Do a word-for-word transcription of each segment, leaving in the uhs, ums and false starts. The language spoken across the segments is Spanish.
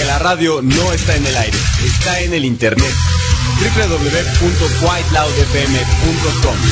que la radio no está en el aire, está en el internet. doble u doble u doble u punto white loud f m punto com.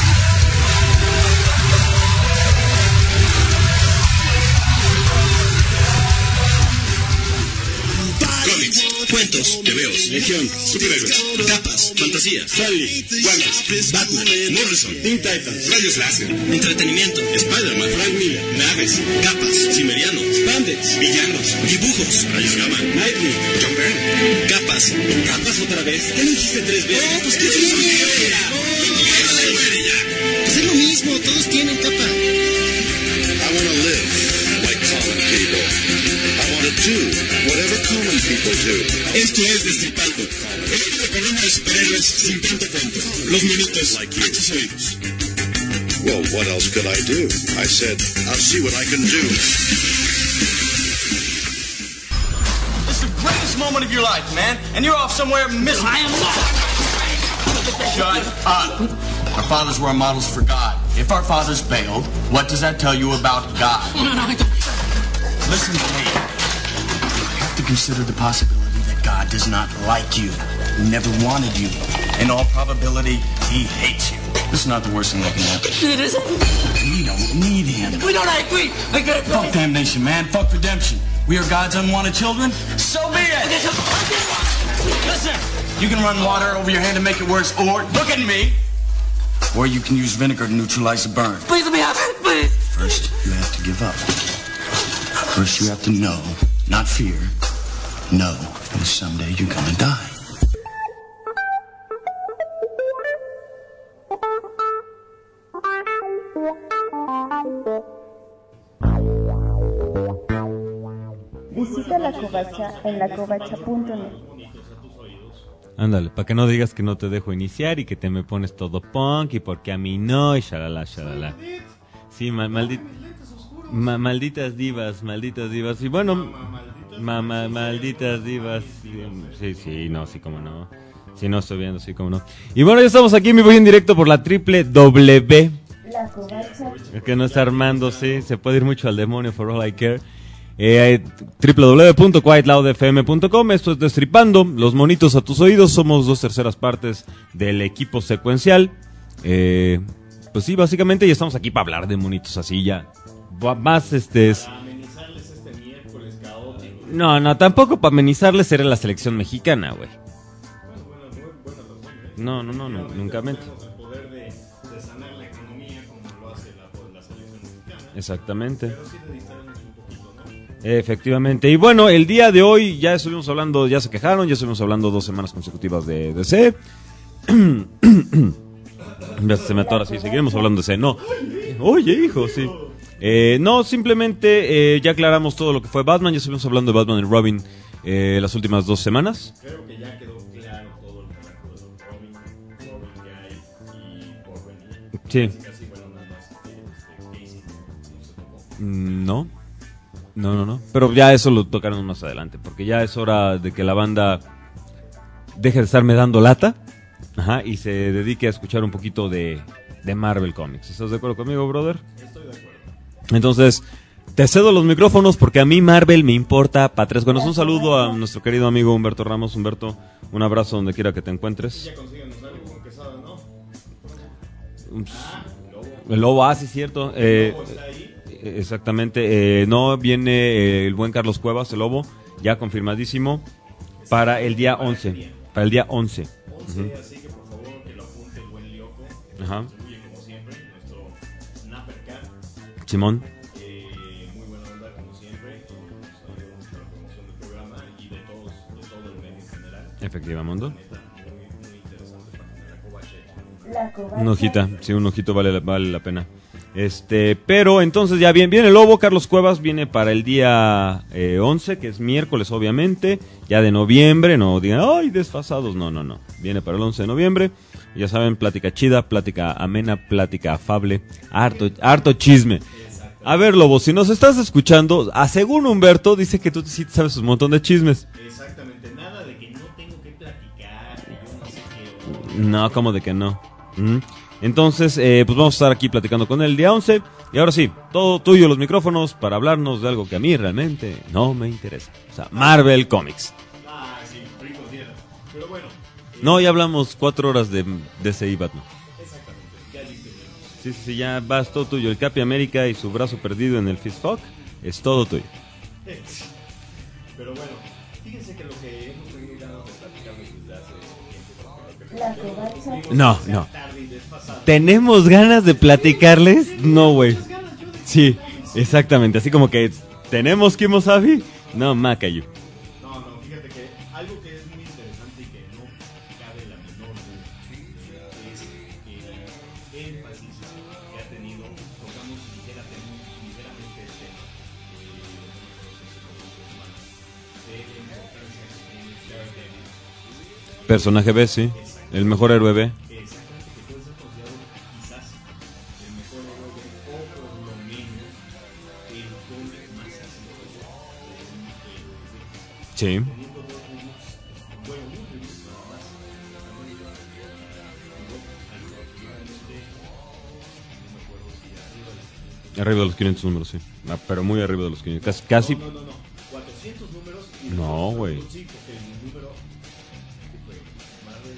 Cómics, cuentos, tebeos, legión, superhéroes, capas, fantasía, Stanley, Warner, Batman, Morrison, Teen Titans, Rayos Láser, entretenimiento, Spider-Man, Frank Miller, naves, capas, cimeriano, spandex, villanos, dibujos, Rayos Gamma, Nightwing, John Byrne, capas, capas otra vez, ¿qué lo dijiste tres veces? Oh, pues qué tiene ya, pues es lo mismo, todos tienen capa. I wanna live like common people. I wanna do whatever common people do. Esto es Destripando, el único programa de superhéroes sin tanto cuento. Los monitos a tus oídos. Well, what else could I do? I said, I'll see what I can do. It's the greatest moment of your life, man, and you're off somewhere miserable. I am not. Shut up. Our fathers were models for God. If our fathers failed, what does that tell you about God? Listen to me. You have to consider the possibility that God does not like you. He never wanted you. In all probability, he hates you. This is not the worst thing that can happen. It isn't. We don't need him. We don't agree. I get it. Fuck damnation, man. Fuck redemption. We are God's unwanted children. So be it. Listen, you can run water over your hand to make it worse, or look at me. Or you can use vinegar to neutralize the burn. Please let me have it, please. First, you have to give up. First, you have to know, not fear. Know that someday you're gonna die. Visita La Covacha en la covacha punto net. Ándale, para que no digas que no te dejo iniciar y que te me pones todo punk y porque a mí no y shalala, shalala. Sí, ma, maldit, ma, malditas divas, malditas divas. Y bueno, ma, ma, malditas divas. Sí, sí, no, sí, como no. Sí, no, estoy viendo, sí, como no. Y bueno, ya estamos aquí en vivo y en directo por la triple W. La Covacha. Es que no está armando, sí, se puede ir mucho al demonio, for all I care. Eh, doble u doble u doble u punto white loud f m punto com. Esto es Destripando, los monitos a tus oídos. Somos dos terceras partes del equipo secuencial. eh, Pues sí, básicamente ya estamos aquí para hablar de monitos así ya. Más este es... No, no, tampoco para amenizarles era la selección mexicana, güey. No, no, no, no, nunca mente. Exactamente. Efectivamente. Y bueno, el día de hoy ya estuvimos hablando, ya se quejaron, ya estuvimos hablando dos semanas consecutivas de D C. Ya se me atora, sí, seguiremos hablando de D C. No. Oye, hijo, sí. Eh, no, simplemente eh, ya aclaramos todo lo que fue Batman, ya estuvimos hablando de Batman y Robin eh, las últimas dos semanas. Creo que ya quedó claro todo el trabajo de Robin, Robin Guy y por venir. Sí. Casi, bueno, nada más este, Casey no se tocó. No. No, no, no. Pero ya eso lo tocaremos más adelante, porque ya es hora de que la banda deje de estarme dando lata, ajá, y se dedique a escuchar un poquito de, de Marvel Comics. ¿Estás de acuerdo conmigo, brother? Estoy de acuerdo. Entonces, te cedo los micrófonos porque a mí Marvel me importa pa' tres. Bueno, un saludo a nuestro querido amigo Humberto Ramos. Humberto, un abrazo donde quiera que te encuentres. Ya consíguenos algo con Quesada, ¿no? Ah, el lobo, ah, sí, cierto. Eh, el lobo está ahí. Exactamente, eh, no viene eh, el buen Carlos Cuevas, el lobo, ya confirmadísimo para el día once, para el día once. once, Uh-huh. así que por favor que lo apunte el buen Lioco. Ajá. Contribuye como siempre, nuestro Snappercat. Simón. Eh, muy buena onda como siempre, nos ayuda mucho a la promoción del programa y de todos, de todo el medio en general. Efectivamente. Neta, muy, muy interesante para tener la covacha hecha. La Covacha. Un ojita, sí, un ojito vale, vale la pena. Este, pero entonces ya bien, viene el lobo, Carlos Cuevas viene para el día eh, once, que es miércoles obviamente, ya de noviembre, no digan, ay, desfasados, no, no, no, viene para el once de noviembre, ya saben, plática chida, plática amena, plática afable, harto, harto chisme. A ver, lobo, si nos estás escuchando, a según Humberto, dice que tú sí sabes un montón de chismes. Exactamente, nada de que no tengo que platicar, yo no sé qué. No, como de que no. ¿Mm? Entonces, eh, pues vamos a estar aquí platicando con él el día once. Y ahora sí, todo tuyo los micrófonos para hablarnos de algo que a mí realmente no me interesa. O sea, Marvel Comics. Ah, sí, ricos días. Pero bueno. Eh, No, ya hablamos cuatro horas de D C y Batman. Exactamente, ya listo. Sí, sí, sí, ya vas todo tuyo. El Capi América y su brazo perdido en el Fist Fuck es todo tuyo. Pero bueno, fíjense que lo que hemos tenido ganas de platicar desde hace tiempo. La covacha. No, no. ¿Tenemos ganas de platicarles? No, güey. Sí, exactamente. Así como que tenemos Kimosabi. No, Macayu. No, no, fíjate que algo que es muy interesante y que no cabe la menor duda es el énfasis que ha tenido, tocamos ligeramente, ligeramente el tema eh, de la importancia que tiene Daredevil. Personaje B, sí. El mejor héroe B. Exactamente, que puede ser considerado quizás el mejor héroe o por lo menos el cómic más exitoso de un héroe B. Sí. Teniendo dos reviews, bueno, un review nada más, aproximadamente, no me acuerdo si arriba de los quinientos. Arriba de los quinientos números, sí. Ah, pero muy arriba de los quinientos. Casi. casi... No, no, no, no, cuatrocientos números. Y No, güey. Sí, porque el número, ¿qué fue? Marvel.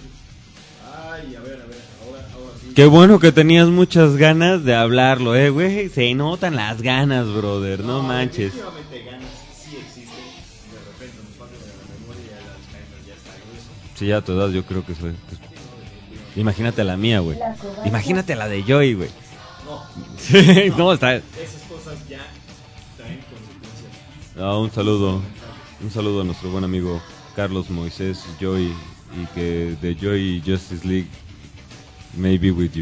Ay, a ver, a ver, ahora, ahora sí. Qué bueno que tenías muchas ganas de hablarlo, eh, güey. Se notan las ganas, brother. No, manches. Definitivamente ganas sí existen. De repente nos falta de la memoria y el Alzheimer ya está grueso. Sí, ya a tu edad yo creo que soy. Pues, imagínate a la mía, güey. Imagínate a la de Joy, güey. No, Sí, no, está. esas cosas ya traen consecuencias. Ah, un saludo. Un saludo a nuestro buen amigo Carlos Moisés Joy. Y que de Joy Justice League may be with you.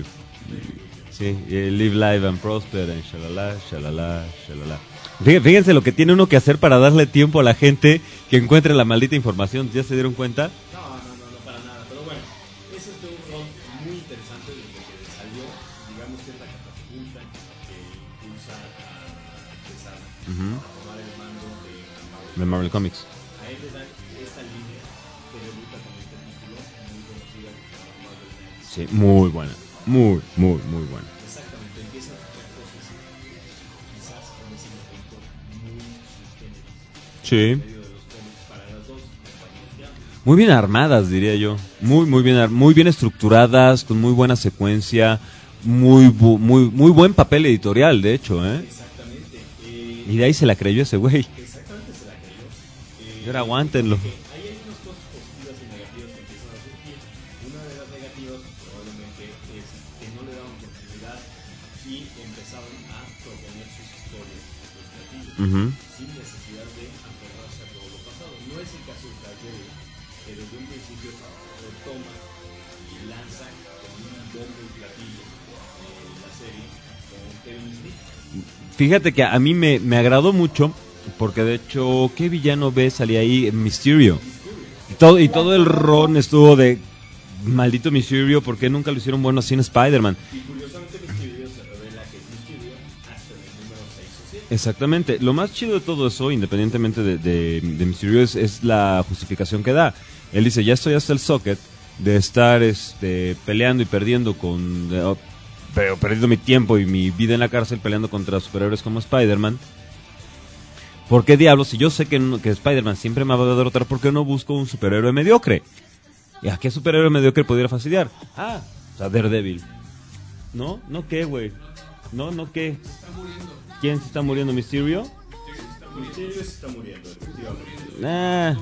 Sí, y live live and prosper and shalala, shalala, shalala. Fí- Fíjense lo que tiene uno que hacer para darle tiempo a la gente que encuentre la maldita información. ¿Ya se dieron cuenta? No, no, no, no, para nada. Pero bueno, ese es de un rol muy interesante desde que salió, digamos que es la catapulta que impulsa a empezar Ujú. a tomar el mando de Marvel. De Marvel Comics. A él le dan esta línea que debuta con este título muy conocida como Marvel Knights. Sí, muy buena. Muy, muy, muy buena. Exactamente, empieza a tocar cosas quizás en ese momento muy subgéneros Sí. en medio de los cómics para las dos compañías grandes. Muy bien armadas, diría yo. Muy, muy bien, ar- muy bien estructuradas, con muy buena secuencia, muy, bu- muy, muy buen papel editorial, de hecho, ¿eh? Exactamente. Eh, Y de ahí se la creyó ese güey. exactamente se la creyó. Eh, Y ahora aguántenlo. que ahí hay unas cosas positivas y negativas que empiezan a surgir. Una de las negativas probablemente es que no le daban continuidad y empezaron a proponer sus historias, sus platillos, Ujú. sin necesidad de aferrarse a todo lo pasado. No es el caso de Daredevil, que desde un principio retoma y lanza con un bombo y platillo eh, la serie con Kevin Smith. Fíjate que a mí me, me agradó mucho, porque de hecho, ¿qué villano B salía ahí? Mysterio. Y todo, y todo el ron estuvo de maldito Mysterio, porque nunca lo hicieron bueno así en Spider-Man. Y curiosamente Mysterio se revela que es Mysterio hasta el número seis o siete. Exactamente. Lo más chido de todo eso, independientemente de, de, de Mysterio, es, es la justificación que da. Él dice, ya estoy hasta el socket de estar este, peleando y perdiendo con... eh, pero perdiendo mi tiempo y mi vida en la cárcel peleando contra superhéroes como Spider-Man. ¿Por qué diablos? Si yo sé que, no- que Spider-Man siempre me va a derrotar, ¿por qué no busco un superhéroe mediocre? ¿Y a qué superhéroe mediocre pudiera fastidiar? Ah, o sea, Daredevil. ¿No? ¿No qué, güey? ¿No? ¿No qué? ¿Quién se está muriendo? ¿Mysterio? Mysterio se está muriendo, efectivamente. Ah.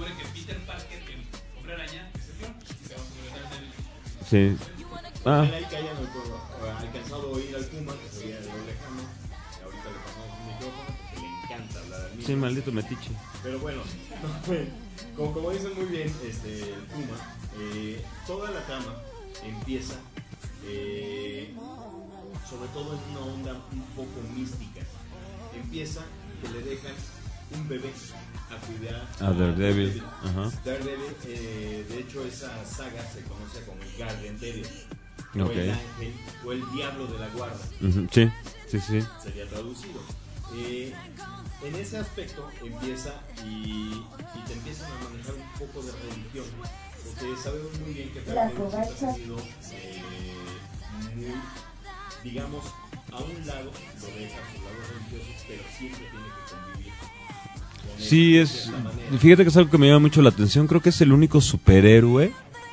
Sí. Ah. Ojalá y que hayan eh, alcanzado a oír al Puma, que se oía de lo lejano. Y ahorita le pasamos un micrófono porque le encanta hablar al mismo. Sí, maldito metiche. Pero bueno, como, como dicen muy bien este, el Puma, eh, toda la trama empieza eh, sobre todo en una onda un poco mística. Empieza que le dejan un bebé a cuidar A Daredevil. Ajá. Daredevil, eh, de hecho esa saga se conoce como el Guardian Devil, o Ok. el ángel, o el diablo de la guarda, Ujú, sí, sí, sí. sería traducido. Eh, en ese aspecto empieza y, y te empiezan a manejar un poco de religión, porque sabemos muy bien que La Daredevil siempre ha covacha. tenido eh, muy, digamos, a un lado lo deja su lado religioso, pero siempre tiene que convivir con él Sí, de es. cierta manera. Fíjate que es algo que me llama mucho la atención. Creo que es el único superhéroe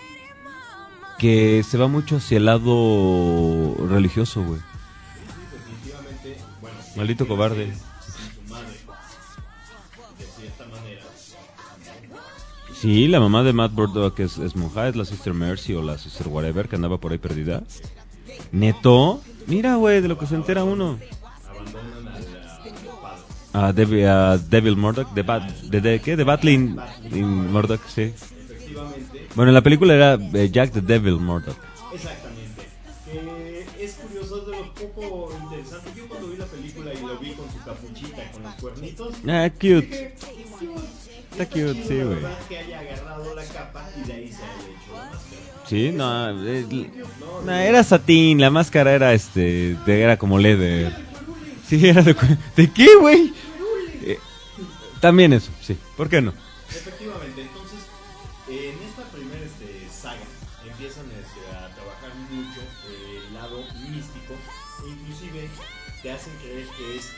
que se va mucho hacia el lado religioso, güey. Definitivamente, bueno, Maldito cobarde. sin su madre, de cierta manera, Sí, la mamá de Matt Murdock es, es monja, es la Sister Mercy o la Sister Whatever que andaba por ahí perdida. Neto, mira, güey, de lo que se entera uno. abandonan al, al padre. A Devil, a Devil Murdock, de, Bat, de, de ¿qué? De Batlin Murdock, sí. Efectivamente, Bueno, en la película era eh, Jack the Devil Murdock. exactamente. Eh, es curioso, es de lo poco interesante. Yo cuando vi la película y lo vi con su capuchita, con los cuernitos, Ah, cute. dije, cute. Está cute, chido, sí, la güey. verdad, que haya agarrado la capa y de ahí se haya hecho la máscara. Sí, no, eh, no, era satín, la máscara era este, de- era como leather. Sí, era de, cu- ¿de qué, güey? Eh, también eso, sí, ¿por qué no? Efectivamente, entonces, eh, en esta primera este, saga empiezan este, a trabajar mucho eh, el lado místico e inclusive te hacen creer que es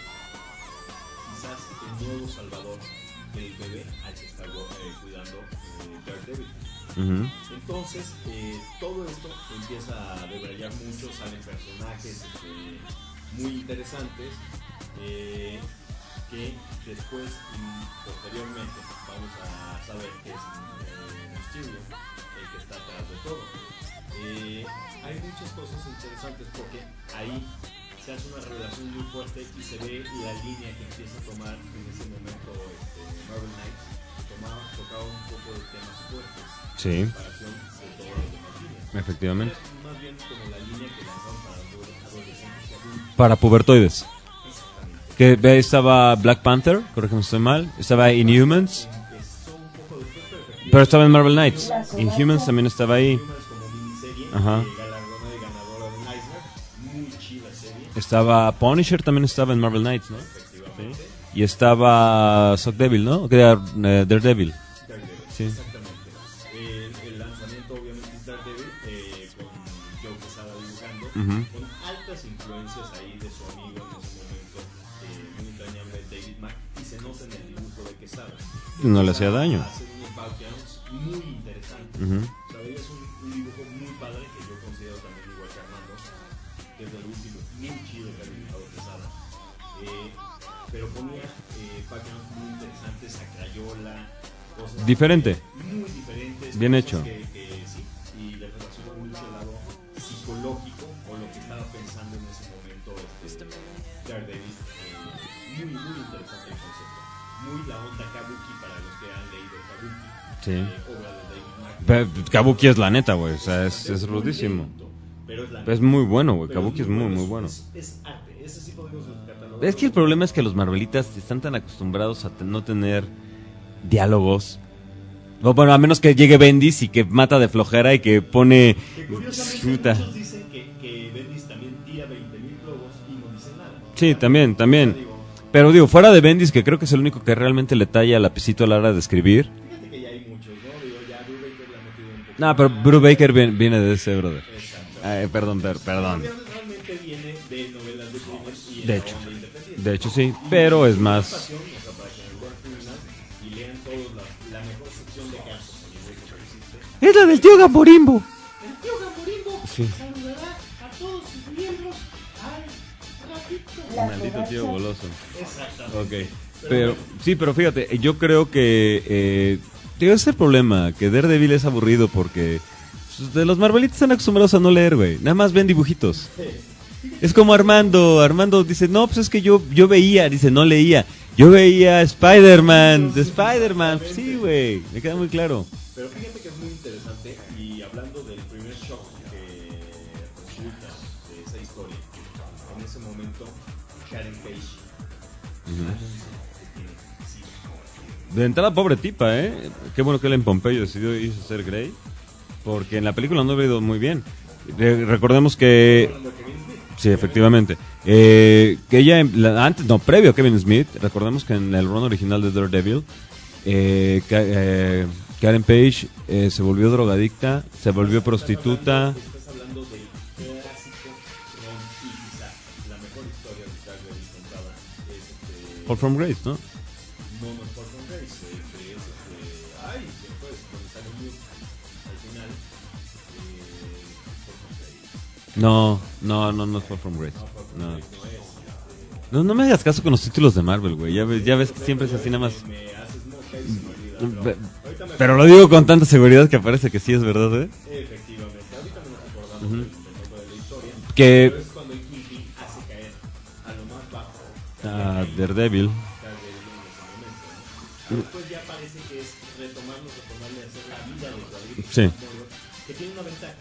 quizás el nuevo salvador del bebé al que está eh, cuidando eh, Daredevil. Ujú. Entonces, eh, todo esto empieza a debrayar mucho, salen personajes este, muy interesantes eh, que después y posteriormente vamos a saber que es eh, Mysterio el que está atrás de todo. Eh, hay muchas cosas interesantes porque ahí se hace una revelación muy fuerte y se ve la línea que empieza a tomar en ese momento este, Marvel Knights, que tomaba, tocaba un poco de temas fuertes. Sí, Comparación de todas las demás líneas. efectivamente. Era más bien como la línea que lanzaron para los adolescentes y adultos. Para pubertoides. Que ve, estaba Black Panther, corrígeme si estoy mal. Estaba Inhumans, Empezó un poco después, pero efectivamente pero estaba en Marvel Knights. Inhumans también estaba ahí. Humans como miniserie, Ajá. eh, galardona de ganadora de un Eisner, muy chida serie, Estaba Punisher, también estaba en Marvel Knights, ¿no? Y estaba Sock Devil, ¿no? Que era eh, Daredevil. Daredevil, Sí. exactamente. El, el lanzamiento obviamente es Daredevil, eh, con Joe Quesada dibujando, Ujú. con altas influencias ahí de su amigo en ese momento, eh, muy entrañable David Mack, y se nota en el dibujo de Quesada. No le hacía daño. Hace unos backgrounds muy interesantes. Ujú. O sea, es un, un dibujo muy padre que yo considero también igual que Armando, que es el último, muy chido que ha dibujado Quesada. Eh, pero ponía eh, backgrounds muy interesantes, a Crayola, cosas Diferente. muy diferentes, Bien cosas hecho. que, que sí, y le relacionó mucho el lado psicológico o lo que estaba pensando en ese momento este, Daredevil. Eh, muy, muy interesante el concepto. Muy la onda Kabuki para los que han leído Kabuki, Sí. eh, obra de David Mack. Pe- Kabuki es la neta, güey. O sea, es, es rudísimo. Pero es, la Es muy bueno, güey. pero Kabuki es muy, muy bueno. Es, es arte, ese sí podemos catalogarlo. Es que el problema es que los Marvelitas están tan acostumbrados a te- no tener diálogos. O bueno, a menos que llegue Bendis y que mata de flojera y que pone... Que curiosamente Puta. muchos dicen que, que Bendis también tira veinte mil globos y no dice nada. Sí, también, también. Digo, Pero digo, fuera de Bendis, que creo que es el único que realmente le talla lapicito a la hora de escribir. fíjate que ya hay muchos, ¿no? Digo, ya Brubaker le ha metido un poco. No, pero Brubaker viene, viene de ese, brother. Exacto. Ay, perdón, per- perdón. Realmente viene de novelas de crímenes y De en hecho. la onda independiente. De hecho, sí. Pero es Y más... pasión, o sea, para que lean Criminal y lean todos la, la mejor sección de casos en inglés que existe. Es la del tío Gamborimbo. El tío Gamborimbo Sí. saludará a todos sus miembros al ratito. La Maldito tío covacha. goloso. Exactamente. Ok. Pero, sí, pero fíjate, yo creo que... Eh, digo, ese es el problema, que Daredevil es aburrido porque... pues, de los Marvelitas están acostumbrados a no leer, güey. Nada más ven dibujitos. Es como Armando. Armando dice, no, pues es que yo, yo veía, dice, no leía. Yo veía Spider-Man, de Spider-Man. Pues sí, güey, me queda muy claro. Pero fíjate que es muy interesante y hablando del primer shock que resulta de esa historia, en ese momento Karen Page anuncia que tiene SIDA. De entrada, pobre tipa, ¿eh? Qué bueno que él en Pompeyo decidió irse a ser Grey. Porque en la película no ha ido muy bien. Re- recordemos que... Hablando de Kevin Smith, Sí, efectivamente. Eh, que ella, en la- antes, no, previo a Kevin Smith, recordemos que en el run original de Daredevil, eh, Ka- eh, Karen Page eh, se volvió drogadicta, se volvió prostituta. estás hablando del clásico Daredevil contaba es este... Fall from Grace, ¿no? No, no es Fall from Grace, este, es este... Ay, se me fue, cuando sale Mute al final. Eh, Fall from Grace. No, no, no, no es Fall from Grace. No, Fall from No. Grace no es. Este, No, no me hagas caso con los títulos de Marvel, güey. Ya ves, ya ves que siempre es así nada más. Me, me haces moca y se me olvida. Pe- Pero, ahorita me Pero lo digo con tanta seguridad que parece que sí es verdad, ¿eh? Efectivamente, ahorita me nos acordamos del, del nombre de la historia. Que- Pero es cuando el Kingpin hace caer a lo más bajo Ah, Daredevil. Daredevil en ese momento, ¿no? Después ya parece que es retomarlo, retomarle, hacer la vida de cuadritos Sí. que tiene una ventaja.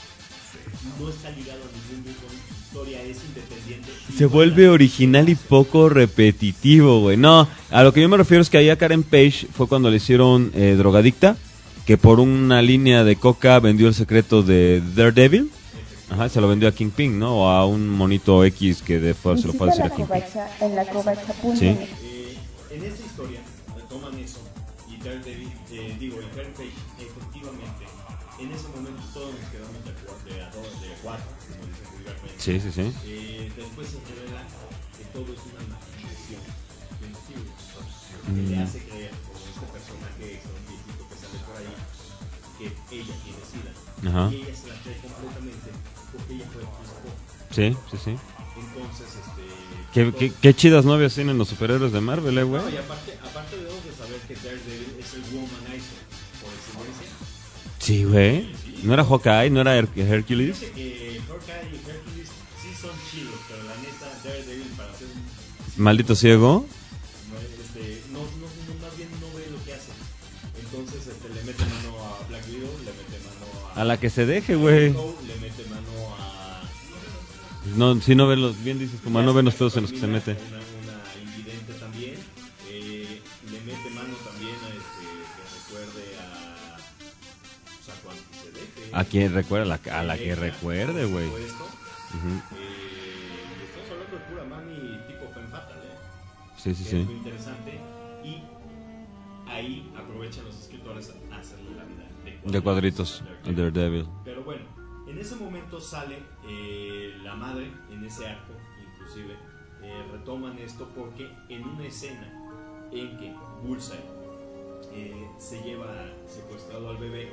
No está ligado a ningún grupo, su historia es independiente. Se vuelve original y poco repetitivo, güey. No, a lo que yo me refiero es que ahí a Karen Page fue cuando le hicieron eh, drogadicta, que por una línea de coca vendió el secreto de Daredevil. Ajá, se lo vendió a Kingpin, ¿no? O a un monito X que después se lo fue a decir Visita a la Kingpin. covacha en la covacha punto Sí. net. Eh, en esta historia retoman eso y Daredevil, eh, digo, y Karen Page, efectivamente, en ese momento todos nos quedamos de acuerdo, de a dos, de cuatro, como dicen vulgarmente. Sí, sí, sí. Eh, después se revela que todo es una maquinación de Mysterio, que Mm. le hace creer, como este personaje extra, un viejito que sale por ahí, que ella tiene SIDA. Ajá. Y ella se la cree completamente porque ella fue esposa. Sí, sí, sí. Entonces, este... Qué, todo- qué, qué chidas novias tienen los superhéroes de Marvel, eh, güey. No, y aparte, aparte debemos de saber que Daredevil es el womanizer por excelencia. Sí, güey. No era Hawkeye, no era Her- Hercules. Fíjate que Hawkeye y Hercules sí son chilos, pero la neta, Daredevil para ser un... Maldito ciego. No, este, no, no, no, más bien no ve lo que hace. Entonces este, le mete mano a Black Widow, le mete mano a... A la que se deje, güey. Echo, le mete mano a... No, si no ven los, bien dices, como no ven los pedos en los que se mete. Una, una invidente también. Eh, le mete mano también a este, que recuerde a... O sea, cuando se deje. A quien recuerda, a la, a la que Electra, recuerde, por güey. supuesto. Ujú. Eh, y estamos hablando de pura mami tipo Femme Fatal, ¿eh? Sí, sí, Que sí. es muy interesante. Y ahí aprovechan los escritores a hacerle la vida de cuadritos, De cuadritos, a el Daredevil. Daredevil. Pero bueno, en ese momento sale eh, la madre, en ese arco, inclusive, eh, retoman esto porque en una escena en que Bullseye eh, se lleva secuestrado al bebé,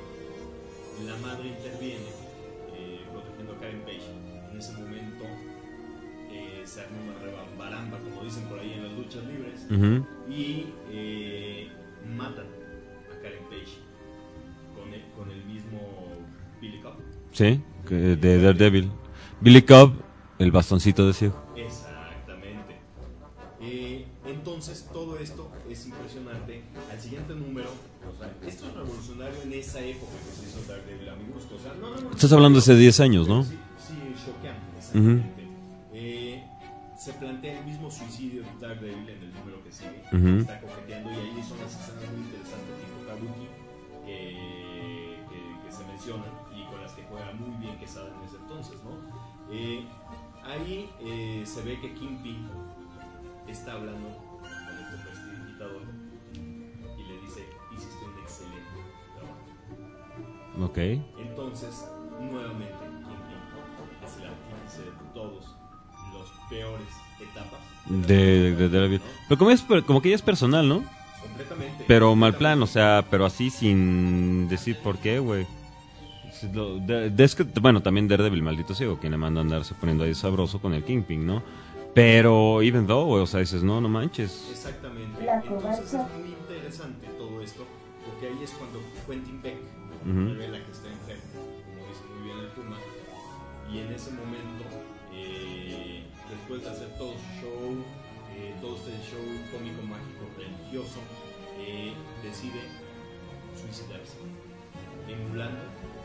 la madre interviene eh, protegiendo a Karen Page. En ese momento eh, se arma una rebambaramba, como dicen por ahí en las luchas libres, Ujú. y eh, matan a Karen Page con el, con el mismo Billy Cobb. Sí, que- de Daredevil. Billy Cobb, el bastoncito de ciego. Exactamente. Eh, entonces todo esto es impresionante. Al siguiente número, o sea, esto es revolucionario en esa época que se hizo Daredevil a mi gusto. O sea, no revolucionario, Estás hablando de hace diez años, ¿no? Sí, sí, choqueante, exactamente. Eh, se plantea el mismo suicidio de Daredevil en el número que sigue. Ujú. Está coqueteando y ahí son las escenas muy interesantes tipo Kabuki que, que, que se mencionan y con las que juega muy bien Quesada en ese entonces, ¿no? Eh, ahí eh, se ve que Kingpin está hablando con este prestidigitador y le dice, hiciste un excelente trabajo. Ok. Entonces, nuevamente, Kingpin es el artífice de todos los peores etapas De, de Daredevil. Pero como, es, per- como que ya es personal, ¿no? completamente. Pero mal plan, o sea, pero así sin decir por qué, güey. Es lo- de- de- es que, bueno, también Daredevil, maldito ciego, quien le manda a andarse poniendo ahí sabroso con el Kingpin, ¿no? Pero, even though, güey, o sea, dices, no, no manches. Exactamente. La Entonces covacha. es muy interesante todo esto, porque ahí es cuando Quentin Beck Ujú. revela que está enfermo, como dice muy bien el Puma, y en ese momento, eh, después de hacer todo su show, eh, todo este show cómico, mágico, religioso, eh, decide suicidarse, emulando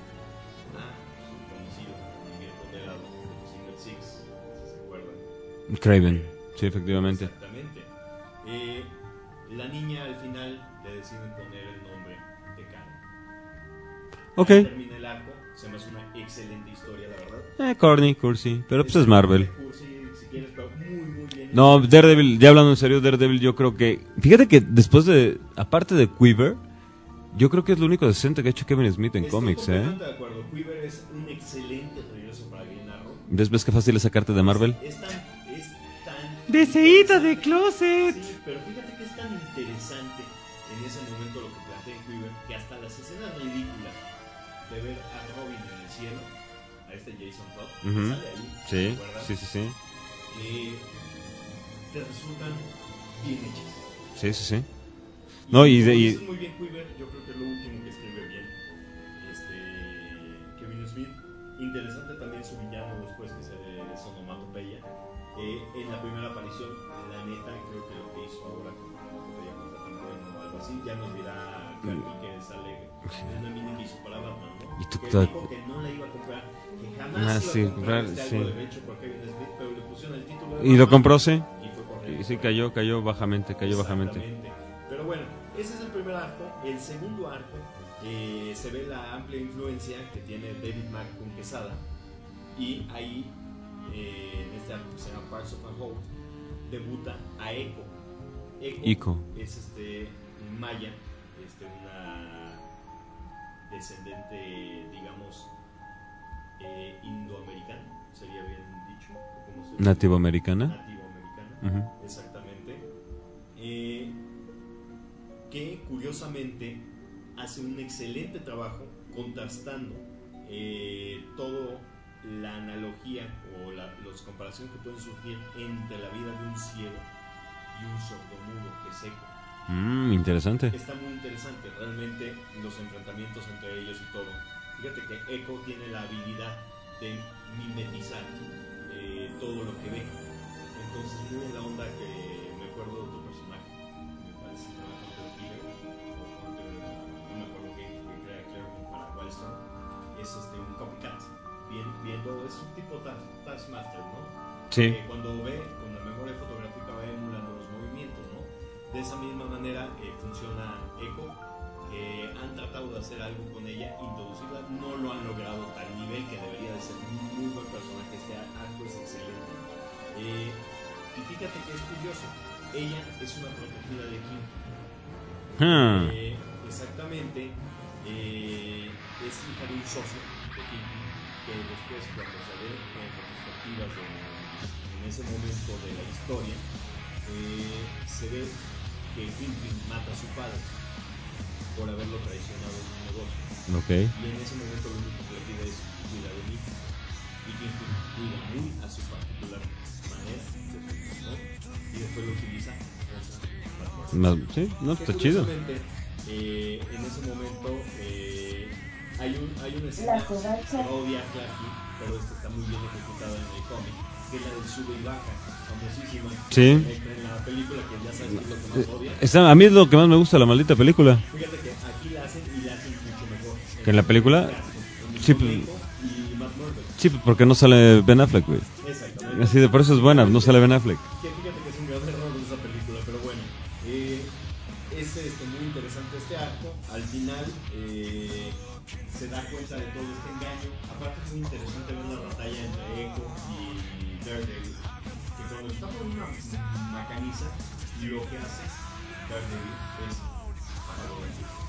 a su conocido Miguel Condelado, Single Six, si se acuerdan. Craven, sí, efectivamente. Exactamente. Eh, la niña al final le deciden poner el nombre de Karen. Ok. Ahí termina el arco. Se me hace una excelente historia, la verdad. Eh, corny, cursi, pero pues es Marvel. Cursi, si quieres, pero muy, muy bien. No, Daredevil, ya hablando en serio, Daredevil, yo creo que... Fíjate que después de... Aparte de Quiver, yo creo que es lo único decente que ha hecho Kevin Smith en Estoy cómics, ¿eh? completamente de acuerdo. Quiver es un excelente regreso para Green Arrow. ¿Ves, ves qué fácil es sacarte de Marvel? Es tan, es tan Deseíta de closet. Sí, pero fíjate que es tan interesante en ese momento lo que plantea Quiver, que hasta las escenas ridículas de ver a Robin en el cielo, a este Jason Todd, Uh-huh. sale ahí, Sí, ¿te acuerdas? sí, sí, sí. Eh, te resultan bien hechas. Sí, sí, sí. No, y de- como y- dices muy bien Quiver, yo creo que es lo último que escribe bien este Kevin Smith. Interesante también su villano después, que se es Onomatopeya. Eh, en la primera aparición, la neta, creo que lo que hizo ahora con Onomatopeya no está tan bueno o algo así. Ya nos dirá Carly que sale en una mini que hizo para Batman, ¿no? Y tú- que tú- dijo que no la iba a comprar, que jamás Ah, iba sí, a comprar claro, este sí. algo de hecho por Kevin Smith, pero le pusieron el título de Y lo Batman compró, sí. y fue correcto. Y sí, cayó, cayó bajamente, cayó bajamente. Exactamente. Pero bueno, ese es el primer arco. El segundo arco eh, se ve la amplia influencia que tiene David Mack con Quesada. Y ahí, eh, en este arco que se llama Parts of a Whole, debuta a Echo. Echo, Ico. es este maya, este, una descendente, digamos, eh, indoamericana, sería bien dicho. ¿O cómo se dice? Nativo americana. Nativo americana, Ujú. exactamente. Eh, que curiosamente hace un excelente trabajo contrastando eh, todo la analogía o la, las comparaciones que pueden surgir entre la vida de un ciego y un sordomudo que es Echo. Mm, interesante. Está muy interesante realmente los enfrentamientos entre ellos y todo. Fíjate que Echo tiene la habilidad de mimetizar eh, todo lo que ve. Entonces, muy en la onda que me acuerdo de otro personaje, me parece que era Hunter Killer, o Hunter, no me acuerdo qué, que crea Claremont para Wildstorm, es este, un copycat, bien, viendo, es un tipo task- Taskmaster, ¿no? Sí. Que cuando ve, con la memoria fotográfica va emulando los movimientos, ¿no? De esa misma manera eh, funciona Echo, que han tratado de hacer algo con ella, introducirla, no lo han logrado a tal nivel que debería de ser un muy buen personaje. Este arco es excelente. Eh, y fíjate que es curioso, ella es una protegida de Kim. Hmm. Eh, exactamente, eh, es hija de un socio de Kim, que después, cuando se ve en retrospectivas de, en ese momento de la historia, eh, se ve que Kingpin mata a su padre por haberlo traicionado en un negocio. Ok. Y en ese momento lo único que le pide es cuidar de mí. Y Kingpin cuida muy a su particular manera de su hijo, y después lo utiliza contra No, sí, no, que está chido. curiosamente, eh, en ese momento eh, hay, un, hay una La escena covacha. que odia a Clarky, pero esta está muy bien ejecutada en el cómic, que es la del sube y baja, famosísima. Sí. En la película, que ya sabes que es lo que más odia. Está- a mí es lo que más me gusta la maldita película. Fíjate que aquí la hacen y la hacen mucho mejor. ¿Que en la película? Con Sí, Tom pues- Lenko y Matt Murdock. Sí, porque no sale Ben Affleck, güey. Exactamente. Así de por eso es buena, no sale Ben Affleck. Que fíjate que es un gran error de esa película, pero bueno, eh, es este, muy interesante este arco. Al final eh, se da cuenta de todo este engaño. Aparte es muy interesante ver la batalla entre Echo y Daredevil, que cuando está por una macaniza, lo que hace Daredevil es apagar la luz.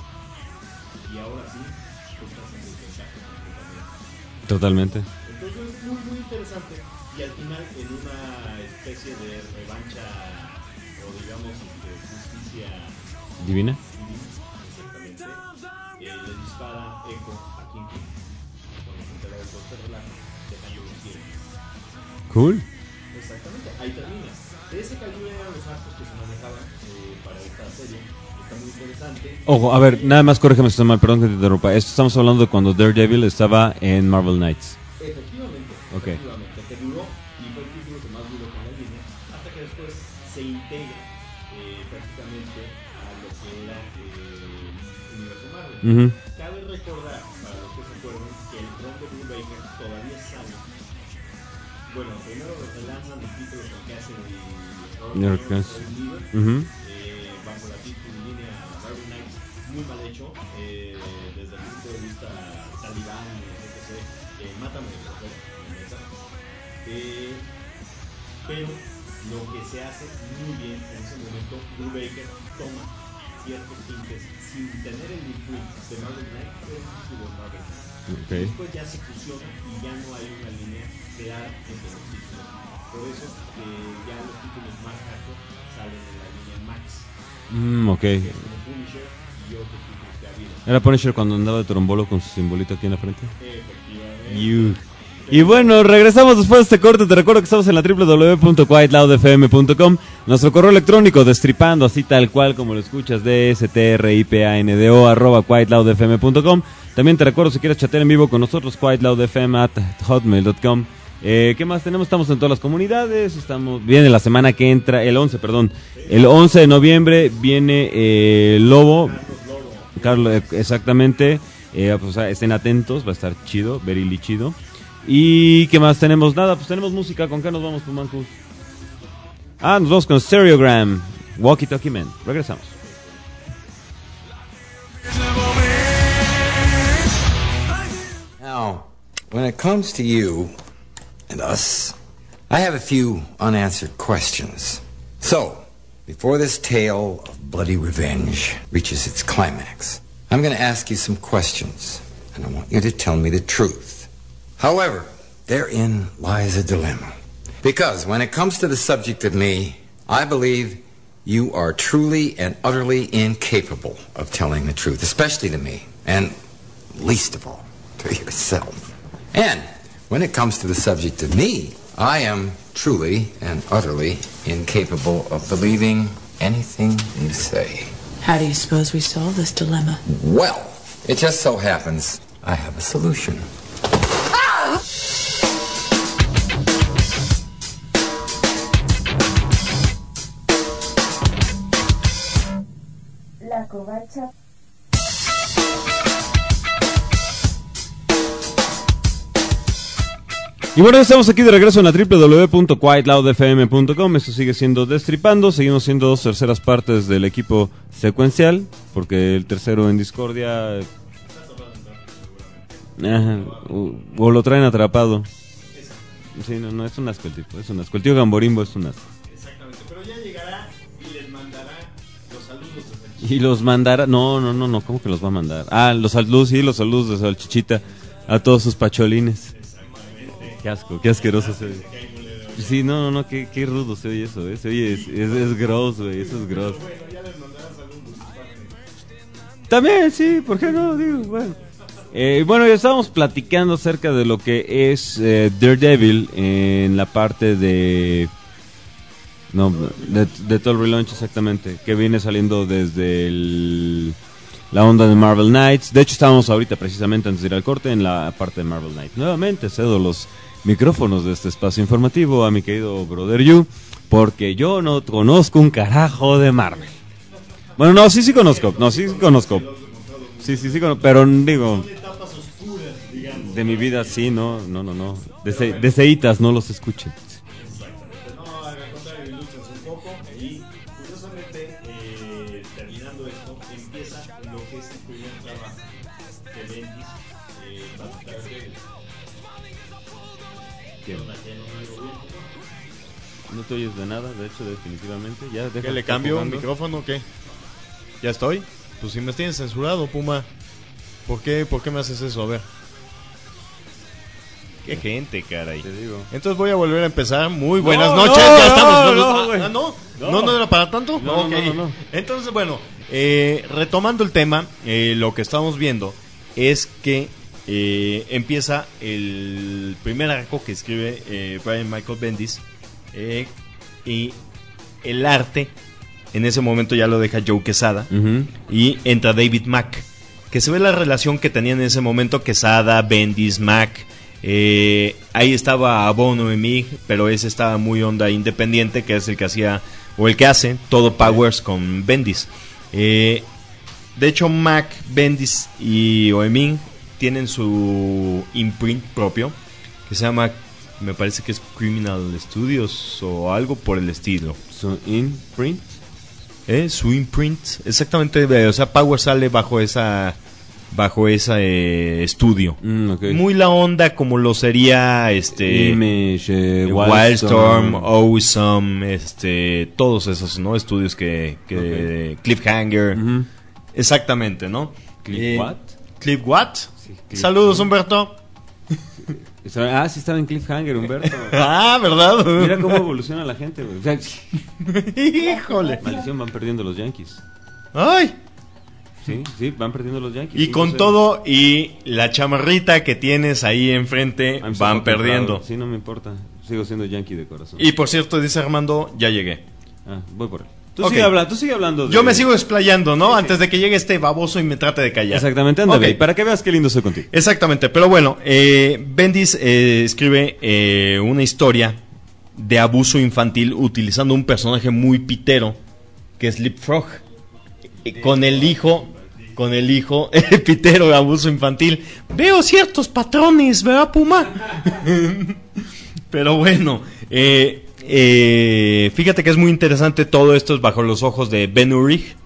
Y ahora sí, tú estás en el contacto completamente. Totalmente. Entonces es muy muy interesante, y al final en una especie de revancha o digamos de justicia ¿Divina? divina, exactamente, eh, le dispara Echo a Kingpin cuando se entera de todo este relajo, dejándolo ciego. Cool. Exactamente, ahí termina. De ese calibre eran los arcos que se manejaban eh, para esta serie. Está muy interesante. Ojo, a ver, nada más corrígeme si estoy mal, perdón que te interrumpa. Esto estamos hablando de cuando Daredevil estaba en Marvel Knights. Efectivamente, Ok. efectivamente, que duró y fue el título que más duró con la línea, hasta que después se integra eh, prácticamente a lo que era eh, el universo Marvel. Ujú. Cabe recordar, para los que se acuerden, que el Ron de Brubaker todavía sale. Bueno, primero relanzan el título con que hace el New York Times. Ujú. eh, bajo la título línea Marvel Knights, muy mal hecho, eh, desde el punto de vista talibán, etcétera, que matan a la mesa. Eh, pero lo que se hace muy bien en ese momento, Brubaker toma ciertos tintes sin tener el imprint de Marvel Knights, pero un título de Marvel Knights. Ok. Después ya se fusiona y ya no hay una línea clara entre los títulos. Por eso eh, ya los títulos más hardcore salen en la línea Max. Mm, ok. Que es como Punisher y otros títulos que ha habido. ¿Era Punisher cuando andaba de trombolo con su simbolito aquí en la frente? Efectivamente. You. Y bueno, regresamos después de este corte. Te recuerdo que estamos en la doble u doble u doble u punto quiet loud f m punto com. Nuestro correo electrónico, destripando, así tal cual como lo escuchas, D S T R I P A N D O arroba quiet loud f m punto com. También te recuerdo, si quieres chatear en vivo con nosotros, quiet loud f m at hotmail punto com. Eh, ¿Qué más tenemos? Estamos en todas las comunidades. Estamos Viene la semana que entra, el once, perdón. El once de noviembre viene eh, Lobo. Carlos, exactamente. Eh, pues, estén atentos, va a estar chido, very chido. ¿Y qué más tenemos? Nada, pues tenemos música. ¿Con qué nos vamos, Pumancus? Ah, nos vamos con Stereogram, Walkie Talkie Man. Regresamos. Now, when it comes to you and us, I have a few unanswered questions. So, before this tale of bloody revenge reaches its climax, I'm going to ask you some questions, and I want you to tell me the truth. However, therein lies a dilemma. Because when it comes to the subject of me, I believe you are truly and utterly incapable of telling the truth, especially to me, and least of all, to yourself. And when it comes to the subject of me, I am truly and utterly incapable of believing anything you say. How do you suppose we solve this dilemma? Well, it just so happens I have a solution. La Covacha. Y bueno, estamos aquí de regreso en la doble u doble u doble u punto quiet loud f m punto com. Esto sigue siendo Destripando. Seguimos siendo dos terceras partes del equipo secuencial, porque el tercero en discordia Ajá, o, o lo traen atrapado. Sí, no, no, es un asco el tipo, es un asco. El tío Gamborimbo es un asco. Exactamente, pero ya llegará y les mandará los saludos de Y los mandará, no, no, no, no, ¿cómo que los va a mandar? Ah, los saludos, sí, los saludos de Salchichita a todos sus pacholines. Qué asco, qué asqueroso se oye. Sí, no, no, no, qué, qué rudo se oye eso, ¿eh? Se oye, es, es, es gross, güey, eso es gross. También, sí, ¿por qué no? Digo, bueno. Eh, bueno, ya estábamos platicando acerca de lo que es eh, Daredevil en la parte de... No, de, de Total Relaunch, exactamente, que viene saliendo desde el... la onda de Marvel Knights. De hecho, estábamos ahorita precisamente antes de ir al corte en la parte de Marvel Knights. Nuevamente cedo los micrófonos de este espacio informativo a mi querido Brother Yu, porque yo no conozco un carajo de Marvel. Bueno, no, sí, sí conozco. No, sí, sí conozco. Sí, sí, sí conozco. Pero digo, de mi vida sí, no, no, no, no. De, ce, de ceitas no los escuchen. No, al contrario, ilustras un poco y curiosamente, eh, terminando esto, empieza lo que es el primer trabajo de Bendis eh, para Daredevil. ¿Qué? No te oyes de nada, de hecho, definitivamente. Ya, deja ¿Qué le de estar cambio? ¿Un jugando. micrófono o qué? ¿Ya estoy? Pues si me tienes censurado, Puma. ¿Por qué, ¿Por qué me haces eso? A ver. Qué gente, caray. Te digo. Entonces voy a volver a empezar. Muy buenas No, noches. no, ya estamos. no, Ah, güey. ah, no. No. no, no era para tanto. No, Ok. no, no, no. Entonces, bueno, eh, retomando el tema, eh, lo que estamos viendo es que eh, empieza el primer arco que escribe eh, Brian Michael Bendis eh, y el arte en ese momento ya lo deja Joe Quesada. Uh-huh. Y entra David Mack, que se ve la relación que tenían en ese momento Quesada, Bendis, Mack. Eh, ahí estaba Abono y Mig, pero ese estaba muy onda independiente, que es el que hacía o el que hace todo Powers con Bendis. Eh, de hecho, Mack, Bendis y Oeming tienen su imprint propio que se llama, me parece que es Criminal Studios o algo por el estilo. Su imprint. Eh, su imprint, exactamente, o sea, Power sale bajo esa bajo ese eh, estudio. Mm, okay. Muy la onda como lo sería este Image, eh, Wildstorm, Wildstorm, Awesome, este, todos esos, ¿no? Estudios que, que Okay. Cliffhanger. Uh-huh. Exactamente, ¿no? Cliff Eh, what? Cliff what? Sí, Cliff Saludos, what? Humberto. Ah, sí estaba en cliffhanger, Humberto. Ah, ¿verdad? Mira cómo evoluciona la gente, güey. O sea, híjole. Maldición, van perdiendo los Yankees. Ay. Sí, sí, van perdiendo los Yankees. Y con todo y la chamarrita que tienes ahí enfrente I'm so van fucking perdiendo. proud. Sí, no me importa. Sigo siendo Yankee de corazón. Y por cierto, dice Armando, ya llegué. Ah, voy por él. Tú Ok. sigue hablando, tú sigue hablando. De... Yo me sigo explayando, ¿no? Antes de que llegue este baboso y me trate de callar. Exactamente, ándale, Ok. para que veas qué lindo soy contigo. Exactamente, pero bueno, eh, Bendis eh, escribe eh, una historia de abuso infantil utilizando un personaje muy pitero que es Leapfrog, eh, con el hijo, con el hijo eh, pitero de abuso infantil. Veo ciertos patrones, ¿verdad, Puma? Pero bueno, eh, eh, fíjate que es muy interesante todo esto, es bajo los ojos de Ben Urich.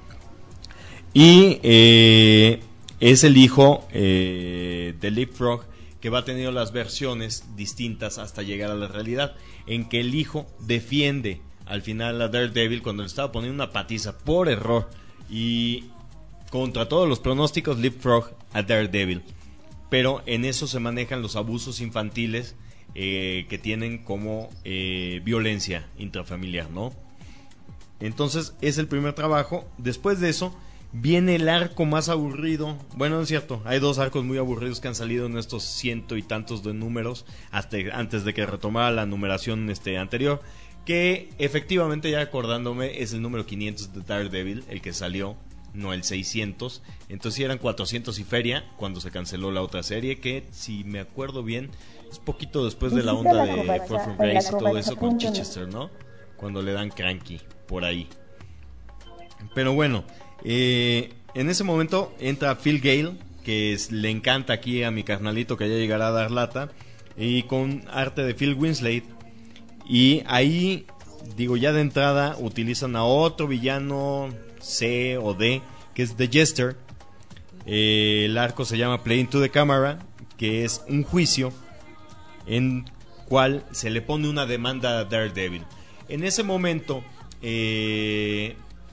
Y eh, es el hijo eh, de Leapfrog que va teniendo las versiones distintas hasta llegar a la realidad, en que el hijo defiende al final a Daredevil cuando le estaba poniendo una patiza por error, y contra todos los pronósticos Leapfrog a Daredevil. Pero en eso se manejan los abusos infantiles eh, que tienen como eh, violencia intrafamiliar, ¿no? Entonces es el primer trabajo. Después de eso viene el arco más aburrido. Bueno, no es cierto, hay dos arcos muy aburridos que han salido en estos ciento y tantos de números hasta antes de que retomara la numeración este anterior, que efectivamente, ya acordándome, es el número quinientos de Daredevil, el que salió, no el seiscientos. Entonces sí eran cuatrocientos y feria cuando se canceló la otra serie, que si me acuerdo bien es poquito después de la onda Visita la de covacha Four from en la Grace y todo covacha eso con punto net. Chichester, ¿no? Cuando le dan cranky por ahí. Pero bueno, eh, en ese momento entra Phil Gale, que es, le encanta aquí a mi carnalito que ya llegará a dar lata, y con arte de Phil Winslade. Y ahí, digo, ya de entrada utilizan a otro villano C o D, que es The Jester. Eh, el arco se llama Playing to the Camera, que es un juicio en cual se le pone una demanda a Daredevil. En ese momento eh,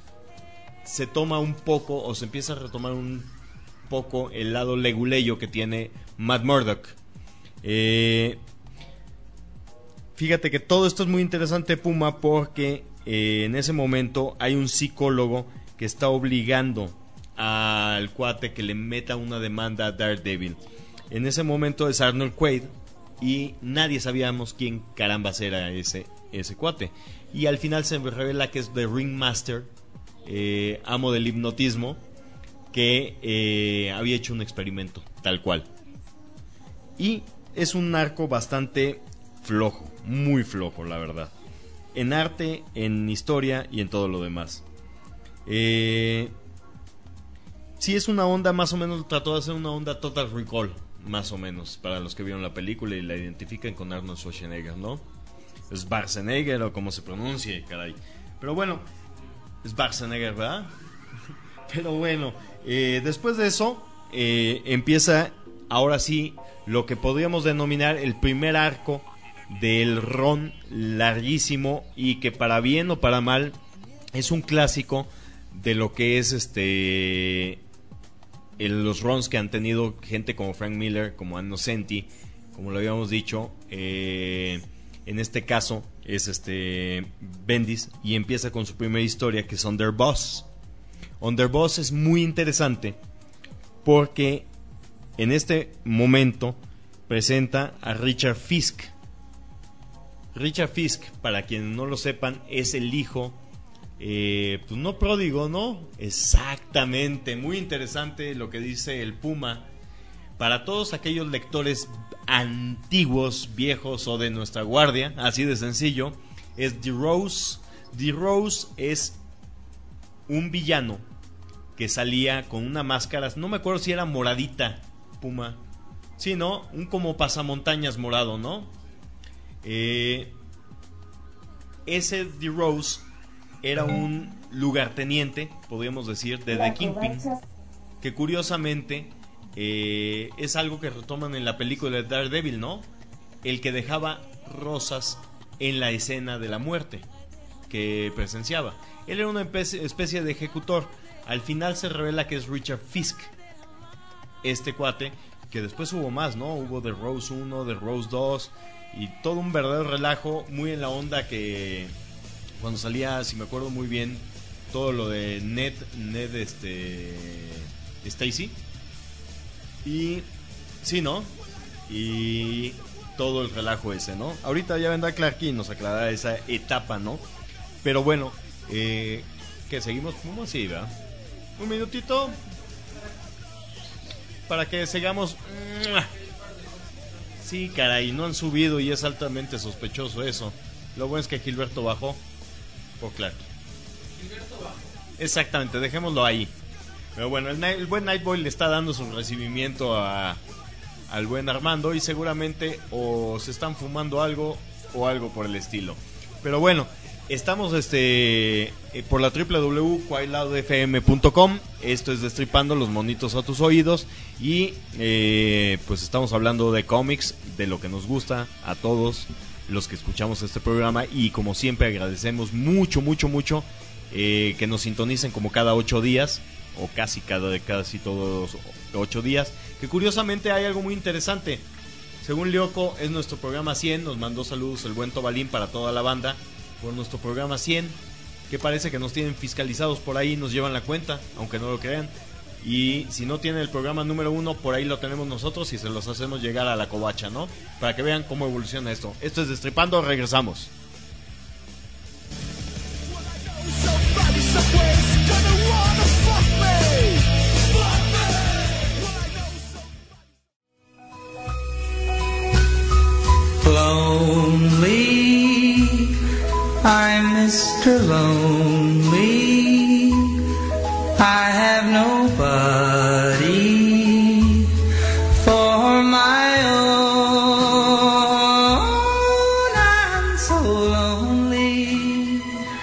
se toma un poco, o se empieza a retomar un poco el lado leguleyo que tiene Matt Murdock. Eh, fíjate que todo esto es muy interesante, Puma, porque eh, en ese momento hay un psicólogo que está obligando al cuate que le meta una demanda a Daredevil. En ese momento es Arnold Quaid, y nadie sabíamos quién carambas era ese, ese cuate. Y al final se revela que es The Ringmaster, eh, amo del hipnotismo, que eh, había hecho un experimento, tal cual. Y es un arco bastante flojo, muy flojo, la verdad. En arte, en historia y en todo lo demás. Eh, sí, es una onda más o menos, trató de hacer una onda Total Recall, más o menos, para los que vieron la película y la identifican con Arnold Schwarzenegger, ¿no? Schwarzenegger o como se pronuncie, caray. Pero bueno, Schwarzenegger, ¿verdad? Pero bueno, eh, después de eso eh, empieza ahora sí lo que podríamos denominar el primer arco del Ron larguísimo, y que para bien o para mal es un clásico de lo que es este el, los runs que han tenido gente como Frank Miller, como Anno Senti, como lo habíamos dicho. Eh, en este caso es este Bendis, y empieza con su primera historia, que es Underboss. Underboss es muy interesante porque en este momento presenta a Richard Fisk. Richard Fisk, para quienes no lo sepan, es el hijo, eh, pues no pródigo, ¿no? Exactamente, muy interesante lo que dice el Puma. Para todos aquellos lectores antiguos, viejos o de nuestra guardia, así de sencillo, es The Rose. The Rose es un villano que salía con una máscara, no me acuerdo si era moradita, Puma. Sí, ¿no? Un como pasamontañas morado, ¿no? Eh, ese The Rose era un lugarteniente, podríamos decir, de The Kingpin, que curiosamente eh, es algo que retoman en la película de Daredevil, ¿no? El que dejaba rosas en la escena de la muerte que presenciaba. Él era una especie de ejecutor. Al final se revela que es Richard Fisk, este cuate, que después hubo más, ¿no? Hubo The Rose uno, The Rose dos y todo un verdadero relajo, muy en la onda que cuando salía, si me acuerdo muy bien, todo lo de Ned, Ned este Stacy. Y sí, ¿no? Y todo el relajo ese, ¿no? Ahorita ya vendrá Clark y nos aclarará esa etapa, ¿no? Pero bueno, eh, que seguimos como así, ¿verdad? Un minutito para que sigamos. Sí, caray, no han subido y es altamente sospechoso eso. Lo bueno es que Gilberto bajó por Clark. Gilberto bajó. Exactamente, dejémoslo ahí. Pero bueno, el, el buen Nightboy le está dando su recibimiento a, al buen Armando y seguramente o se están fumando algo o algo por el estilo. Pero bueno, estamos este eh, por la doble u doble u doble u punto quiet loud f m punto com. Esto es Destripando los monitos a tus oídos. Y eh, pues estamos hablando de cómics, de lo que nos gusta a todos los que escuchamos este programa. Y como siempre agradecemos mucho, mucho, mucho eh, que nos sintonicen como cada ocho días. O casi cada casi todos los ocho días. Que curiosamente hay algo muy interesante. Según Lyoko es nuestro programa cien. Nos mandó saludos el buen Tobalín para toda la banda por nuestro programa cien, que parece que nos tienen fiscalizados por ahí, nos llevan la cuenta, aunque no lo crean. Y si no tienen el programa número uno, por ahí lo tenemos nosotros y se los hacemos llegar a la covacha, ¿no? Para que vean cómo evoluciona esto. Esto es Destripando, regresamos. Lonely, I'm mister Lonely. I have nobody for my own. I'm so lonely.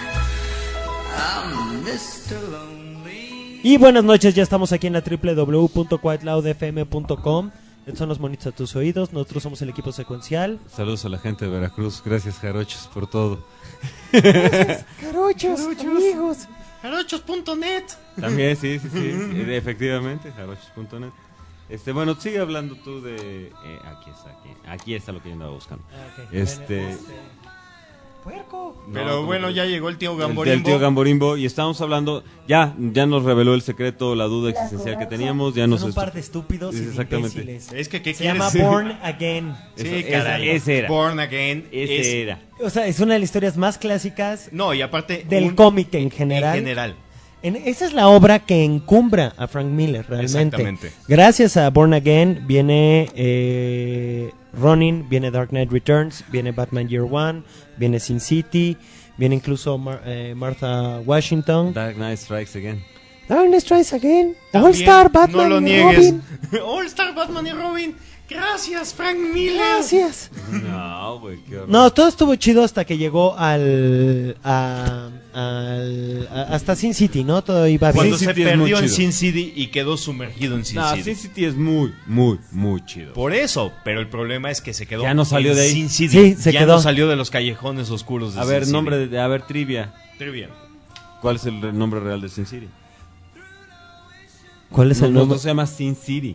I'm mister Lonely. Y buenas noches, ya estamos aquí en la doble u doble u doble u punto quiet loud f m punto com. Estos son los monitos a tus oídos. Nosotros somos el equipo secuencial. Saludos a la gente de Veracruz. Gracias, Jarochos, por todo. Gracias, Jarochos, amigos. Jarochos punto net. También, sí, sí, sí. Efectivamente, jarochos punto net. Este, bueno, sigue hablando tú de... Eh, aquí está, aquí, aquí está lo que yo andaba buscando. Okay. Este... Bueno, este... Puerco. Pero no, bueno, el, ya llegó el tío Gamborimbo. El, el tío Gamborimbo y estábamos hablando, ya ya nos reveló el secreto, la duda existencial que teníamos, ya Son nos un par de estúpidos y exactamente. imbéciles. Es que ¿qué se quieres? llama Born Again. Sí, Eso, caray. Ese era. Born Again. Ese es, era. O sea, es una de las historias más clásicas. No, y aparte del un, cómic en general. En general. En, esa es la obra que encumbra a Frank Miller, realmente. Exactamente. Gracias a Born Again viene eh, Ronin, viene Dark Knight Returns, viene Batman Year One, viene Sin City, viene incluso Mar- eh, Martha Washington. Dark Knight Strikes Again. Dark Knight Strikes Again. También, All Star Batman no lo y niegues. Robin. All Star Batman y Robin. Gracias, Frank Miller. Gracias. No, güey, qué horror. No, todo estuvo chido hasta que llegó al, a, al a- hasta Sin City, ¿no? Todo iba bien. Cuando Sin se City es muy perdió en chido. Sin City y quedó sumergido en Sin No, City. Sin City es muy, muy, muy chido. Por eso, pero el problema es que se quedó Ya no salió en de ahí. Sin City. Sí, se ya quedó. no salió de los callejones oscuros de A ver, Sin nombre City. de, a ver, trivia. Trivia. ¿Cuál es el re- nombre real de Sin City? ¿Cuál es no, el no, nombre? no se llama Sin City.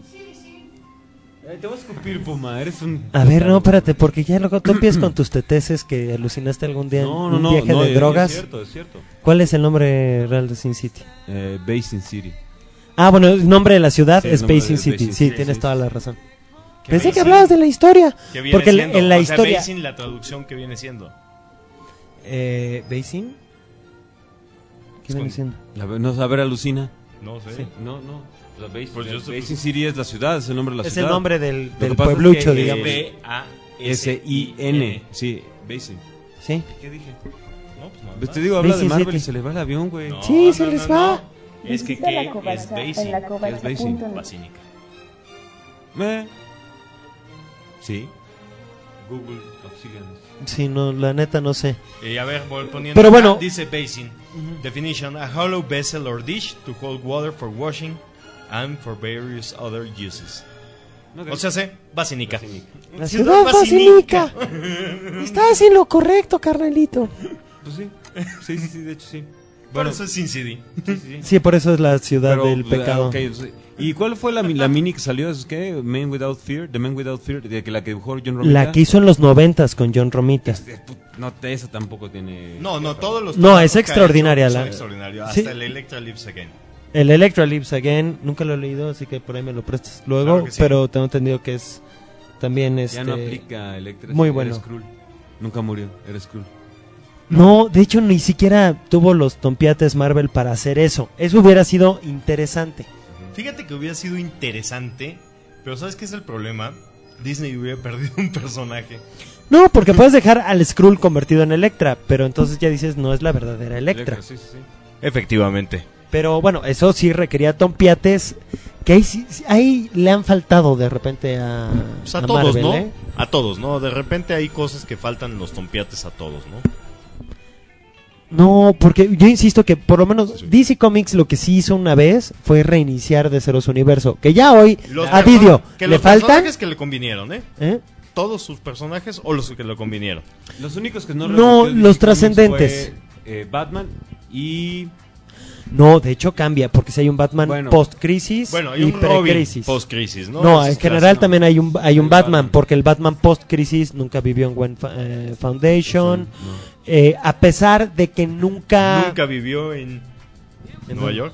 Ay, te voy a escupir, Puma, eres un... A ver, no, espérate, porque ya luego tú empiezas con tus teteses que alucinaste algún día No, en no, un no, viaje no, de es- drogas. Es cierto, es cierto. ¿Cuál es el nombre real de Sin City? Eh, Bay Sin City. Ah, bueno, el nombre de la ciudad Sí, el es nombre Basin de- City. Basin Sí, City, tienes sí, toda sí. la razón. ¿Qué Pensé que Basin? hablabas de la historia. ¿Qué viene Porque en- siendo? en la O sea, historia... Basin, la traducción que viene siendo. Eh, ¿Basin? ¿Qué Es viene con- siendo? La, no, a ver, alucina. No sé. Sí. No, no. La Bay, Pues yo la sé- Basin City es la ciudad, es el nombre de la Es ciudad. el nombre del, Lo del que pasa es pueblucho, que, eh, digamos. B A S I N. Sí, Basin. ¿Sí? ¿Qué dije? No, pues nada Pues más. te digo, habla Basin de Marvel City. y se le va el avión, güey. No, Sí, se no, les no, va. no. Es que Visita la ¿qué es covacha en Basin? la ¿Qué es covacha Basin? punto net. Basílica. Eh. Sí. Google Oxígenos. Sí, no, la neta no sé. Y a ver, voy poniendo. Pero acá, bueno. Dice Basin. Definition: a hollow vessel or dish to hold water for washing and for various other uses. Ok. O sea, sé, basílica. La ciudad basílica. Estás en lo correcto, carnalito. Pues sí. Sí, sí, sí, de hecho sí. Bueno, eso es Sin City. Sí, sí. Sí, por eso es la ciudad Pero, del pecado. okay, sí. ¿Y cuál fue la, la mini que salió? ¿Es qué? Man Without Fear, The Man Without Fear, de que la que dibujó John Romita. La que hizo en los noventas con John Romita. No, esa tampoco tiene... No, no, todos los... No, es extraordinaria. Son La... extraordinarios. Sí. Hasta el Electra Lives Again. El Electra Lives Again, nunca lo he leído, así que por ahí me lo prestas luego, Claro que sí. pero tengo entendido que es también este... Ya no aplica Electra. Muy Eres bueno. Skrull. Nunca murió, eres Skrull. No, de hecho ni siquiera tuvo los tompiates Marvel para hacer eso. Eso hubiera sido interesante. Fíjate que hubiera sido interesante, pero ¿sabes qué es el problema? Disney hubiera perdido un personaje. No, porque puedes dejar al Skrull convertido en Electra, pero entonces ya dices, no es la verdadera Electra. Electra, sí, sí, sí. Efectivamente. Pero bueno, eso sí requería tompiates que ahí, sí- sí- ahí le han faltado de repente a, Pues a, a todos, Marvel, ¿no? ¿eh? A todos, ¿no? De repente hay cosas que faltan en los tompiates a todos, ¿no? No, porque yo insisto que por lo menos D C Comics lo que sí hizo una vez fue reiniciar de cero su universo. Que ya hoy Los a person- Didio que le los faltan... personajes que le convinieron, ¿eh? ¿eh? Todos sus personajes o los que le convinieron. Los únicos que no... No, repitió D C los Comics trascendentes. fue, eh, Batman y... No, de hecho cambia, porque si hay un Batman Bueno. post-crisis Bueno, hay y un Robin pre-crisis. post-crisis, ¿no? No, Ese en es general clásico. también hay un, hay un El Batman, Batman. porque el Batman post-crisis nunca vivió en Gwen Fa- eh, Foundation. No. Eh, a pesar de que nunca... Nunca vivió en, en Nueva York.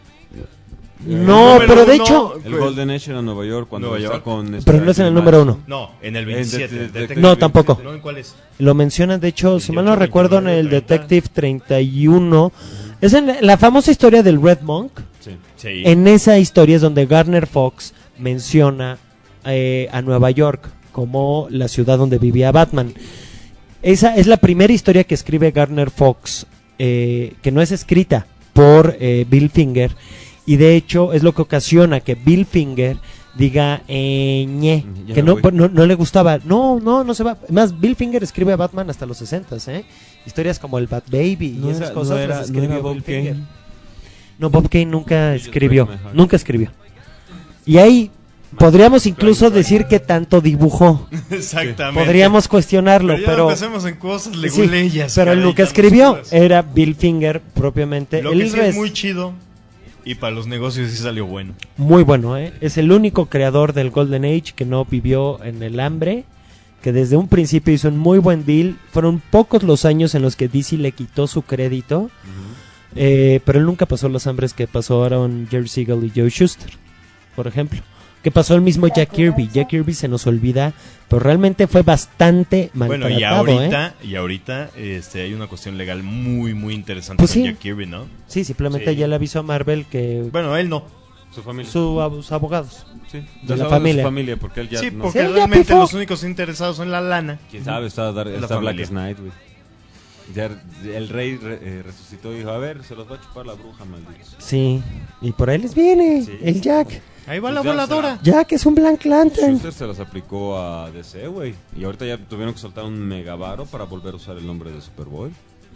No, Número pero de uno, hecho... El Golden Age era Nueva York cuando Nueva está York. con... esta Pero no es en el Kimmy número Madison. uno. No, en el En veintisiete. de- de- el de- Detective No, tampoco. ¿No? ¿En cuál es? Lo mencionan, de hecho, si mal no veintiocho, recuerdo, en el veintinueve, treinta. Detective treinta y uno. Es en la, la famosa historia del Red Monk. Sí. Sí. En esa historia es donde Garner Fox menciona eh, a Nueva York como la ciudad donde vivía Batman. Esa es la primera historia que escribe Garner Fox, eh, que no es escrita por eh, Bill Finger, y de hecho es lo que ocasiona que Bill Finger diga eh, ñe, Ya que me no, voy. no, no le gustaba. No, no, no se va. Más, Bill Finger escribe a Batman hasta los sesentas, ¿eh? Historias como el Bat Baby No y esas era- cosas no era- las no escribió era Bob Bill Finger. Kane. No, Bob Kane nunca Just escribió, Break My Heart. nunca escribió. Y ahí podríamos incluso decir que tanto dibujó. Exactamente. Podríamos cuestionarlo, Pero ya pero... empecemos en cosas Sí, leguleyas. pero caray, lo que tan escribió oscuras. era Bill Finger propiamente. Lo El que sí res- es muy chido y para los negocios sí salió bueno. muy bueno, ¿eh? Es el único creador del Golden Age que no vivió en el hambre, que desde un principio hizo un muy buen deal. Fueron pocos los años en los que D C le quitó su crédito, eh, pero él nunca pasó los hambres que pasaron Jerry Siegel y Joe Shuster, por ejemplo. Que pasó el mismo Jack Kirby. Jack Kirby se nos olvida, pero realmente fue bastante Bueno, y maltratado, ¿eh? ahorita, y ahorita este, hay una cuestión legal muy, muy interesante Pues con sí. Jack Kirby, ¿no? Sí, simplemente Sí. ya le avisó a Marvel que... Bueno, él no. Su familia. Su, ab- sus abogados. Sí, de la su familia. familia, porque él ya Sí, no... porque Sí, ya realmente pifó. los únicos interesados en la lana. Quién sabe, está, Dar- Es la está familia. Black Knight, güey. Ya el rey re- eh, resucitó y dijo, a ver, se los va a chupar la bruja, malditos. Sí, y por ahí les viene Sí. el Jack. Ahí va Pues la ya voladora. Jack es un Black Lantern. Schuster se las aplicó a D C, güey. Y ahorita ya tuvieron que soltar un megavaro para volver a usar el nombre de Superboy.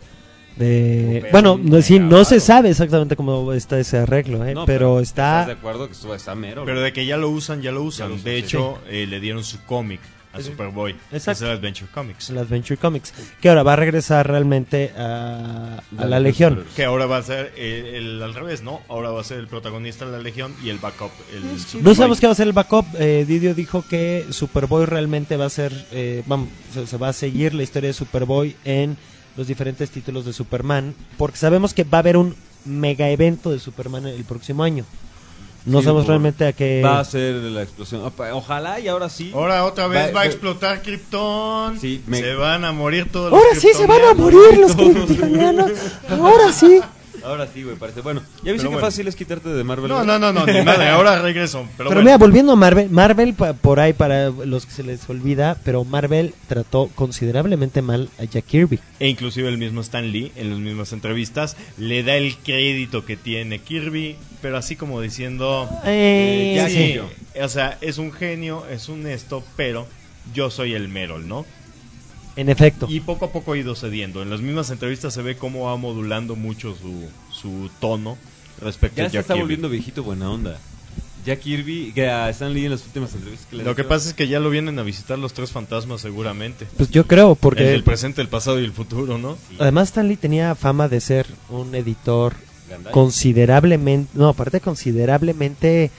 De... Pero Bueno, un no, sí, no megavaro. se sabe exactamente cómo está ese arreglo, ¿eh? No, pero, ¿Estás de está... acuerdo que esto está mero? Pero de que ya lo usan, ya lo usan. Ya lo usan, de sí. hecho, eh, le dieron su cómic a Sí. Superboy. Exacto. Es el Adventure Comics. El Adventure Comics. Que ahora va a regresar realmente a, a la Legión. Que ahora va a ser el, el- al revés, ¿no? Ahora va a ser el protagonista de la Legión y el backup. El No Superboy. sabemos qué va a ser el backup. Eh, Didio dijo que Superboy realmente va a ser, eh, vamos, se, se va a seguir la historia de Superboy en los diferentes títulos de Superman, porque sabemos que va a haber un mega evento de Superman el próximo año. No Sí, sabemos por- realmente a qué... Va a ser la explosión. Opa, Ojalá y ahora sí. Ahora otra vez Va- va, a va- explotar Krypton. Sí, me- Se van a morir todos los Ahora sí se van a morir los kryptonianos. Ahora sí. Ahora sí, güey, parece. Bueno, ya viste Pero qué bueno. fácil es quitarte de Marvel. No, güey? no, no, no, ni madre. Ahora regreso. Pero, Pero, bueno. mira, volviendo a Marvel, Marvel pa- por ahí para los que se les olvida, pero Marvel trató considerablemente mal a Jack Kirby. E inclusive el mismo Stan Lee en las mismas entrevistas le da el crédito que tiene Kirby, pero así como diciendo, Eh, ya sí. sí, o sea, es un genio, es un esto, pero yo soy el Merol, ¿no? En efecto. Y poco a poco ha ido cediendo. En las mismas entrevistas se ve cómo va modulando mucho su, su tono respecto Ya a se Jack está Kirby. volviendo viejito buena onda. Jack Kirby, que a Stan Lee en las últimas entrevistas que le Lo que dio. pasa es que ya lo vienen a visitar los tres fantasmas seguramente. Pues yo creo, porque... El del presente, el pasado y el futuro, ¿no? Además, Stan Lee tenía fama de ser un editor Gandaya. considerablemente... No, aparte considerablemente...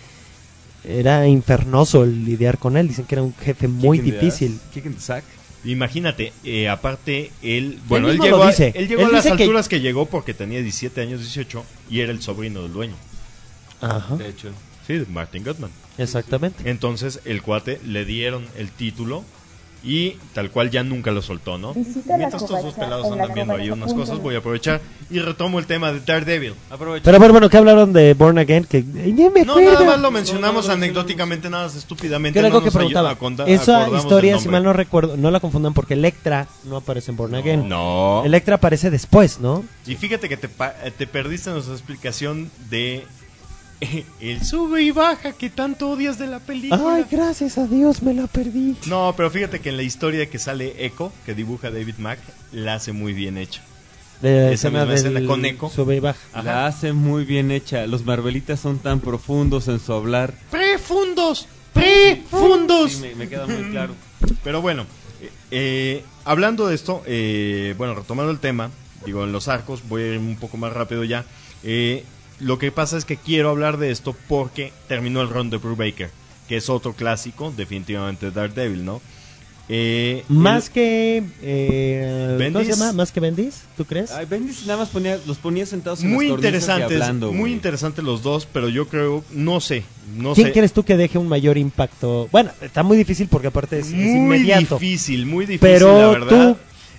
Era infernoso el lidiar con él. Dicen que era un jefe muy Kick in the difícil. ass, kick in the sack. Imagínate, eh, aparte, él... Bueno, él, mismo llegó, lo a, dice. él llegó Él a las dice que- alturas que... llegó porque tenía diecisiete años, dieciocho, y era el sobrino del dueño. Ajá. De hecho. Sí, de Martin Goodman. Exactamente. Entonces, el cuate le dieron el título y tal cual ya nunca lo soltó, ¿no? Visita la Mientras estos dos covacha pelados en la andan viendo ahí covacha unas punto cosas, net. voy a aprovechar y retomo el tema de Daredevil. Aprovecha. Pero bueno, bueno, ¿qué hablaron de Born Again? Que Ay, ni me No, acuerdo. nada más lo mencionamos No, no, no, anecdóticamente, nada más estupidamente. Que era no algo que nos ayu- preguntaba. aconda- Esa acordamos historia, del si nombre. mal no recuerdo, no la confundan porque Electra no aparece en Born Again. No. Electra aparece después, ¿no? Y fíjate que te, pa- te perdiste nuestra explicación de eh, el sube y baja que tanto odias de la película. Ay, gracias a Dios me la perdí. No, pero fíjate que en la historia que sale Echo, que dibuja David Mack, la hace muy bien hecha. De Esa misma escena con Echo. Sube y baja. Ajá. La hace muy bien hecha. Los Marvelitas son tan profundos en su hablar. ¡Prefundos! ¡Prefundos! Sí, me, me queda muy claro. Pero bueno, eh, eh, hablando de esto, eh, bueno, retomando el tema, digo, en los arcos, voy a ir un poco más rápido ya. Eh, lo que pasa es que quiero hablar de esto porque terminó el run de Brubaker, que es otro clásico, definitivamente de Daredevil, ¿no? Eh, Más el- que... Eh, ¿Cómo se Bendis. llama? ¿Más que Bendis? ¿Tú crees? Ay, Bendis nada más ponía, los ponía sentados en muy las cornisas y interesantes, hablando, muy güey. interesantes los dos, pero yo creo, no sé, no ¿Quién sé. crees tú que deje un mayor impacto? Bueno, está muy difícil porque aparte es, es Muy inmediato. difícil, muy difícil, Pero la verdad. tú-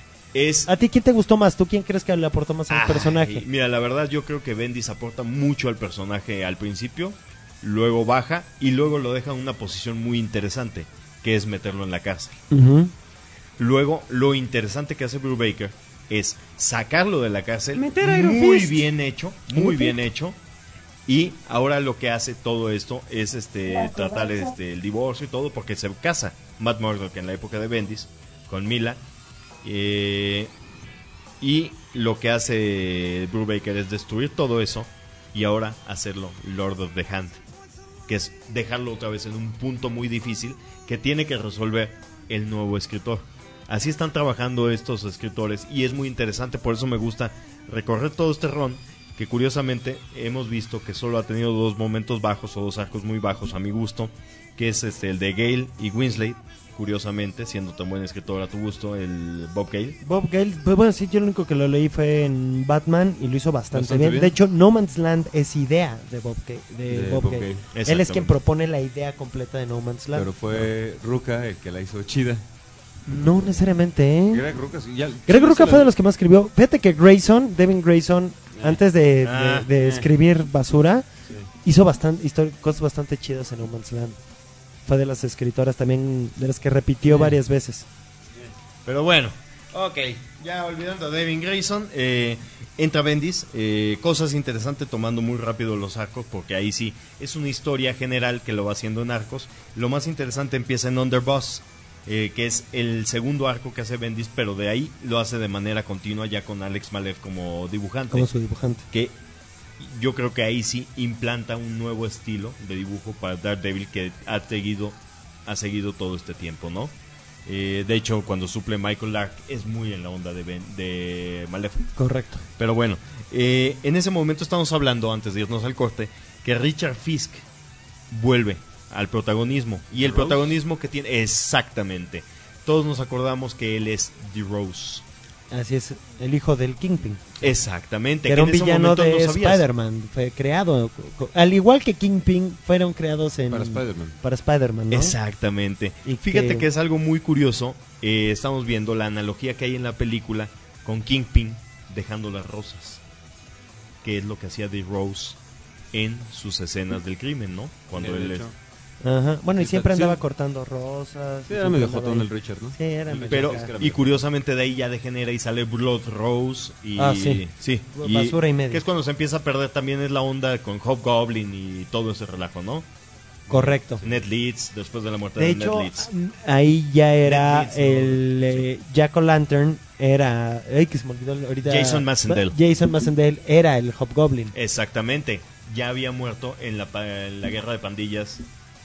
Es ¿A ti quién te gustó más? ¿Tú quién crees que le aportó más al Ay, personaje? Mira, la verdad yo creo que Bendis aporta mucho al personaje al principio, luego baja y luego lo deja en una posición muy interesante, que es meterlo en la cárcel. Ujú. Luego, lo interesante que hace Brubaker es sacarlo de la cárcel, Meter a Iron muy Fist. bien hecho, muy bien hecho. Y ahora lo que hace todo esto es este tratar este el divorcio y todo, porque se casa Matt Murdock en la época de Bendis con Mila. Eh, y lo que hace Brubaker es destruir todo eso y ahora hacerlo Lord of the Hand, que es dejarlo otra vez en un punto muy difícil que tiene que resolver el nuevo escritor. Así están trabajando estos escritores y es muy interesante, por eso me gusta recorrer todo este run, que curiosamente hemos visto que solo ha tenido dos momentos bajos o dos arcos muy bajos a mi gusto, que es este el de Gale y Winslade, curiosamente, siendo tan buen escritor a tu gusto, el Bob Gale. Bob Gale, pues bueno, sí, yo lo único que lo leí fue en Batman y lo hizo bastante, Bastante bien. bien. De hecho, No Man's Land es idea de Bob, Ga- de De Bob Bob Gale. Gale. Él es Exactamente. quien propone la idea completa de No Man's Land. Pero fue Ruka el que la hizo chida. No necesariamente, ¿eh? Greg Ruka, sí, ya- Greg Rucka sí, fue la- de los que más escribió. Fíjate que Grayson, Devin Grayson, antes de, Ah, de- de eh. escribir basura, Sí. hizo bastante, histori- cosas bastante chidas en No Man's Land. Fue de las escritoras también, de las que repitió Sí. varias veces. Pero bueno, ok, ya olvidando a Devin Grayson, eh, entra Bendis, eh, cosas interesantes tomando muy rápido los arcos, porque ahí sí es una historia general que lo va haciendo en arcos. Lo más interesante empieza en Underboss, eh, que es el segundo arco que hace Bendis, pero de ahí lo hace de manera continua ya con Alex Maleev como dibujante. Como su dibujante. Que yo creo que ahí sí implanta un nuevo estilo de dibujo para Daredevil que ha seguido, ha seguido todo este tiempo, ¿no? Eh, de hecho, cuando suple Michael Lark es muy en la onda de, ben, de Maleev. Correcto. Pero bueno, eh, en ese momento estamos hablando, antes de irnos al corte, que Richard Fisk vuelve al protagonismo. Y el Rose. protagonismo que tiene, exactamente. Todos nos acordamos que él es The Rose. Así es, el hijo del Kingpin. Exactamente. Que era un en ese villano momento de no sabías. Spider-Man. Fue creado. co- co- Al igual que Kingpin, fueron creados en. Para Spider-Man. Para Spider-Man, ¿no? Exactamente. Y Fíjate que- que... es algo muy curioso. eh, estamos viendo la analogía que hay en la película con Kingpin dejando las rosas, que es lo que hacía The Rose en sus escenas del crimen, ¿no? Cuando De él hecho. es... Ajá. Bueno, y Sí, siempre sí. andaba cortando rosas. Sí, era siempre medio andaba jotón ahí. el Richard, ¿no? Sí, era medio Pero, acá. y curiosamente de ahí ya degenera y sale Blood Rose y... Ah, sí. sí Basura y media. Que es cuando se empieza a perder también es la onda con Hobgoblin y todo ese relajo, ¿no? Correcto. Ned Leeds, después de la muerte De de, hecho, Ned Leeds. ahí ya era Ned Leeds, ¿no? el eh, Jack O'Lantern, era. Ay, que se me olvidó ahorita. Jason Massendale. Jason Massendale era el Hobgoblin. Exactamente. ya había muerto en la, en la guerra de pandillas.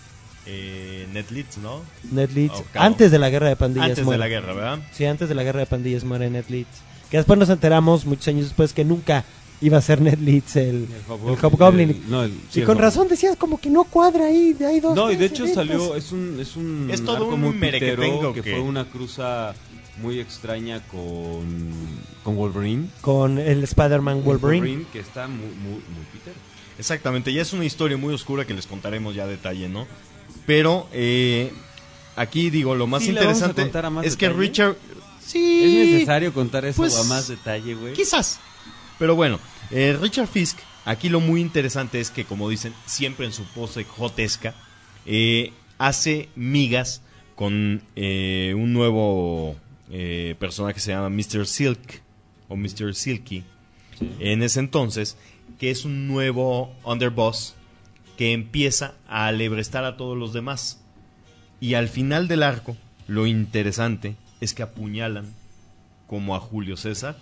Eh, Ned Leeds, ¿no? Ned Leeds. Oh, antes de la guerra de pandillas. Antes muere. de la guerra, ¿verdad? Sí, antes de la guerra de pandillas muere Ned Leeds. Que después nos enteramos, muchos años después, que nunca iba a ser Ned Leeds el, el, el Hobgoblin. El, no, el, sí, y con razón decías como que no cuadra ahí. Hay dos no, y de hecho salió, es un, es un es todo arco un muy merequetengo pitero, que que fue una cruza muy extraña con, con Wolverine. Con el Spider-Man Wolverine. Wolverine, que está muy, muy, muy pitero. Exactamente, ya es una historia muy oscura que les contaremos ya a detalle, ¿no? Pero eh, aquí digo, lo más ¿Sí interesante a a más es detalle? que Richard... Sí, ¿Es necesario contar eso pues, a más detalle, güey? Quizás. Pero bueno, eh, Richard Fisk, aquí lo muy interesante es que, como dicen, siempre en su pose jotesca, eh, hace migas con eh, un nuevo eh, personaje que se llama mister Silk, o mister Silky, sí. En ese entonces, que es un nuevo underboss que empieza a alebrestar a todos los demás. Y al final del arco, lo interesante es que apuñalan, como a Julio César,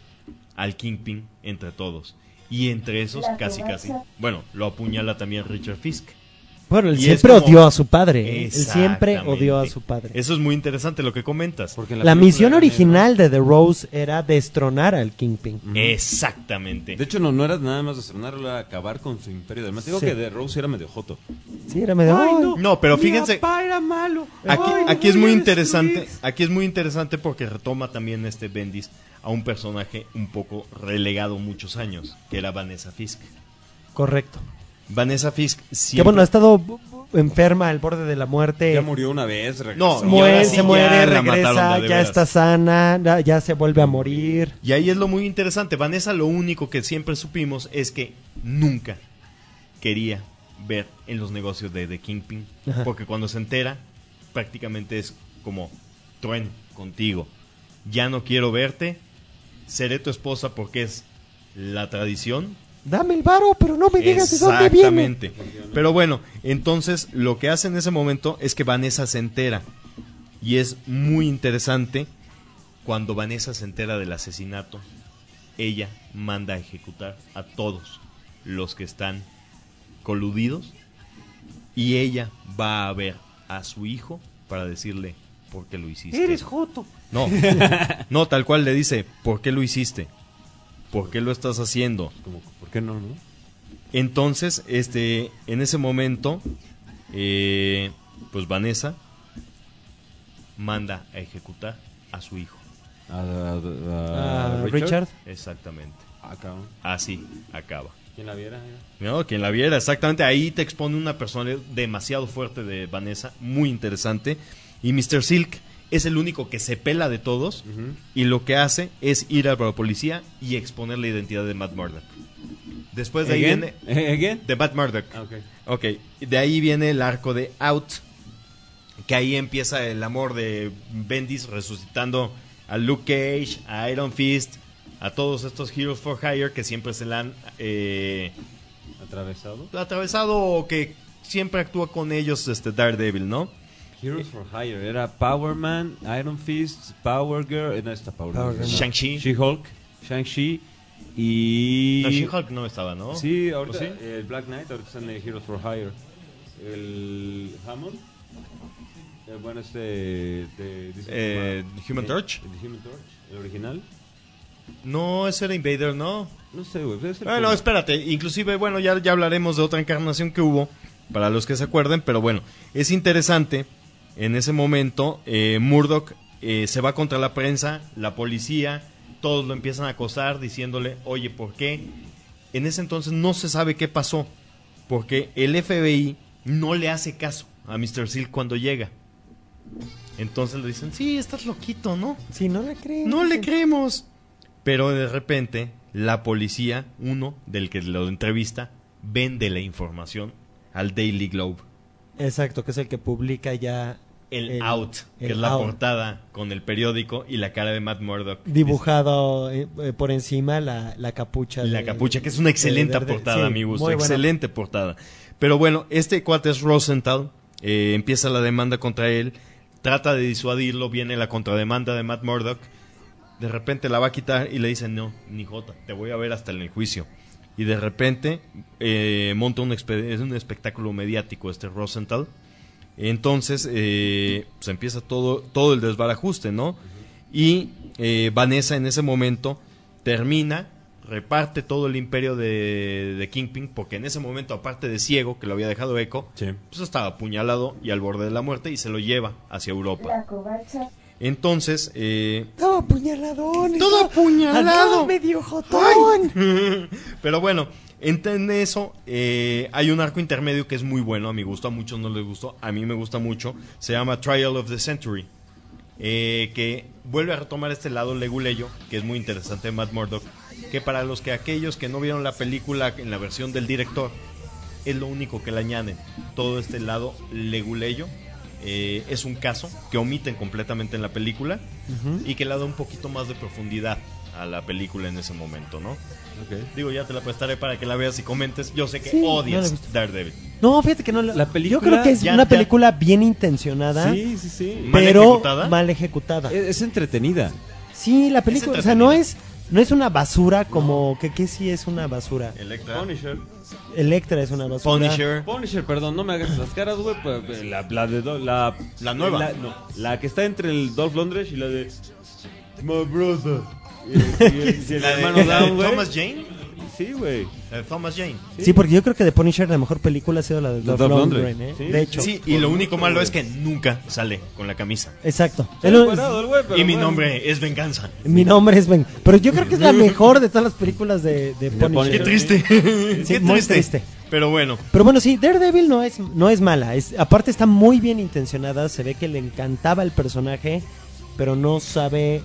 al Kingpin entre todos. Y entre esos, casi casi, bueno, lo apuñala también Richard Fisk. Bueno, él Y siempre como... odió a su padre. Él siempre odió a su padre. Eso es muy interesante lo que comentas. Porque la, la misión original de The Rose era destronar al Kingpin. Uh-huh. Exactamente. De hecho, no, no era nada más destronarlo, era acabar con su imperio. Además, digo sí. que The Rose era medio joto. Sí, era medio Ay, no, no, pero fíjense. Mi papá era malo. Aquí, Ay, aquí es muy interesante. destruir. Aquí es muy interesante porque retoma también este Bendis a un personaje un poco relegado muchos años, que era Vanessa Fisk. Correcto. Vanessa Fisk siempre... Que bueno, ha estado enferma al borde de la muerte. Ya murió una vez, no, muere, sí se muere, ya regresa, ya está sana, ya, ya se vuelve a morir. Y ahí es lo muy interesante. Vanessa, lo único que siempre supimos es que nunca quería ver en los negocios de The Kingpin. Ajá. Porque cuando se entera, prácticamente es como trueno contigo. Ya no quiero verte, seré tu esposa porque es la tradición. Dame el varo, pero no me digas de dónde viene. Exactamente. Pero bueno, entonces lo que hace en ese momento es que Vanessa se entera. Y es muy interesante cuando Vanessa se entera del asesinato. Ella manda a ejecutar a todos los que están coludidos. Y ella va a ver a su hijo para decirle por qué lo hiciste. Eres joto. No, no, tal cual le dice, ¿por qué lo hiciste? ¿Por qué lo estás haciendo? Como, ¿por qué no, no? Entonces, este, en ese momento, eh, pues Vanessa manda a ejecutar a su hijo. ¿A, a, a, a Richard? Richard? Exactamente. Acaba. Así acaba. ¿Quién la viera? No, quien la viera, exactamente. Ahí te expone una persona demasiado fuerte de Vanessa, muy interesante. Y mister Silk es el único que se pela de todos, uh-huh. Y lo que hace es ir a la policía y exponer la identidad de Matt Murdock. Después de ¿Again? ahí viene ¿Again? de Matt Murdock. Ah, okay. Ok, de ahí viene el arco de Out, que ahí empieza el amor de Bendis resucitando a Luke Cage, a Iron Fist, a todos estos Heroes for Hire que siempre se la han eh, atravesado, atravesado o que siempre actúa con ellos este Daredevil, ¿no? Heroes for Hire, era Power Man, Iron Fist, Power Girl, no está Power, Power Girl, no. Shang-Chi, She-Hulk, Shang-Chi y... No, She-Hulk no estaba, ¿no? Sí, ahorita ¿Sí? el Black Knight, ahorita está en Heroes for Hire. El Hammond, el bueno este de, de eh, Human Torch, el Human Torch, el original. No, ese era Invader, ¿no? No sé, güey. Bueno, espérate, inclusive, bueno, ya, ya hablaremos de otra encarnación que hubo, para los que se acuerden, pero bueno, es interesante. En ese momento, eh, Murdock eh, se va contra la prensa, la policía, todos lo empiezan a acosar diciéndole, oye, ¿por qué? En ese entonces no se sabe qué pasó, porque el F B I no le hace caso a mister Silk cuando llega. Entonces le dicen, sí, estás loquito, ¿no? Sí, no le creemos. No le creemos. Pero de repente, la policía, uno del que lo entrevista, vende la información al Daily Globe. Exacto, que es el que publica ya... El, el Out, que es la out. portada con el periódico y la cara de Matt Murdock. Dibujado eh, por encima la, la capucha. La de, capucha, que es una excelente de, de, portada, sí, a mi gusto. Excelente buena. portada. Pero bueno, este cuate es Rosenthal. Eh, empieza la demanda contra él. Trata de disuadirlo. Viene la contrademanda de Matt Murdock. De repente la va a quitar y le dicen, no, ni jota, te voy a ver hasta en el juicio. y de repente eh, monta un, espe- es un espectáculo mediático este Rosenthal. Entonces eh, pues empieza todo, todo el desbarajuste, ¿no? Y eh, Vanessa en ese momento termina, reparte todo el imperio de, de Kingpin, porque en ese momento, aparte de ciego, que lo había dejado Echo, Sí. pues estaba apuñalado y al borde de la muerte, y se lo lleva hacia Europa. La covacha. Entonces, eh, Todo apuñaladón. Todo apuñalado. Andaba medio jotón. pero bueno, en, en eso eh, hay un arco intermedio que es muy bueno, a mi gusto, a muchos no les gustó, a mí me gusta mucho, se llama Trial of the Century, eh, que vuelve a retomar este lado leguleyo, que es muy interesante de Matt Murdock, que para los que aquellos que no vieron la película en la versión del director, es lo único que le añaden, todo este lado leguleyo. Eh, es un caso que omiten completamente en la película, uh-huh, y que le da un poquito más de profundidad a la película en ese momento, ¿no? Okay. Digo, ya te la prestaré para que la veas y comentes. Yo sé que Sí, odias no Daredevil. No, fíjate que no. La, La película yo creo que es ya- una ya- película bien intencionada, Sí, sí, sí. ¿Mal pero ejecutada? mal ejecutada. Es, es entretenida. Sí, la película, o sea, no entretenida. es no es una basura como que que sí es una basura. Electra. Punisher. Electra es una basura. Punisher. Punisher, perdón, no me hagas esas caras, güey. pues, La, la, de Do- la, La nueva. La, no, la que está entre el Dolph Lundgren y la de My Brother. Y, y el, y el La de, hermano la de Down, güey. Thomas Jane. Sí, güey. La de Thomas Jane. Sí, porque yo creo que de Punisher la mejor película ha sido la de De Dolph Dolph Lundgren, Lundgren, ¿eh? sí. De hecho. Sí, y lo único malo es que nunca sale con la camisa. Exacto. Está Él- encuerado el güey, pero Y mi bueno. nombre es Venganza. mi nombre es Ben. Pero yo creo que es la mejor de todas las películas de, de Punisher. Qué triste. Sí, Qué muy triste. triste. Pero bueno. Pero bueno, sí, Daredevil no es, no es mala. Es, aparte está muy bien intencionada. Se ve que le encantaba el personaje, pero no sabe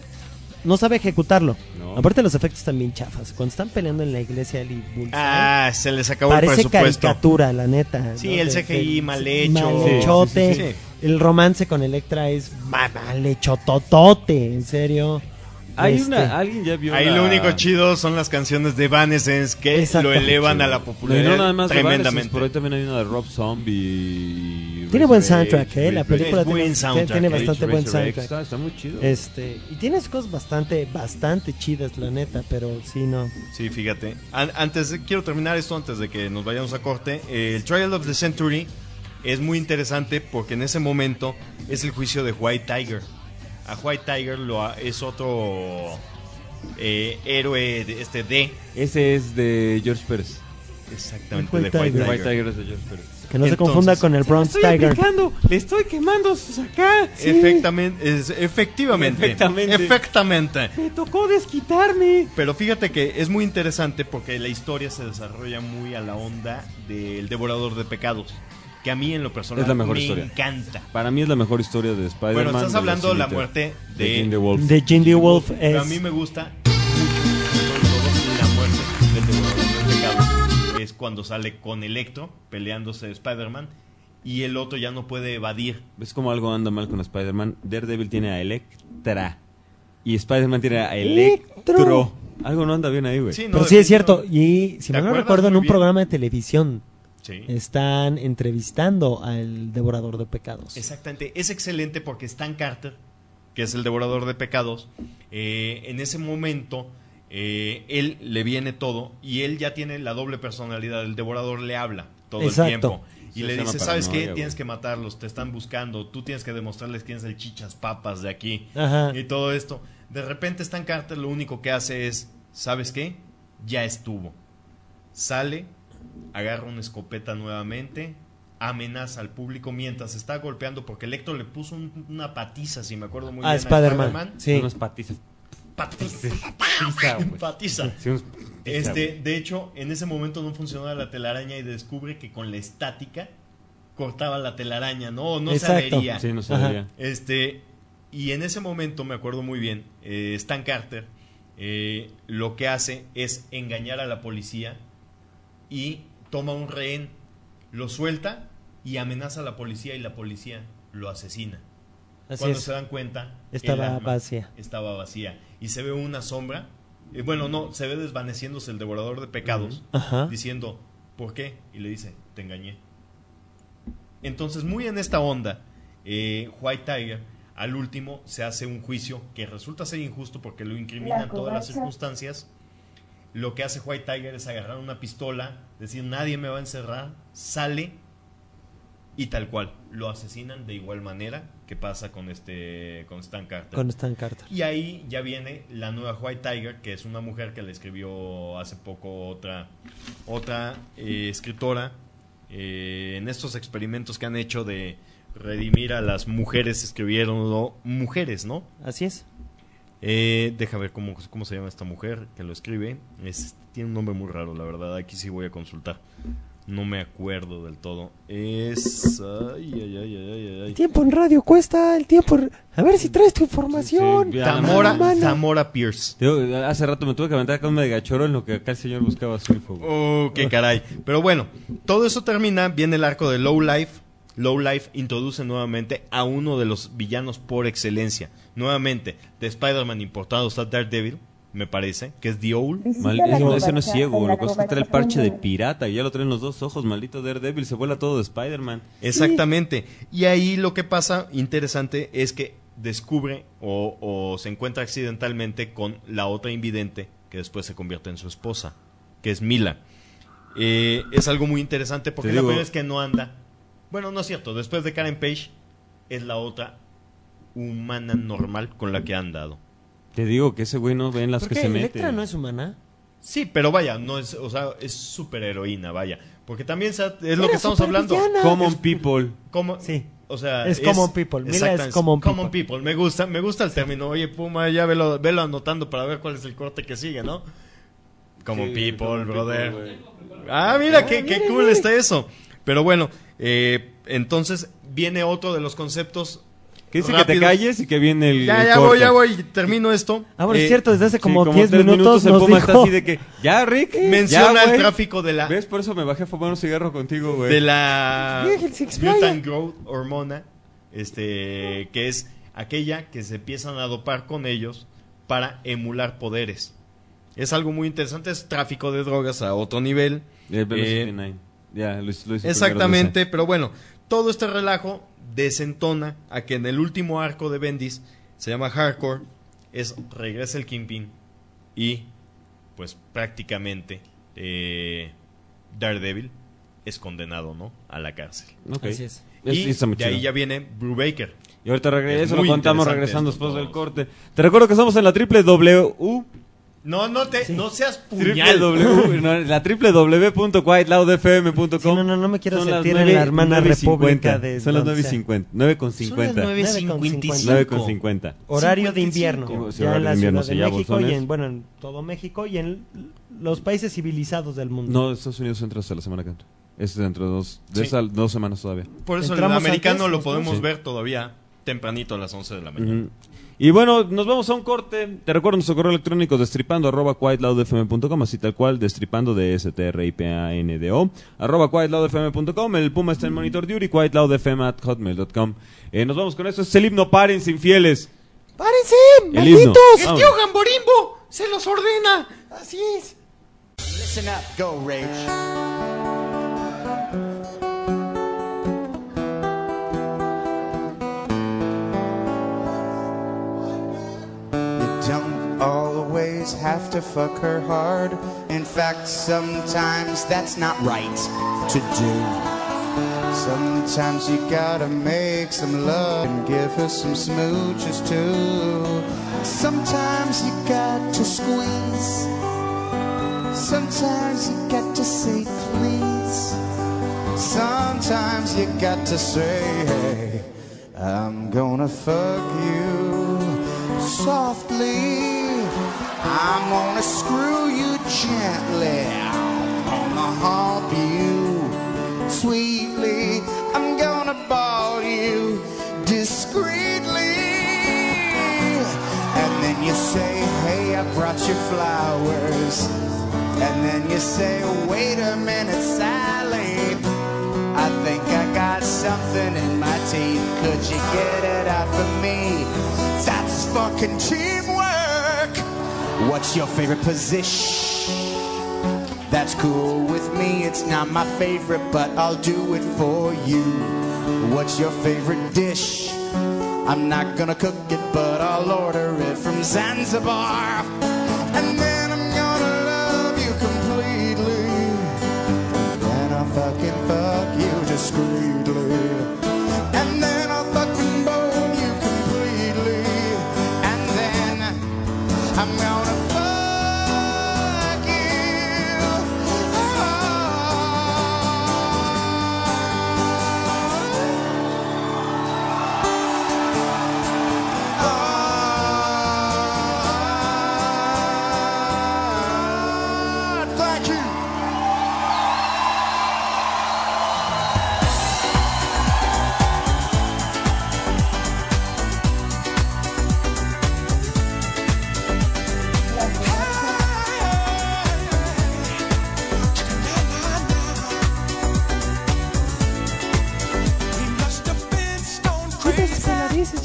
no sabe ejecutarlo. No. Aparte los efectos también chafas. Cuando están peleando en la iglesia él y Bullseye, Ah, se les acabó el parece presupuesto. caricatura, la neta. Sí, ¿no? el De- C G I de- mal hecho. mal Sí, hechote. sí, sí, sí. El romance con Electra es ma- mal hecho totote, en serio. Hay Este, una, alguien ya vio Ahí la- lo único chido son las canciones de Evanescence que Exacto. lo elevan a la No, y popularidad no nada más de tremendamente. Evanescence, pero ahí también hay una de Rob Zombie. Tiene buen Resurrect, soundtrack, eh, la Resurrect. película Es buen tiene, soundtrack, tiene eh, bastante buen Resurrect, soundtrack. Está, está muy chido. Este, y tienes cosas bastante, bastante chidas, la neta, pero sí, no. Sí, fíjate. An- antes de- quiero terminar esto antes de que nos vayamos a corte. Eh, el Trial of the Century es muy interesante porque en ese momento es el juicio de White Tiger. A White Tiger lo ha- es otro eh, héroe de este D. Ese es de George Pérez. Exactamente, White de White Tiger. Tiger. White Tiger es de George Pérez. Que no se Entonces, confunda con el Bronze Tiger. Le estoy quemando sus acá. Efectamente, es- efectivamente. Efectamente. Efectamente. Me tocó desquitarme. Pero fíjate que es muy interesante porque la historia se desarrolla muy a la onda del Devorador de Pecados, que a mí en lo personal Es la mejor me historia. encanta. Para mí es la mejor historia de Spider-Man. Bueno, estás de hablando los de la Sin muerte de de, King the Wolf. De Jindy Wolf Pero es... a mí me gusta sobre todo la muerte del Devorador de Pecados, que es cuando sale con Electro peleándose Spider-Man y el otro ya no puede evadir. ¿Ves cómo algo anda mal con Spider-Man? Daredevil tiene a Electra. Y Spider-Man tiene a Electro. Electro. Algo no anda bien ahí, güey. Sí, no, Pero sí es cierto, definitivamente. y si ¿Te mal no acuerdas? recuerdo, en Muy un bien. programa de televisión Sí. están entrevistando al Devorador de Pecados. Exactamente, es excelente porque Stan Carter, que es el Devorador de Pecados, eh, en ese momento eh, él le viene todo y él ya tiene la doble personalidad. El Devorador le habla todo Exacto. el tiempo y Sí, le es una dice, ¿sabes qué? paranoia, Tienes güey. que matarlos, te están buscando, tú tienes que demostrarles quién es el chichas papas de aquí Ajá. y todo esto. De repente Stan Carter lo único que hace es, ¿sabes qué? Ya estuvo. Sale, agarra una escopeta nuevamente, amenaza al público mientras está golpeando, porque Electro le puso un- una patiza, si me acuerdo muy Ah, bien. Spider-Man. Sí. Unas patizas. Patiza. Patiza, güey. Patiza. Sí, unas patizas, Este, güey. de hecho, en ese momento no funcionaba la telaraña y descubre que con la estática cortaba la telaraña, ¿no? O no Exacto. se adhería. Sí, no Ajá. sabía. Este, y en ese momento me acuerdo muy bien, eh, Stan Carter eh, lo que hace es engañar a la policía y toma un rehén, lo suelta y amenaza a la policía y la policía lo asesina. Así Cuando es. se dan cuenta, Estaba el arma vacía. Estaba vacía y se ve una sombra. eh, bueno, no, se ve desvaneciéndose el Devorador de Pecados, Ajá. diciendo, ¿por qué? Y le dice, te engañé. Entonces, muy en esta onda, eh, White Tiger al último se hace un juicio que resulta ser injusto porque lo incriminan La todas las covacha. circunstancias lo que hace White Tiger es agarrar una pistola, decir nadie me va a encerrar, sale y tal cual lo asesinan de igual manera que pasa con este con Stan Carter. Con Stan Carter. Y ahí ya viene la nueva White Tiger, que es una mujer que le escribió hace poco otra otra eh, escritora eh, en estos experimentos que han hecho de redimir a las mujeres, escribieron mujeres, ¿no? Así es. Eh, deja ver cómo, cómo se llama esta mujer que lo escribe. Es, tiene un nombre muy raro, la verdad. Aquí sí voy a consultar. No me acuerdo del todo. Es... Ay, ay, ay, ay, ay. El tiempo en radio cuesta, el tiempo... en- A ver si traes tu información. Sí, sí, Tamora, Mano. Tamora Pierce. Digo, hace rato me tuve que aventar acá un megachoro en lo que acá el señor buscaba su info. güey. Oh, qué caray. Pero bueno, todo eso termina. Viene el arco de Low Life. Low Life introduce nuevamente a uno de los villanos por excelencia. Nuevamente, de Spider-Man importado está Daredevil, me parece, que es The Owl. Mal- Visita la ese, ese no es covacha ciego, en lo la que pasa es que trae el covacha parche de punto net. pirata y ya lo traen los dos ojos, maldito Daredevil, se vuela todo de Spider-Man. Exactamente. Y ahí lo que pasa, interesante, es que descubre o, o se encuentra accidentalmente con la otra invidente que después se convierte en su esposa, que es Mila. Eh, es algo muy interesante porque Te la digo- primera vez que no anda. Bueno, no es cierto. Después de Karen Page, es la otra humana normal con la que han dado. Te digo que ese güey no ve en las ¿Por que qué? se mete. ¿Electra no es humana? Sí, pero vaya, no es, o sea, es superheroína, vaya. Porque también se ha- es lo Era que estamos hablando. supervillana. Common people. Como, Sí. O sea, Es common people. Mila es exactamente, common people. people. Me gusta, me gusta el término. Oye, Puma, ya velo, velo anotando para ver cuál es el corte que sigue, ¿no? Common Sí, people, common brother. people, güey. Ah, mira, Ah, qué, qué mire, cool mire. está eso. Pero bueno, eh, entonces viene otro de los conceptos. Que dice que te rápidos. calles y que viene el. Ya, el ya corte. voy, ya voy, termino esto. Ah, bueno, Eh, es cierto, desde hace Sí, como diez tres minutos, el nos Puma dijo... está así de que. Ya, Rick. Menciona ya, el güey. tráfico de la ¿Ves? Por eso me bajé a fumar un cigarro contigo, güey. de la Dejen, se explaya. Mutant Growth Hormona, este, que es aquella que se empiezan a dopar con ellos para emular poderes. Es algo muy interesante, es tráfico de drogas a otro nivel. El Velocity Eh, nueve. Ya, lo, hice- lo hice Exactamente, primero, pero bueno, todo este relajo desentona a que en el último arco de Bendis, se llama Hardcore, es regresa el Kingpin y pues prácticamente eh, Daredevil es condenado, ¿no?, a la cárcel. no sé. Ok. Así es. Es- Y está muy de ahí chido. ya viene Brubaker. Y ahorita regreso, Es eso lo muy contamos interesante regresando esto, después del todos. corte. Te recuerdo que estamos en la triple W. No, no te, no seas Triple puñal. W, no, la triple w punto white loud f m punto com. Sí, no, no, no me quiero Son las sentir en nueve- la hermana nueve república cincuenta. de Son las donde nueve y sea. cincuenta. nueve con cincuenta. nueve cincuenta y cinco. nueve con cincuenta. Horario de cincuenta y invierno. cinco. Sí, Ya horario en la de invierno, Ciudad sí, de ya México y bolsones. en, bueno, en todo México y en los países civilizados del mundo. No, Estados Unidos entra hasta la semana que entra. Es dentro de dos, de Sí. esas dos semanas todavía. Por eso el Entramos americano antes, lo ¿no? podemos Sí. ver todavía tempranito a las once de la mañana. Ujú. Y bueno, nos vamos a un corte. Te recuerdo nuestro correo electrónico destripando arroba quiet loud f m punto com, así tal cual, destripando de S T R I P A N D O arroba quiet loud f m punto com. El Puma está en Monitor Duty, quiet loud f m at hotmail punto com. Eh, nos vamos con eso. Es el himno Párense, infieles. ¡Párense! El himno. ¡Malditos! Vamos. Gamborimbo se los ordena. Así es. Listen up, go Rage. You don't always have to fuck her hard. In fact, sometimes that's not right to do. Sometimes you gotta make some love and give her some smooches too. Sometimes you got to squeeze. Sometimes you got to say please. Sometimes you got to say, hey, I'm gonna fuck you softly. I'm gonna screw you gently. I'm gonna hump you sweetly. I'm gonna ball you discreetly. And then you say, hey, I brought you flowers. And then you say, wait a minute, Sally, I think I got something in my teeth. Could you get it out for me? That's fucking teamwork. What's your favorite position? That's cool with me. It's not my favorite, but I'll do it for you. What's your favorite dish? I'm not gonna cook it, but I'll order it from Zanzibar. And then I'm gonna love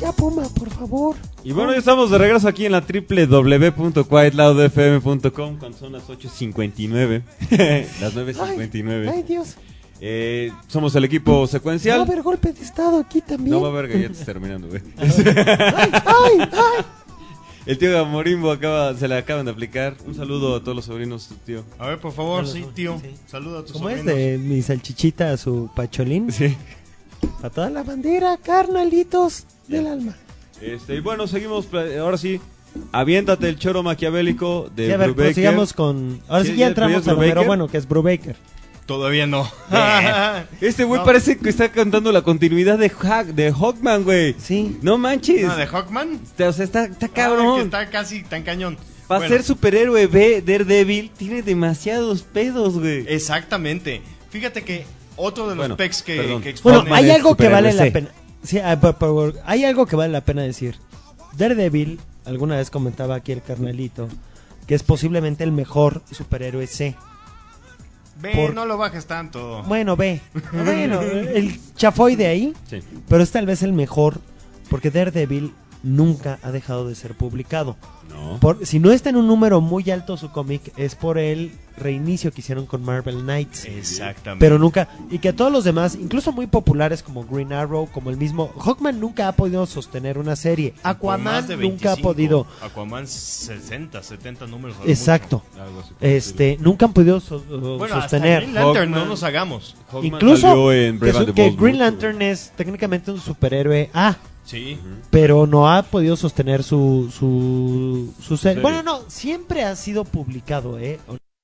Ya, Puma, por favor. Y bueno, ya estamos de regreso aquí en la doble u doble u doble u punto quiet loud f m punto com cuando son las ocho cincuenta y nueve. Las nueve cincuenta y nueve. Ay, Dios. Eh, somos el equipo secuencial. Va a haber golpe de estado aquí también. No va a haber galletas terminando, güey. ay, ay, ay. El tío Gamorimbo acaba, se le acaban de aplicar. Un saludo a todos los sobrinos, tío. A ver, por favor, sí, tío. Sí. Saluda a tus ¿Cómo sobrinos. es de mi salchichita a su pacholín? Sí. A toda la bandera, carnalitos del alma. Este, y bueno, seguimos, ahora sí. Aviéntate el choro maquiavélico de Sí, a ver, Brubaker. sigamos con... Ahora sí, Sí, ya ya entramos es al número Brubaker. bueno, que es Brubaker. Todavía no. Este güey No. parece que está cantando la continuidad de, Hack, de Hawkman, güey. Sí. No manches. ¿No, de Hawkman? O sea, está, está Ah, cabrón. que está casi tan cañón. Para Bueno, ser superhéroe B, Daredevil, tiene demasiados pedos, güey. Exactamente. Fíjate que otro de los Bueno, pecs que, perdón. que expone... Bueno, hay es algo que vale superhéroe la C. pena. Sí, ah, por favor, hay algo que vale la pena decir. Daredevil, alguna vez comentaba aquí el carnalito, que es posiblemente el mejor superhéroe C. Ve, por- no lo bajes tanto. Bueno, ve. Bueno, el chafoy de ahí. Sí. Pero es tal vez el mejor, porque Daredevil nunca ha dejado de ser publicado. No. Por, si no está en un número muy alto su cómic, es por el reinicio que hicieron con Marvel Knights. Exactamente. Pero nunca, y que a todos los demás, incluso muy populares como Green Arrow, como el mismo Hawkman, nunca ha podido sostener una serie. Por más Aquaman de nunca ha veinticinco. podido. Aquaman sesenta, setenta números. a lo Exacto. mucho. Algo así. Este, nunca han podido so- Bueno, sostener. hasta Green Lantern, Hawkman. no nos hagamos. Hawkman Incluso salió en Brave que, and su- the que Bold Green mucho, Lantern es técnicamente un superhéroe A, Sí. pero no ha podido sostener su su, su serie. Serie. Bueno, no, siempre ha sido publicado, ¿eh?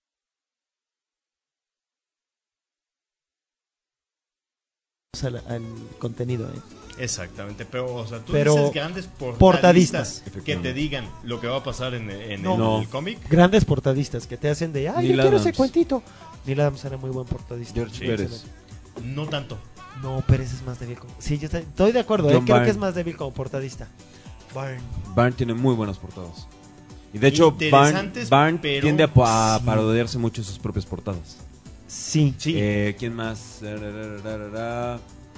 Al, al contenido, ¿eh? Exactamente, pero o sea, tú Pero dices grandes portadistas, portadistas. que te digan lo que va a pasar en, en No. el, No. el cómic. Grandes portadistas que te hacen de, ay, Neil yo quiero ese Adams. cuentito. Neil Adams era muy buen portadista. George Sí, Pérez. excelente. No tanto. No, Pérez es más débil. Como... Sí, yo estoy, estoy de acuerdo, ¿eh? John Creo Byrne. que es más débil como portadista. Byrne. Byrne tiene muy buenas portadas. Y de hecho, Byrne, Interesantes, Byrne pero- tiende a, pa- a Sí. parodiarse mucho de sus propias portadas. Sí. Sí. Eh, ¿Quién más? Rarararara.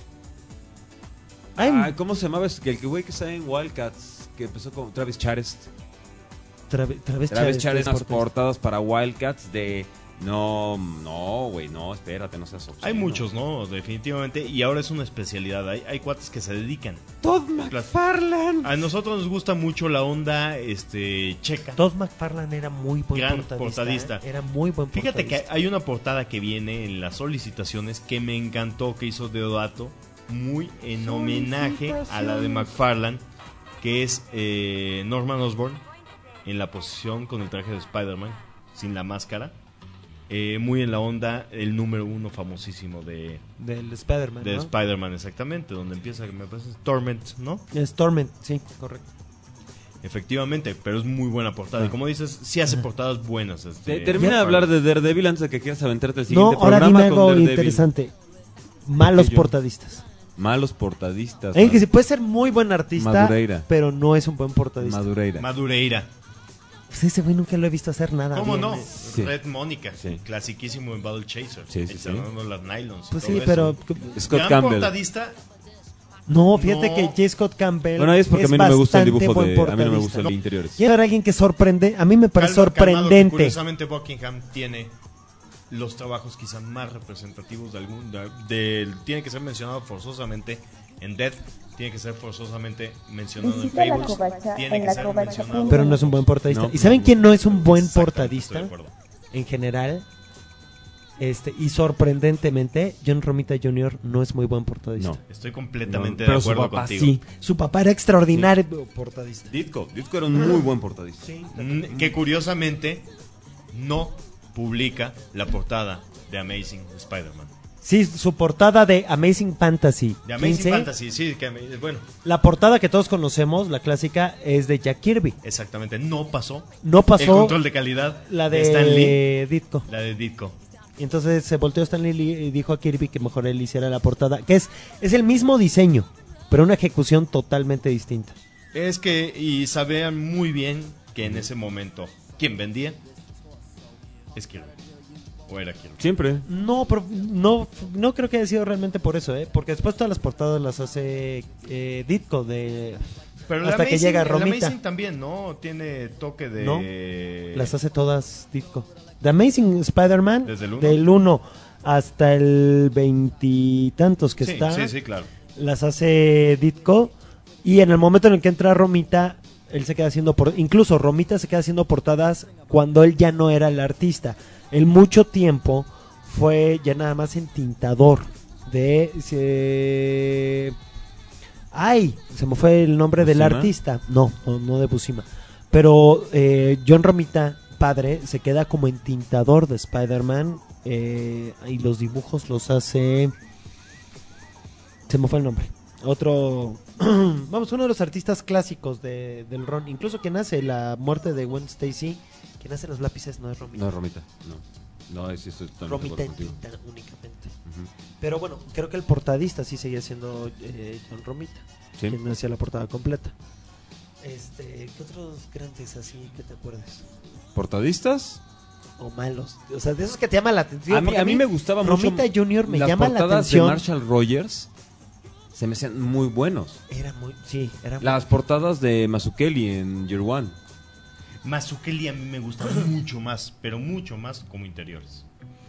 Ay, Ay, ¿cómo se llamaba? Es que el que güey que está en Wildcats, que empezó con Travis Charest. Travis, Travis Travis Charest Charest, es unas portadista. portadas para Wildcats de... No, no, güey, no, espérate, no seas obsceno. Hay muchos, ¿no? Definitivamente. Y ahora es una especialidad. Hay, hay cuates que se dedican. Todd McFarlane. A nosotros nos gusta mucho la onda este checa. Todd McFarlane era muy buen Gran portadista. portadista. ¿eh? Era muy buen portadista. Fíjate que hay una portada que viene en las solicitaciones que me encantó, que hizo Deodato, muy en homenaje a la de McFarlane, que es eh, Norman Osborn en la posición con el traje de Spider-Man, sin la máscara. Eh, muy en la onda, el número uno famosísimo de, Del Spider-Man, de ¿no? Spider-Man, exactamente, donde empieza, me parece, Torment, ¿no? Es Torment, sí, correcto. Efectivamente, pero es muy buena portada. Y como dices, sí hace portadas buenas. Este, Te- termina de hablar de Daredevil antes de que quieras aventarte el No, siguiente ahora programa dime con algo Daredevil. interesante. Malos Yo- portadistas. Malos portadistas. Alguien que man. sí puede ser muy buen artista, Madureira. pero no es un buen portadista. Madureira. Madureira. Pues ese güey nunca lo he visto hacer nada. ¿Cómo bien, no? ¿eh? Sí. Red Mónica, Sí. clasiquísimo en Battle Chaser. Sí, sí, encerrando las nylons. y Pues todo sí, eso. pero... Scott Gran Campbell. portadista. No, fíjate No. que J. Scott Campbell Bueno, es porque a mí no me gusta el bastante dibujo buen de... A mí no me portadista. gusta el de interiores. Quiero ver a alguien que sorprende. A mí me parece Calma- calmado, que sorprendente. curiosamente Buckingham tiene los trabajos quizá más representativos de algún... De, del- tiene que ser mencionado forzosamente en Death. Tiene que ser forzosamente mencionado en Visita la Fables. covacha Tiene en que la ser covacha mencionado... punto Pero no es un buen portadista. No, ¿Y saben no, quién no es un buen Exactamente, portadista? estoy de acuerdo. En general. Este, y sorprendentemente, John Romita junior no es muy buen portadista. No. Estoy completamente No, pero de su acuerdo papá contigo. Sí, su papá era extraordinario portadista. Ditko. Ditko era un muy buen portadista. Mm, Que curiosamente no publica la portada de Amazing Spider-Man. Sí, su portada de Amazing Fantasy. De Amazing quince, Fantasy, sí, que, bueno, La portada que todos conocemos, la clásica, es de Jack Kirby. exactamente, no pasó. No pasó El control de calidad la de de Stan Lee, Ditko. la de Ditko. Y entonces se volteó Stan Lee y dijo a Kirby que mejor él hiciera la portada. Que es, es el mismo diseño, pero una ejecución totalmente distinta. Es que, y sabían muy bien que en ese momento, ¿quién vendía? es Kieran. ¿O era Kieran? Siempre. No, pero no, no creo que haya sido realmente por eso, ¿eh? Porque después todas las portadas las hace eh, Ditko de... Pero hasta la que Amazing, llega la Romita. Amazing también, ¿no? Tiene toque de... No, las hace todas Ditko. The Amazing Spider-Man, ¿Desde el uno? del uno hasta el veintitantos que Sí, está, sí, sí, claro. las hace Ditko. Y en el momento en el que entra Romita, él se queda haciendo... Por... Incluso Romita se queda haciendo portadas cuando él ya no era el artista. Él mucho tiempo fue ya nada más entintador de... Se... Ay, se me fue el nombre del ¿Buscema? artista. No, no, no de Buscema. Pero eh, John Romita, padre, se queda como entintador de Spider-Man. Eh, y los dibujos los hace... Se me fue el nombre. Otro... Vamos, uno de los artistas clásicos de, del Ron. Incluso quien hace la muerte de Gwen Stacy, quien hace los lápices no es Romita. No, Romita, no. No, sí estoy totalmente Romita de acuerdo entinta contigo. únicamente. Ujú. Pero bueno, creo que el portadista sí seguía siendo eh, John Romita, Sí. quien hacía la portada completa. Este, ¿qué otros grandes así que te acuerdes? ¿Portadistas? O malos. O sea, de esos que te llaman la atención. A mí, porque a mí me gustaba mucho. Romita Junior me las llama la portadas atención. de Marshall Rogers se me hacían muy buenos. Era muy, sí, era muy- Las portadas de Mazzucchelli en Year One. Mazzucchelli a mí me gusta mucho más, pero mucho más como interiores.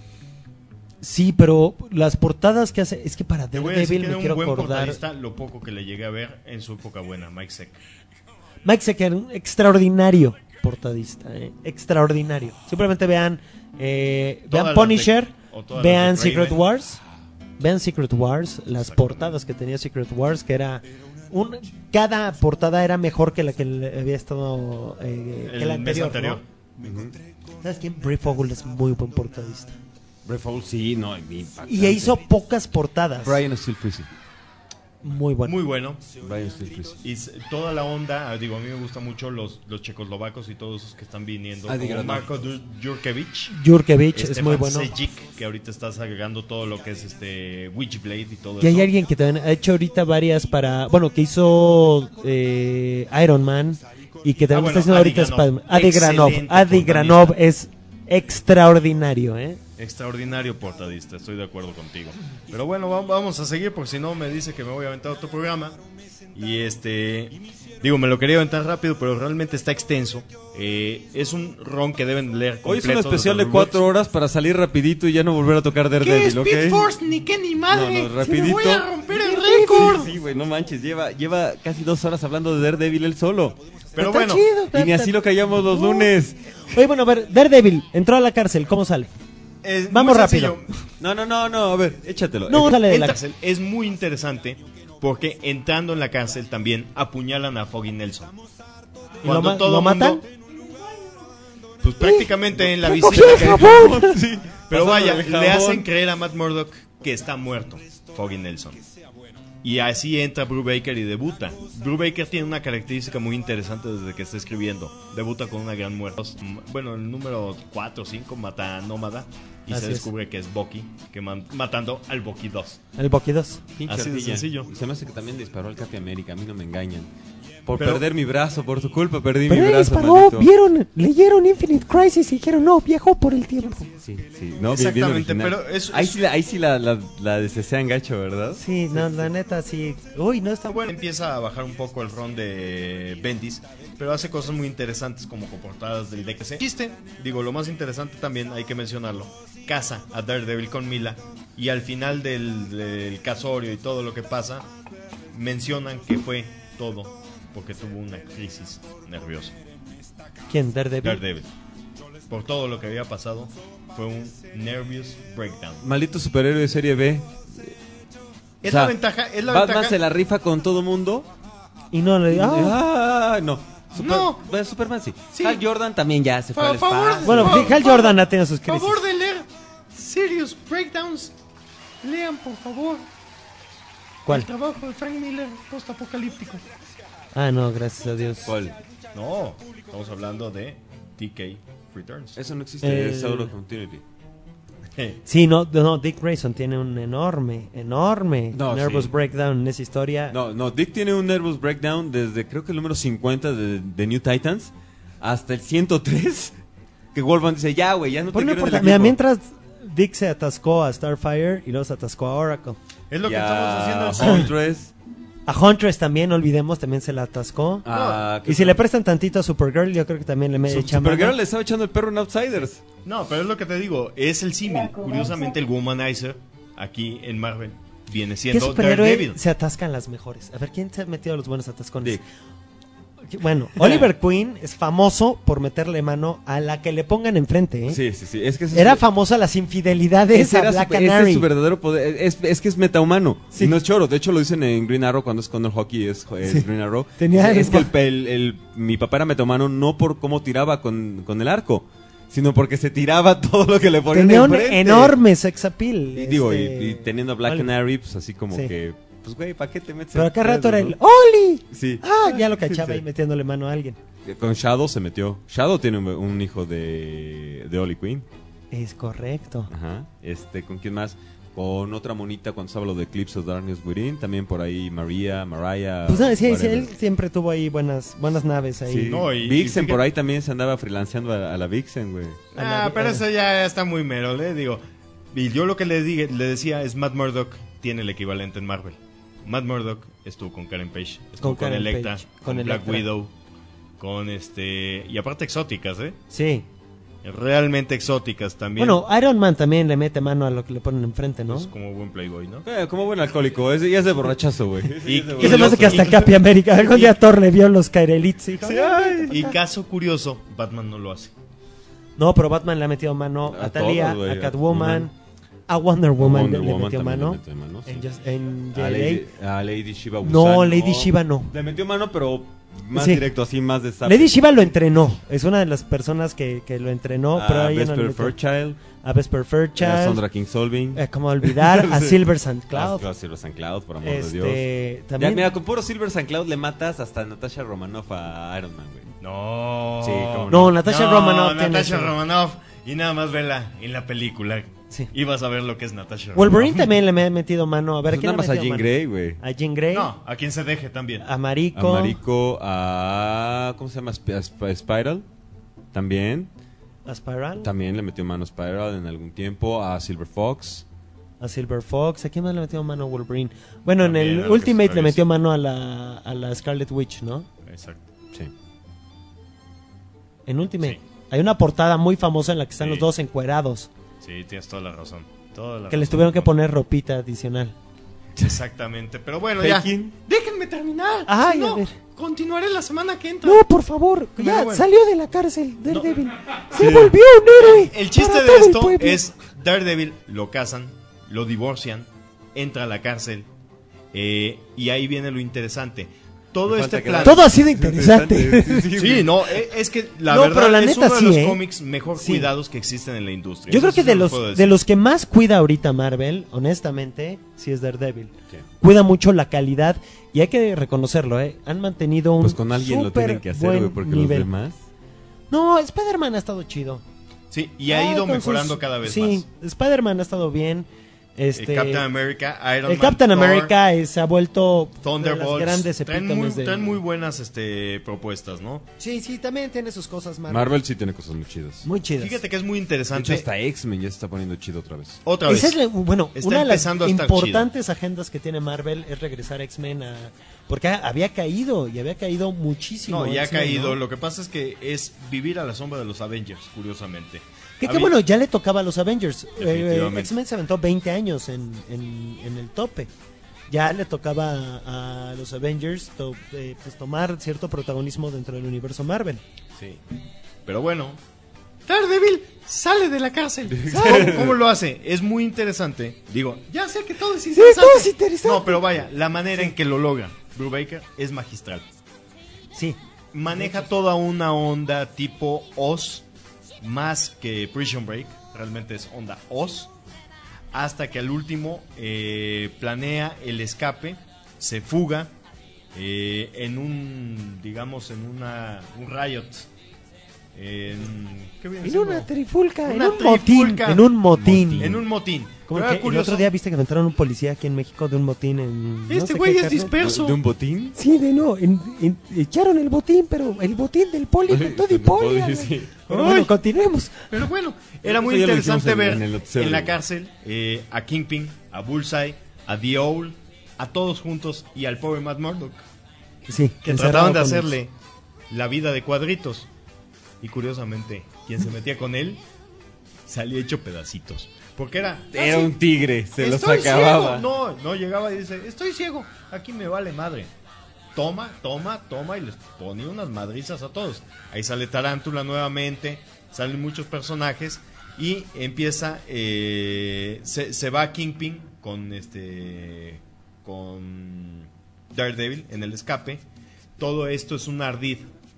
Sí, pero las portadas que hace, es que para Te voy a decir Daredevil que me era un quiero buen acordar. portadista, lo poco que le llegué a ver en su época buena, Mike Zeck. Mike Zeck era un extraordinario portadista, eh, extraordinario. Simplemente vean, eh, Todas vean las Punisher, de- o todas vean las de Secret Craven. Wars, vean Secret Wars, las portadas que tenía Secret Wars, que era un, cada portada era mejor que la que le había estado eh, que El la mes anterior. anterior. ¿no? ¿Sabes quién? Bray Fogel es muy buen portadista. Brave Foul, sí, no, impactante. Y hizo pocas portadas. Brian Steel Freezy. Muy bueno. Muy bueno. Brian Steel Freezy. Y s- toda la onda, ah, digo, a mí me gustan mucho los, los checoslovacos y todos esos que están viniendo. Adi Como Granov. Marko Dur- Jurkevic. Jurkevic es Stefan muy bueno. Sejic, que ahorita estás agregando todo lo que es este Witchblade y todo Y hay eso. alguien que también ha hecho ahorita varias para... Bueno, que hizo eh, Iron Man y que también Ah, bueno, está haciendo Adi ahorita Granov. Spider-Man. Adi Granov. Excelente Adi portadista. Granov es extraordinario, ¿eh? Extraordinario portadista, estoy de acuerdo contigo. Pero bueno, va- vamos a seguir porque si no me dice que me voy a aventar otro programa. Y este, digo, me lo quería aventar rápido, pero realmente está extenso. Eh, es un ron que deben leer completo. Hoy es un especial desde de los cuatro horas para salir rapidito y ya no volver a tocar Daredevil, ¿ok? Speed Force? Ni qué ni madre. No, no, Si rapidito. me voy a romper el récord. Sí, sí, güey, no manches, lleva, lleva casi dos horas hablando de Daredevil él solo. Pero Está bueno, chido, está- Y ni así lo callamos los lunes. Oye, bueno, a ver, Daredevil entró a la cárcel, ¿cómo sale? es Vamos muy rápido. sencillo. No, no, no, no, a ver, échatelo. No, Eh, sale de En la cárcel es muy interesante porque entrando en la cárcel también apuñalan a Foggy Nelson. ¿Y lo ma- lo matan? Pues prácticamente en la ¡Me visita. cogí el que- jabón! Sí, pero Pasando vaya, el le jabón. hacen creer a Matt Murdock que está muerto, Foggy Nelson. Y así entra Brubaker y debuta. Brubaker tiene una característica muy interesante desde que está escribiendo. Debuta con una gran muerte. Bueno, el número cuatro o cinco mata a Nómada y Así se es. descubre que es Bucky, que man- matando al Bucky dos. El Bucky dos. pinche así de ardilla. sencillo. Se me hace que también disparó al Capi América, a mí no me engañan. Por Pero- perder mi brazo, por tu culpa perdí Pero mi él brazo, disparó, maldito. vieron, leyeron Infinite Crisis y dijeron, no, viajó por el tiempo. Sí, sí, no, bien- bien Exactamente, original. pero es- Ahí es- sí, la- ahí sí la, la, la desean gacho, ¿verdad? Sí, no, la neta, sí. Uy, no está Bueno, empieza a bajar un poco el ron de Bendis, pero hace cosas muy interesantes como con portadas del D C. Chiste, digo, lo más interesante también, hay que mencionarlo, casa a Daredevil con Mila y al final del, del casorio y todo lo que pasa, mencionan que fue todo porque tuvo una crisis nerviosa. ¿Quién? Daredevil. Daredevil. Por todo lo que había pasado, fue un nervous breakdown. Maldito superhéroe de serie B. Es O sea, la ventaja, es la Batman ventaja. se la rifa con todo mundo. Y no le ah. Ah, no. Super- No. bueno, Superman sí. Sí. Hal Jordan también ya se fue Por al favor. espacio. Bueno, Por Hal favor, Jordan ha tenido sus crisis. Favor de leer Serious Breakdowns. Lean, por favor. ¿Cuál? El trabajo de Frank Miller, postapocalíptico. Ah, no, gracias a Dios. ¿Cuál? No, estamos hablando de T K Returns. Eso no existe, Eh, es Out of Continuity. Sí, no, no, Dick Grayson tiene un enorme, enorme No, nervous sí. breakdown en esa historia. No, no, Dick tiene un nervous breakdown desde creo que el número cincuenta de, de New Titans hasta el ciento tres. que Wolfman dice, ya, güey, ya no te Pues no quiero en el importa. Mira, equipo. mientras Dick se atascó a Starfire y luego se atascó a Oracle. Es lo Y que a estamos haciendo. Huntress. A Huntress también, no olvidemos, también se la atascó. Ah, Y si le prestan tantito a Supergirl, yo creo que también le me Su- echa Supergirl mano. le estaba echando el perro en Outsiders. No, pero es lo que te digo, es el símil. Curiosamente, el Womanizer aquí en Marvel viene ¿Qué siendo superhéroe Daredevil. se atascan las mejores? A ver, ¿quién se ha metido a los buenos atascones? Bueno, Oliver Queen es famoso por meterle mano a la que le pongan enfrente, ¿eh? Sí, sí, sí. Es que ese Era es- famoso a las infidelidades ese a era Black su, ese Canary. es su verdadero poder. Es, es que es metahumano. Sí. Y no es choro. De hecho, lo dicen en Green Arrow cuando es Connor Hockey, es, es Sí. Green Arrow. Tenía es el- que el, el- el- mi papá era metahumano no por cómo tiraba con, con el arco, sino porque se tiraba todo lo que le ponían Tenía un enfrente. enorme sex appeal. Y digo, y- este, y, teniendo a Black Oliver. Canary, pues así como Sí. que, pues güey, ¿para qué te metes? Pero en acá rato era pedos, el no? ¡Oli! Sí. Ah, ya lo cachaba Sí. ahí metiéndole mano a alguien. Con Shadow se metió. Shadow tiene un, un hijo de, de Oli Queen. Es correcto. Ajá. Este, ¿con quién más? Con otra monita cuando estaba lo de Eclipse of Darkness Within. También por ahí María, Mariah. Pues no, sí, sí, whatever. él siempre tuvo ahí buenas buenas naves ahí. Sí. No, y- Vixen y por fíjate- ahí también se andaba freelanceando a, a la Vixen, güey. Ah, pero eso ya está muy mero, le digo. Y yo lo que le, dije, le decía es Matt Murdock tiene el equivalente en Marvel. Matt Murdock estuvo con Karen Page, estuvo Con con, Karen Electra, Page, con, con Black Electra. Widow, con este... Y aparte exóticas, ¿eh? Sí. Realmente exóticas también. Bueno, Iron Man también le mete mano a lo que le ponen enfrente, ¿no? Pues como buen playboy, ¿no? Eh, como buen alcohólico, es, ya es de borrachazo, güey. Y- Es de Y se me hace que hasta Capi América. Algún día Thor le vio los Kairelites y dijo, Sí, "Ah, ay. vete Y pa' acá". caso curioso, Batman no lo hace. No, pero Batman le ha metido mano a, A Talia, todos, güey, a Catwoman, a a Wonder Woman Wonder le Woman metió también mano. le metió mano, sí. En, Just- en A J L A. Lady, a Lady Shiva No, Busan, Lady Shiva no. Le metió mano, pero más Sí. directo, así, más de sapo. Lady Shiva lo entrenó. Es una de las personas que, que lo entrenó, A pero a ella no le Vesper metió. Fairchild. A Vesper Fairchild. A Sondra King Solving. Eh, ¿Cómo olvidar? A Sí. Silver Saint Cloud. A Silver Saint Cloud, por amor Este, de Dios. también- Ya, mira, con puro Silver Saint Cloud le matas hasta a Natasha Romanoff a Iron Man, güey. No. Sí, cómo No, Natasha No, Romanoff tiene Natasha eso. Romanoff. Y nada más vela en la película. Sí. Y vas a ver lo que es Natasha Wolverine Romanoff. también le me ha metido mano. A ver, Pues ¿quién nada le más a metido Jean mano? Grey, güey. A Jean Grey. No, a quien se deje también. A Mariko. A Mariko, a... ¿Cómo se llama? Sp- a Sp- Spiral. También. A Spiral. También le metió mano a Spiral en algún tiempo. A Silver Fox. A Silver Fox. ¿A quién más le metió mano Wolverine? Bueno, También, en a el lo que Ultimate se le atraviesa. metió mano a la, a la Scarlet Witch, ¿no? Exacto. Sí. En Ultimate. Sí. Hay una portada muy famosa en la que están Sí. los dos encuerados. Sí, tienes toda la razón. Toda la Que les razón. tuvieron que poner ropita adicional. Exactamente. Pero bueno, ya. Pekin. Déjenme terminar. Ay, Si a no, ver. continuaré la semana que entra. No, por favor. Ya, bueno. salió de la cárcel, Daredevil. Se Sí. volvió un héroe. El chiste para de todo el esto pueblo. es Daredevil lo casan, lo divorcian, entra a la cárcel eh, y ahí viene lo interesante. Todo Me este falta que plan. la- Todo ha sido interesante. Sí, Sí, no, eh, es que la No, verdad pero la es neta uno de sí, los ¿eh? cómics mejor Sí. cuidados que existen en la industria. Yo Eso creo que sí de lo los, puedo de decir. los que más cuida ahorita Marvel, honestamente, sí es Daredevil. Sí. Cuida mucho la calidad y hay que reconocerlo, ¿eh? Han mantenido un Pues con alguien lo súper tienen que hacer, buen güey, porque nivel. los demás... No, Spider-Man ha estado chido. Sí, y ha Ah, ido con mejorando sus- cada vez sí, más. Spider-Man ha estado bien. Este, Eh, Captain America, Iron el Man, Captain Thor, America eh, se ha vuelto de las Thunderbolts. grandes traen, epítomes muy, de... traen muy buenas este, propuestas, ¿no? Sí, sí, también tiene sus cosas Marvel. Marvel sí tiene cosas muy chidas. Muy chidas. Fíjate que es muy De interesante. hecho, hasta X-Men ya se está poniendo chido otra vez. Otra vez. Esa es la- bueno, Está una de las empezando a estar importantes agendas que tiene Marvel es regresar a X-Men a... Porque ha- había caído, y había caído muchísimo. No, ya ha X-Men, caído. ¿no? Lo que pasa es que es vivir a la sombra de los Avengers, curiosamente. Que, A que mí- bueno, ya le tocaba a los Avengers. Eh, Definitivamente. X-Men se aventó veinte años en, en, en el tope. Ya le tocaba a, a los Avengers to- eh, pues, tomar cierto protagonismo dentro del universo Marvel. Sí. Pero bueno, Daredevil sale de la cárcel. ¿cómo, cómo lo hace? Es muy interesante. Digo, Ya sé que todo es Sí, interesante. todo es interesante. no, pero vaya, la manera en que lo logra Brubaker es magistral. Sí. Maneja toda una onda tipo Oz, más que Prison Break, realmente es onda Oz, hasta que al último eh, planea el escape, se fuga eh, en un, digamos, en una, un riot En, ¿qué viene En siendo? una trifulca, en Una un motín, trifulca. en un motín. En un motín. Como Pero que era el curioso. otro día viste que encontraron un policía aquí en México de un motín en... no Este sé güey qué es cárcel. disperso. ¿De un botín? Sí, de no, en- en- echaron el botín, pero el botín del poli con todo y poli. Poli, sí. Pero Ay. bueno, continuemos. Pero bueno, era Eso muy ya lo dijimos interesante en- ver en el en, noticiero. la cárcel eh, a Kingpin, a Bullseye, a The Owl, a todos juntos y al pobre Matt Murdock, Sí, que encerrado trataban de con hacerle la vida de cuadritos. Y curiosamente, quien se metía con él salía hecho pedacitos. Porque era... Era "Ah, sí, un tigre, se los estoy acababa. ciego". No, no, llegaba y dice, estoy ciego, aquí me vale madre. Toma, toma, toma, y les ponía unas madrizas a todos. Ahí sale Tarántula nuevamente, salen muchos personajes y empieza, eh, se, se va Kingpin con este, con Daredevil en el escape. Todo esto es un ardid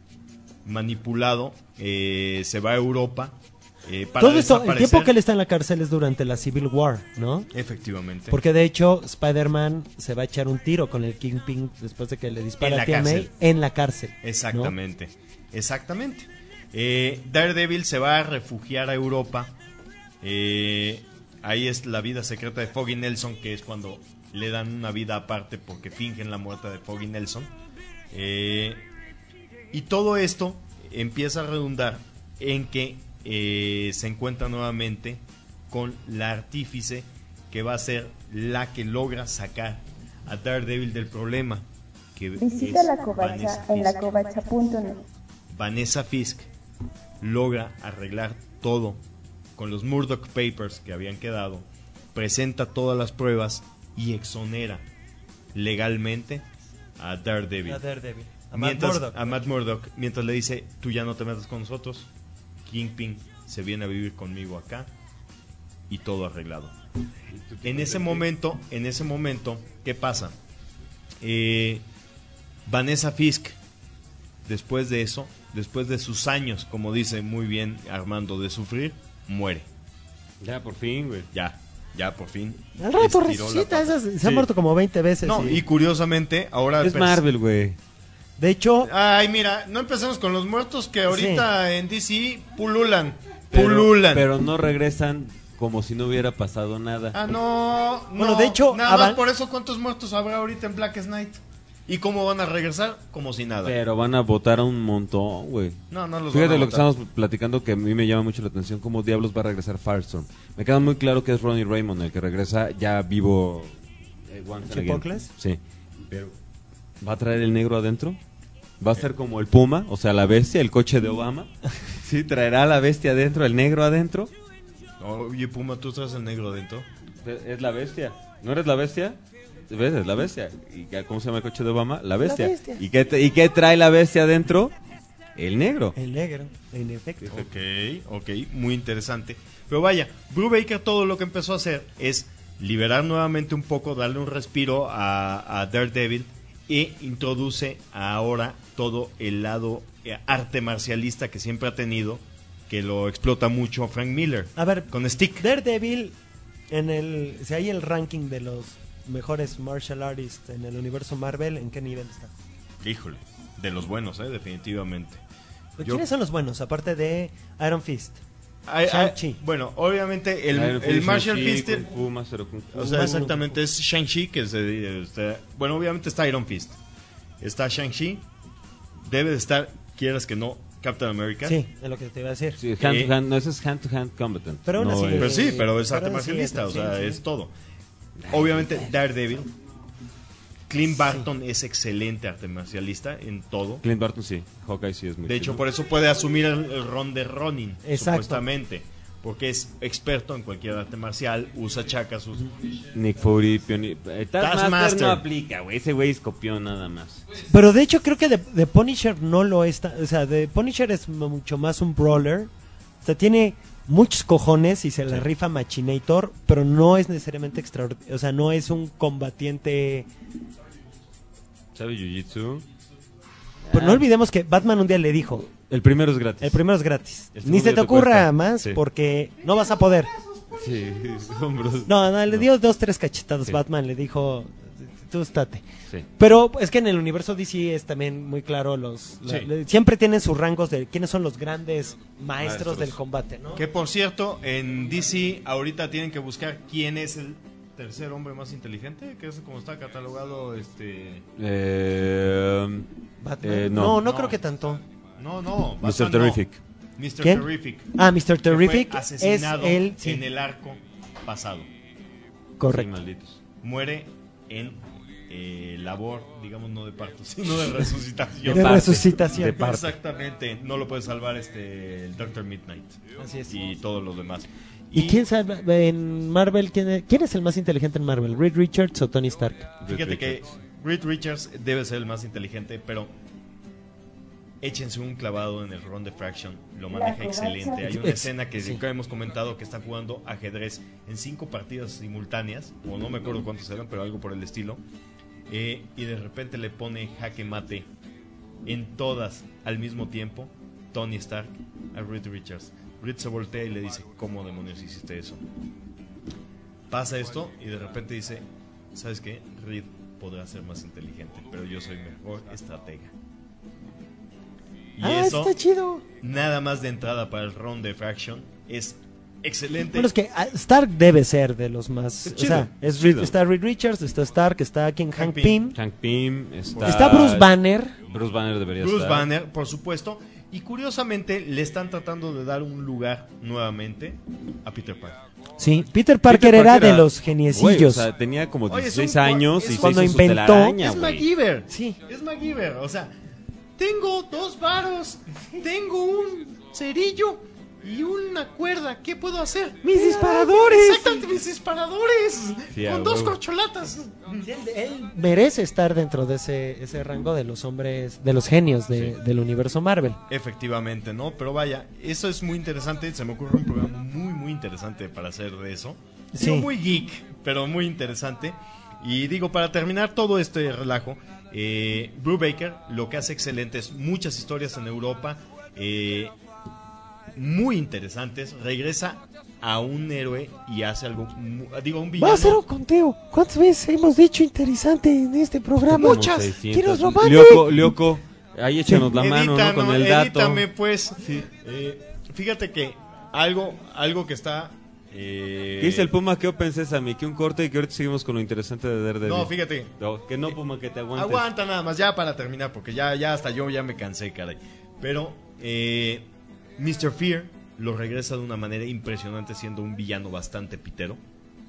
manipulado, eh, se va a Europa. Eh, para Todo esto, el desaparecer. tiempo que él está en la cárcel es durante la Civil War, ¿no? Efectivamente. Porque de hecho Spider-Man se va a echar un tiro con el Kingpin después de que le En dispara la a T M A cárcel. en la cárcel. ¿no? Exactamente, exactamente. Eh, Daredevil se va a refugiar a Europa. Eh, ahí es la vida secreta de Foggy Nelson, que es cuando le dan una vida aparte porque fingen la muerte de Foggy Nelson. Eh, y todo esto empieza a redundar en que eh, se encuentra nuevamente con la artífice que va a ser la que logra sacar a Daredevil del problema. Que Visita es la covacha Vanessa en Fisk. la covacha punto net. Vanessa Fisk logra arreglar todo con los Murdoch Papers que habían quedado, presenta todas las pruebas y exonera legalmente a Daredevil. A Daredevil. A Matt mientras, Murdock. a Matt Murdock, mientras le dice, tú ya no te metas con nosotros, Kingpin se viene a vivir conmigo acá y todo arreglado. En ese momento, en ese momento, ¿qué pasa? Eh, Vanessa Fisk, después de eso, después de sus años, como dice muy bien Armando, de sufrir, muere. Ya, por fin, güey. Ya, ya por fin. Al rato estiró la resucita, pata. esas- se Sí. ha muerto como veinte veces. No, y- y curiosamente, ahora... Es pers- Marvel, güey. De hecho, Ay, mira, no empecemos con los muertos que ahorita en D C pululan. Pero, Pululan. pero no regresan como si no hubiera pasado nada. Ah, no, no. Bueno, de hecho, nada más avan- por eso, ¿cuántos muertos habrá ahorita en Black Knight? ¿Y cómo van a regresar? Como si nada. Pero van a votar a un montón, güey. No, no los Fíjate van a lo que votar. estamos platicando que a mí me llama mucho la atención, cómo diablos va a regresar Firestorm. Me queda muy claro que es Ronnie Raymond el que regresa ya vivo. eh, once and again. ¿Chipocles? Sí. Pero ¿va a traer el negro adentro? ¿Va a ser como el Puma, o sea, la bestia, el coche de Obama? ¿Sí? ¿Traerá la bestia adentro, el negro adentro? Oye, Puma, ¿tú traes el negro adentro? Es la bestia. ¿No eres la bestia? ¿Ves? Es la bestia. ¿Y qué- cómo se llama el coche de Obama? La bestia. bestia. ¿Y, qué, te- ¿Y qué trae la bestia adentro? El negro. el negro, en efecto. Ok, ok, muy interesante. Pero vaya, Brubaker todo lo que empezó a hacer es liberar nuevamente un poco, darle un respiro a, a Daredevil e introduce ahora todo el lado eh, arte marcialista que siempre ha tenido, que lo explota mucho Frank Miller. A ver, Con Stick. Daredevil, en el, si hay el ranking de los mejores martial artists en el universo Marvel, ¿en qué nivel está? Híjole, de los buenos, eh, definitivamente. ¿Pero Yo- ¿Quiénes son los buenos, aparte de Iron Fist? Ay, ay, Shang-Chi. bueno, obviamente el, Iron el Fist, Martial Shang-Chi, Fist, Kung Fu, Master of Kung Fu. o sea, exactamente es Shang-Chi, que se, este, bueno, obviamente está Iron Fist, está Shang-Chi, debe de estar, quieras que no, Captain America. Sí, es lo que te iba a decir. Sí, hand Eh, to hand, no, ese es hand to hand combatant. Pero aún no así, es- Pero sí, pero es Pero arte sí, marcialista, es- o sea, sí, sí. es todo. Obviamente Daredevil, Clint Barton es excelente arte marcialista en todo. Clint Barton sí, Hawkeye sí es muy De hecho, chido. por eso puede asumir el, el rol de Ronin, Exacto. supuestamente. Porque es experto en cualquier arte marcial, usa chacas, sus... Nick Fury, Pioni... eh, Taskmaster Taskmaster. no aplica, güey. Ese güey es copión nada más. Pero de hecho creo que de, de Punisher no lo está. O sea, de Punisher es mucho más un brawler. O sea, tiene muchos cojones y se la rifa Machinator, pero no es necesariamente extraordinario. O sea, no es un combatiente. ¿Sabe Jiu-Jitsu? Pero Ah. no olvidemos que Batman un día le dijo: El primero es gratis. el primero es gratis. El Ni segundo se ya te te ocurra cuesta. más Sí. porque no vas a poder. Sí, hombros. No, no, le dio dos, tres cachetadas. Sí. Batman le dijo: tú estate. Sí. Pero es que en el universo D C es también muy claro los... la- Sí. le- siempre tienen sus rangos de quiénes son los grandes maestros, Maestros. del combate, ¿no? Que por cierto, en D C ahorita tienen que buscar quién es el tercer hombre más inteligente, que es como está catalogado este... Eh, Batman. eh, no, no. no, creo que tanto. No, no. mister Batman Terrific. no. mister ¿Quién? Terrific. Ah, mister que fue Terrific es asesinado él, sí. en el arco pasado. Correcto. Sí, malditos. Muere en eh, labor, digamos, no de parto, sino de resucitación. De resucitación. De parte. Exactamente, no lo puede salvar este el doctor Midnight. Así es. Y todos los demás. ¿Y quién sabe en Marvel quién es, quién es el más inteligente en Marvel? ¿Reed Richards o Tony Stark? Fíjate que Reed Richards debe ser el más inteligente, pero échense un clavado en el Ron de Fraction, lo maneja excelente. Hay una escena que Sí. que hemos comentado que está jugando ajedrez en cinco partidas simultáneas, o no me acuerdo cuántos eran, pero algo por el estilo, eh, y de repente le pone jaque mate en todas al mismo tiempo Tony Stark a Reed Richards. Reed se voltea y le dice, ¿cómo demonios hiciste eso? Pasa esto y de repente dice, ¿sabes qué? Reed podrá ser más inteligente, pero yo soy mejor estratega. Y Ah, eso, está chido. nada más de entrada para el round de Fraction, es excelente. Bueno, es que ah, Stark debe ser de los más... Es o chido, sea, es es Reed- chido. está Reed Richards, está Stark, está quien Hank, Hank Pym. Hank Pym, está, Está Bruce Banner. Bruce Banner debería Bruce estar. Banner, por supuesto. Y curiosamente le están tratando de dar un lugar nuevamente a Peter Parker. Sí, Peter Parker, Peter era Parker de los geniecillos. Güey, o sea, tenía como Oye, es dieciséis un- años es y un- se cuando hizo su inventó- telaraña, es güey. MacGyver. Sí. Es MacGyver. O sea, Tengo dos varos, tengo un cerillo y una cuerda. ¿Qué puedo hacer? ¡Mis disparadores! Exactamente, mis disparadores. Sí, a con dos huevo. corcholatas. Él merece estar dentro de ese, ese rango de los hombres, de los genios de- Sí. del universo Marvel. efectivamente, ¿no? Pero vaya, eso es muy interesante. Se me ocurre un programa muy, muy interesante para hacer de eso. Sí. Digo, muy geek, pero muy interesante. Y digo, para terminar todo este relajo, eh, Brubaker lo que hace excelente es muchas historias en Europa, eh, muy interesantes. Regresa a un héroe y hace algo, mu- digo, un Va villano. a hacer un conteo. ¿Cuántas veces hemos dicho interesante en este programa? Como seiscientos. ¿Quieres robarme? Lioco, Lioco, ahí échanos la mano, ¿no? Edita, Con no, el dato. edítame, pues. Eh, fíjate que algo, algo que está. eh, ¿Qué dice el Puma? ¿Qué Open Sesame? Que un corte y que ahorita seguimos con lo interesante de Daredevil. No, fíjate. No, que no, Puma, que te aguantes. Aguanta nada más, ya para terminar, porque ya, ya hasta yo ya me cansé, caray. Pero eh, mister Fear lo regresa de una manera impresionante, siendo un villano bastante pitero.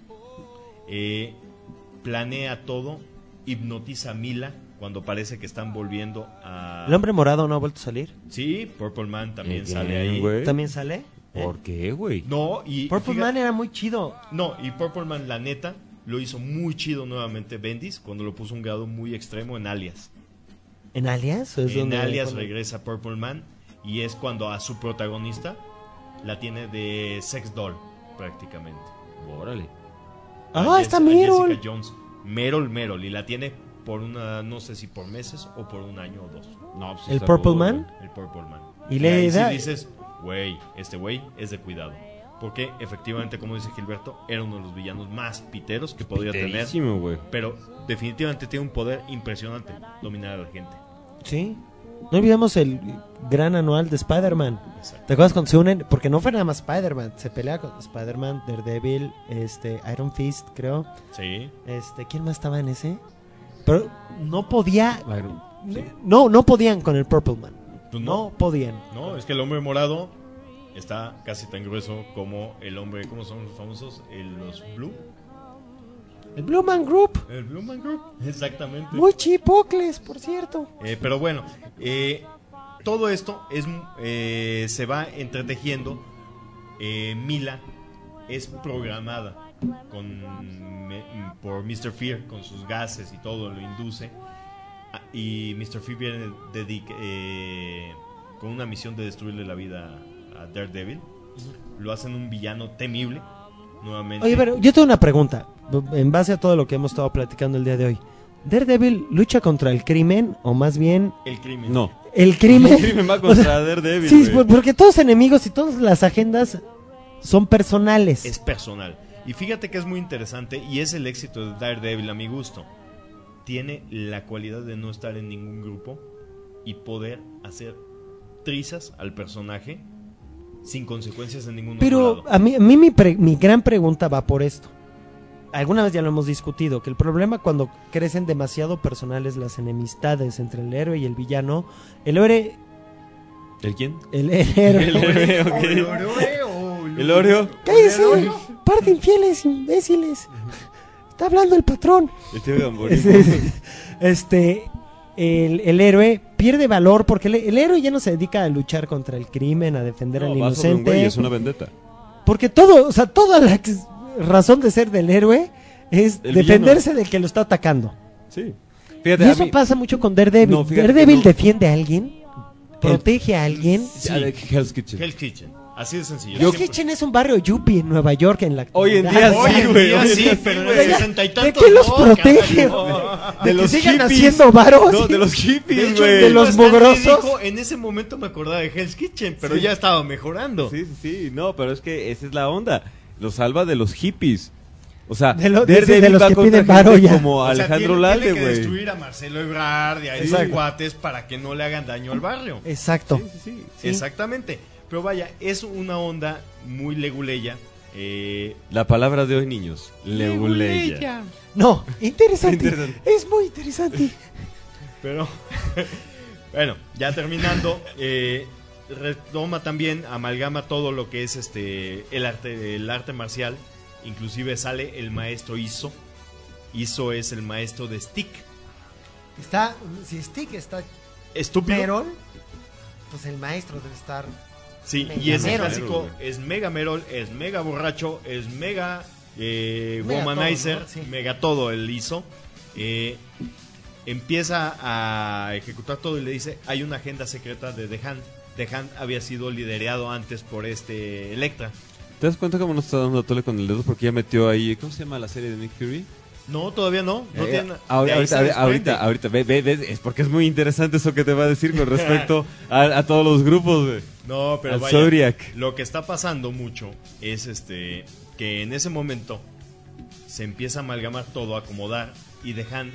Eh, planea todo, hipnotiza a Mila cuando parece que están volviendo a... ¿El hombre morado no ha vuelto a salir? Sí, Purple Man también Bien, sale ahí. güey. ¿También sale? ¿Por qué, güey? No, y... Purple fíjate- Man era muy chido. No, y Purple Man, la neta, lo hizo muy chido nuevamente Bendis cuando lo puso un grado muy extremo en Alias. ¿En Alias? ¿O es En donde- Alias cuando- regresa Purple Man y es cuando a su protagonista la tiene de sex doll, prácticamente. Órale. Ah, A está Jess- a Merol. Jessica Jones. Merol, Merol. Y la tiene por una, no sé si por meses o por un año o dos. No, pues ¿El está Purple rudo, Man? güey. El Purple Man. Y le ahí sí da- dices, güey, este güey es de cuidado. Porque efectivamente, como dice Gilberto, era uno de los villanos más piteros que podría tener. Piterísimo, güey. Pero definitivamente tiene un poder impresionante, dominar a la gente. Sí. No olvidemos el gran anual de Spider-Man. Exacto. ¿Te acuerdas cuando se unen? Porque no fue nada más Spider-Man. Se pelea con Spider-Man, Daredevil, este, Iron Fist, creo. Sí. Este, ¿quién más estaba en ese? Pero no podía... Iron- sí. No, no podían con el Purple Man. Pues No podían. No, es que el hombre morado está casi tan grueso como el hombre, ¿cómo son los famosos? El- los Blue. El Blue Man Group. El Blue Man Group. Exactamente. Muy chipocles, por cierto. Eh, pero bueno, eh, todo esto es eh, se va entretejiendo. Eh, Mila es programada con me- por mister Fear, con sus gases y todo, lo induce. Ah, Y mister Fear viene dedica- eh, con una misión de destruirle la vida a Daredevil. Lo hacen un villano temible. Nuevamente. Oye, pero yo tengo una pregunta. En base a todo lo que hemos estado platicando el día de hoy. ¿Daredevil lucha contra el crimen o más bien El crimen. No. el crimen? El crimen va contra Daredevil, Sí, güey. por- porque todos los enemigos y todas las agendas son personales. Es personal. Y fíjate que es muy interesante y es el éxito de Daredevil a mi gusto. tiene la cualidad de no estar en ningún grupo y poder hacer trizas al personaje sin consecuencias en ningún Pero otro lado. a mí, a mí mi, pre- mi gran pregunta va por esto. Alguna vez ya lo hemos discutido, que el problema cuando crecen demasiado personales las enemistades entre el héroe y el villano, el héroe... ¿El quién? El, el héroe. El héroe, ok. ¿El héroe o el- ¿El Oreo? ¡Cállese! ¡Par de infieles, imbéciles! Está hablando el patrón. Este Gamborín. Este, este, el, el héroe pierde valor porque el, el héroe ya no se dedica a luchar contra el crimen, a defender No, al va sobre un inocente. güey, es una vendetta. Porque todo, o sea, toda la ex- razón de ser del héroe es El defenderse del que lo está atacando. Sí. Y Fíjate, a eso mí- pasa mucho con Daredevil. No, fíjate Daredevil que no. defiende a alguien, protege a alguien. Sí. Ah, de Hell's Kitchen. Hell's Kitchen, así de sencillo. Yo, Siempre- Kitchen es un barrio yuppie en Nueva York en la Hoy en actualidad. día Hoy sí, en güey. día hoy en sí, día pero en Oiga, el sesenta y ¿de tantos qué los no, protege? carajo. De, que sigan hippies. haciendo varos. No, de los De hippies, hecho, güey. de los Stan Lee mugrosos. dijo, en ese momento me acordaba de Hell's Kitchen, pero Sí. ya estaba mejorando. Sí, sí, sí, no, pero es que esa es la onda. Lo salva de los hippies. O sea, De lo- de- Daredevil de los va que contra piden varo gente ya. como O sea, Alejandro tiene, Lalde, tiene que güey. destruir a Marcelo Ebrard y a esos Exacto. cuates para que no le hagan daño al barrio. Exacto. Sí, sí, Sí. Exactamente. Pero vaya, es una onda muy leguleya. Eh, La palabra de hoy, niños. Leguleya. Leguleya. No, interesante. Interesante. Es muy interesante. pero, bueno, ya terminando, eh, retoma también, amalgama todo lo que es este el arte, el arte marcial. Inclusive sale el maestro Iso. Iso es el maestro de Stick. Está, si Stick está Estúpido. Merol, pues el maestro debe estar. Sí, Mega y es el Merol. clásico, es mega Merol, es mega borracho, es mega eh, Mega womanizer, todo, ¿no? Sí. mega todo el hizo. Eh, empieza a ejecutar todo y le dice, hay una agenda secreta de The Hand. The Hand había sido liderado antes por este Electra. ¿Te das cuenta cómo nos está dando a tole con el dedo? Porque ya metió ahí. ¿Cómo se llama la serie de Nick Fury? No, todavía no. no Eh, tiene, ahor- de ahí ahorita, se desprende. ahorita, ahorita, ve, ve, ve, es porque es muy interesante eso que te va a decir con respecto a, a todos los grupos, güey. No, pero Al vaya, Zodiac. lo que está pasando mucho es este que en ese momento se empieza a amalgamar todo, a acomodar y de Hand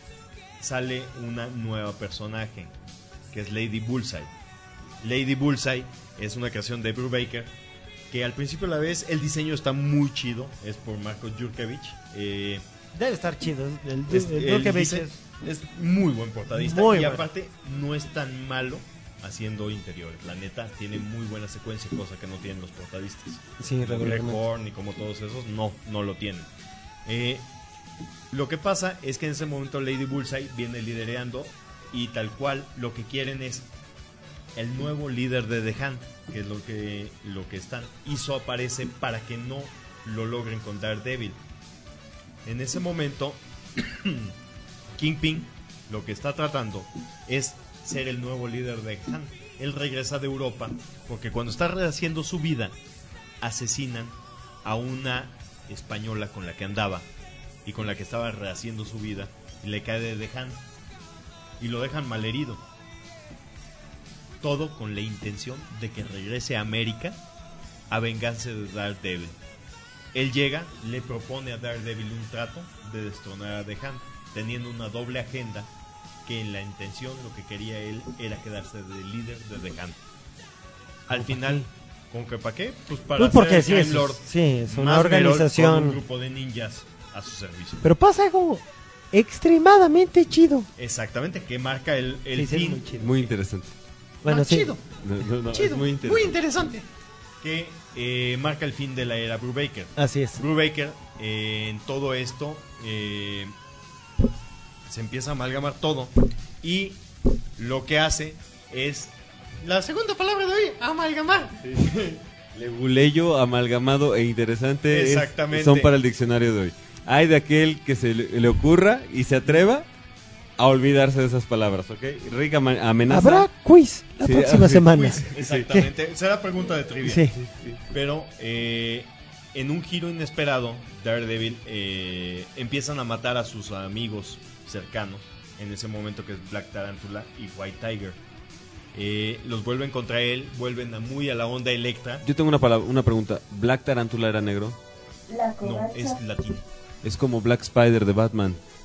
sale una nueva personaje que es Lady Bullseye. Lady Bullseye es una creación de Brubaker que al principio la ves, el diseño está muy chido, es por Marko Jurkevich. Eh, Debe estar chido. El, es, el el Djokovic dise- es- es muy buen portadista Muy y bueno. aparte no es tan malo haciendo interiores. La neta tiene muy buena secuencia, cosa que no tienen los portadistas. Sí, Como regularmente. Greg Horn y como todos esos, no, no lo tienen. Eh, lo que pasa es que en ese momento Lady Bullseye viene lidereando y tal cual lo que quieren es el nuevo líder de The Hand, que es lo que, lo que están. Iso aparece para que no lo logren con Daredevil. En ese momento, Kingpin lo que está tratando es ser el nuevo líder de Han. Él regresa de Europa porque cuando está rehaciendo su vida, asesinan a una española con la que andaba y con la que estaba rehaciendo su vida y le cae de Han y lo dejan malherido. Todo con la intención de que regrese a América a vengarse de Daredevil. Él llega, le propone a Daredevil un trato de destronar a The Hand, teniendo una doble agenda que en la intención lo que quería él era quedarse de líder de The Hand. Al final, ¿con qué para qué? Pues para Pues porque ser el sí, Crime es- Lord sí, es una más Merol organización- con un grupo de ninjas a su servicio. Pero pasa algo extremadamente chido. Exactamente, que marca el, el Sí, sí, es fin. muy chido. Muy interesante. Bueno, Ah, sí. chido. No, no, no, Chido. es muy Muy interesante. interesante. Que eh, marca el fin de la era Brubaker. Así es. Brubaker, eh, en todo esto, eh, se empieza a amalgamar todo. Y lo que hace es. La segunda palabra de hoy, amalgamar. Leguleyo, amalgamado e interesante es- Exactamente. son para el diccionario de hoy. Hay de aquel que se le, le ocurra y se atreva a olvidarse de esas palabras, ¿ok? Rick ama- amenaza. Habrá quiz la Sí, próxima ah, sí. semana. Quiz, exactamente. Será pregunta de trivia. Sí. Pero eh, en un giro inesperado, Daredevil eh, empiezan a matar a sus amigos cercanos. En ese momento que es Black Tarantula y White Tiger. Eh, los vuelven contra él, vuelven a muy a la onda Electra. Yo tengo una, palabra, una pregunta. ¿Black Tarantula era negro? La No, covacha. es latino. Es como Black Spider de Batman.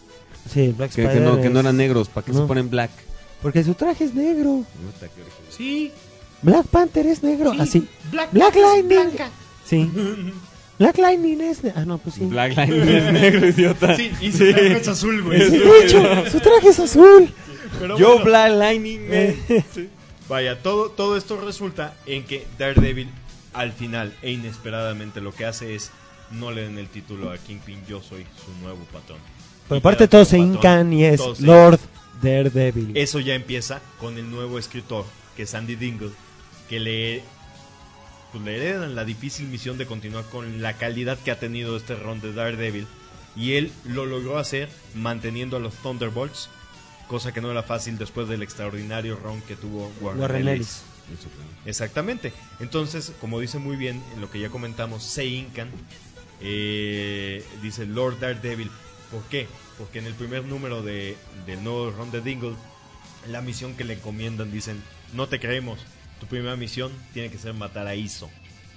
Sí, Black que, Spider que, no, que es- no eran negros, ¿para qué no. se ponen black? Porque su traje es negro. Puta, qué original. Sí. Black Panther es negro, Sí, así. Black Black Panther es Lightning. blanca. Sí. Black Lightning es ne- ah no, pues sí. Black Lightning es negro, idiota. Sí, y su traje es azul, güey. Sí, de hecho, su traje es azul. Pero Yo bueno, Black Lightning, man. sí. Vaya, todo, todo esto resulta en que Daredevil al final e inesperadamente lo que hace es no le den el título a Kingpin, yo soy su nuevo patrón. Pero Y aparte queda todos se como patrón, hincan y es todos se Lord Daredevil. Eso ya empieza con el nuevo escritor, que es Andy Dingle, que le, pues, le heredan la difícil misión de continuar con la calidad que ha tenido este run de Daredevil. Y él lo logró hacer manteniendo a los Thunderbolts, cosa que no era fácil después del extraordinario run que tuvo Warren, Warren Ellis. Ellis. Exactamente. Entonces, como dice muy bien, en lo que ya comentamos, se hincan. Eh, dice Lord Daredevil. ¿Por qué? Porque en el primer número de, del nuevo run de Dingle, la misión que le encomiendan, dicen, no te creemos, tu primera misión tiene que ser matar a Iso.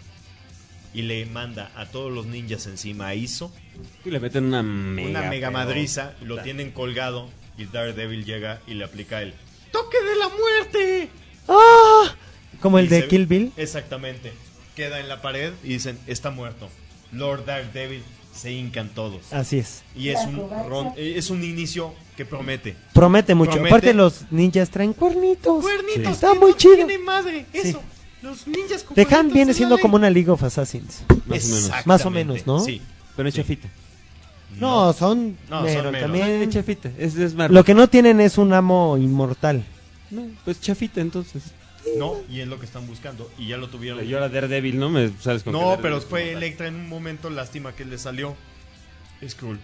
Y le manda a todos los ninjas encima a Iso. Y le meten una mega, Una mega pero- madriza, lo tienen colgado y Daredevil llega y le aplica el ¡Toque de la muerte! ¡Ah! Como el y de se- Kill Bill. Exactamente. Queda en la pared y dicen, está muerto. Lord Daredevil, se hincan todos. Así es. Y es un ron- es un inicio que promete. Promete mucho. Promete- Aparte los ninjas traen cuernitos. Cuernitos, Está que muy no chido. tiene madre. Eso. Los ninjas con The Hand cuernitos viene es siendo la como ley. una League of Assassins. Más o menos. Exactamente. Más o menos, ¿no? Sí. Pero es Sí. chafita. No, son No, son mero meros. también. Es chafita. Es, es más- Lo que no tienen es un amo inmortal. No, pues chafita entonces. No, y es lo que están buscando. Y ya lo tuvieron. Yo era Daredevil, ¿no? Me sales con que No, Daredevil pero es fue como tal. Electra en un momento. Lástima que le salió Skrull.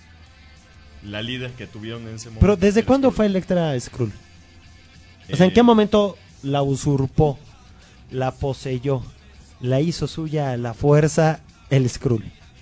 La líder que tuvieron en ese momento. Pero ¿desde era cuándo Skrull. fue Electra Skrull? O sea, ¿en Eh, qué momento la usurpó, la poseyó, la hizo suya a la fuerza el Skrull?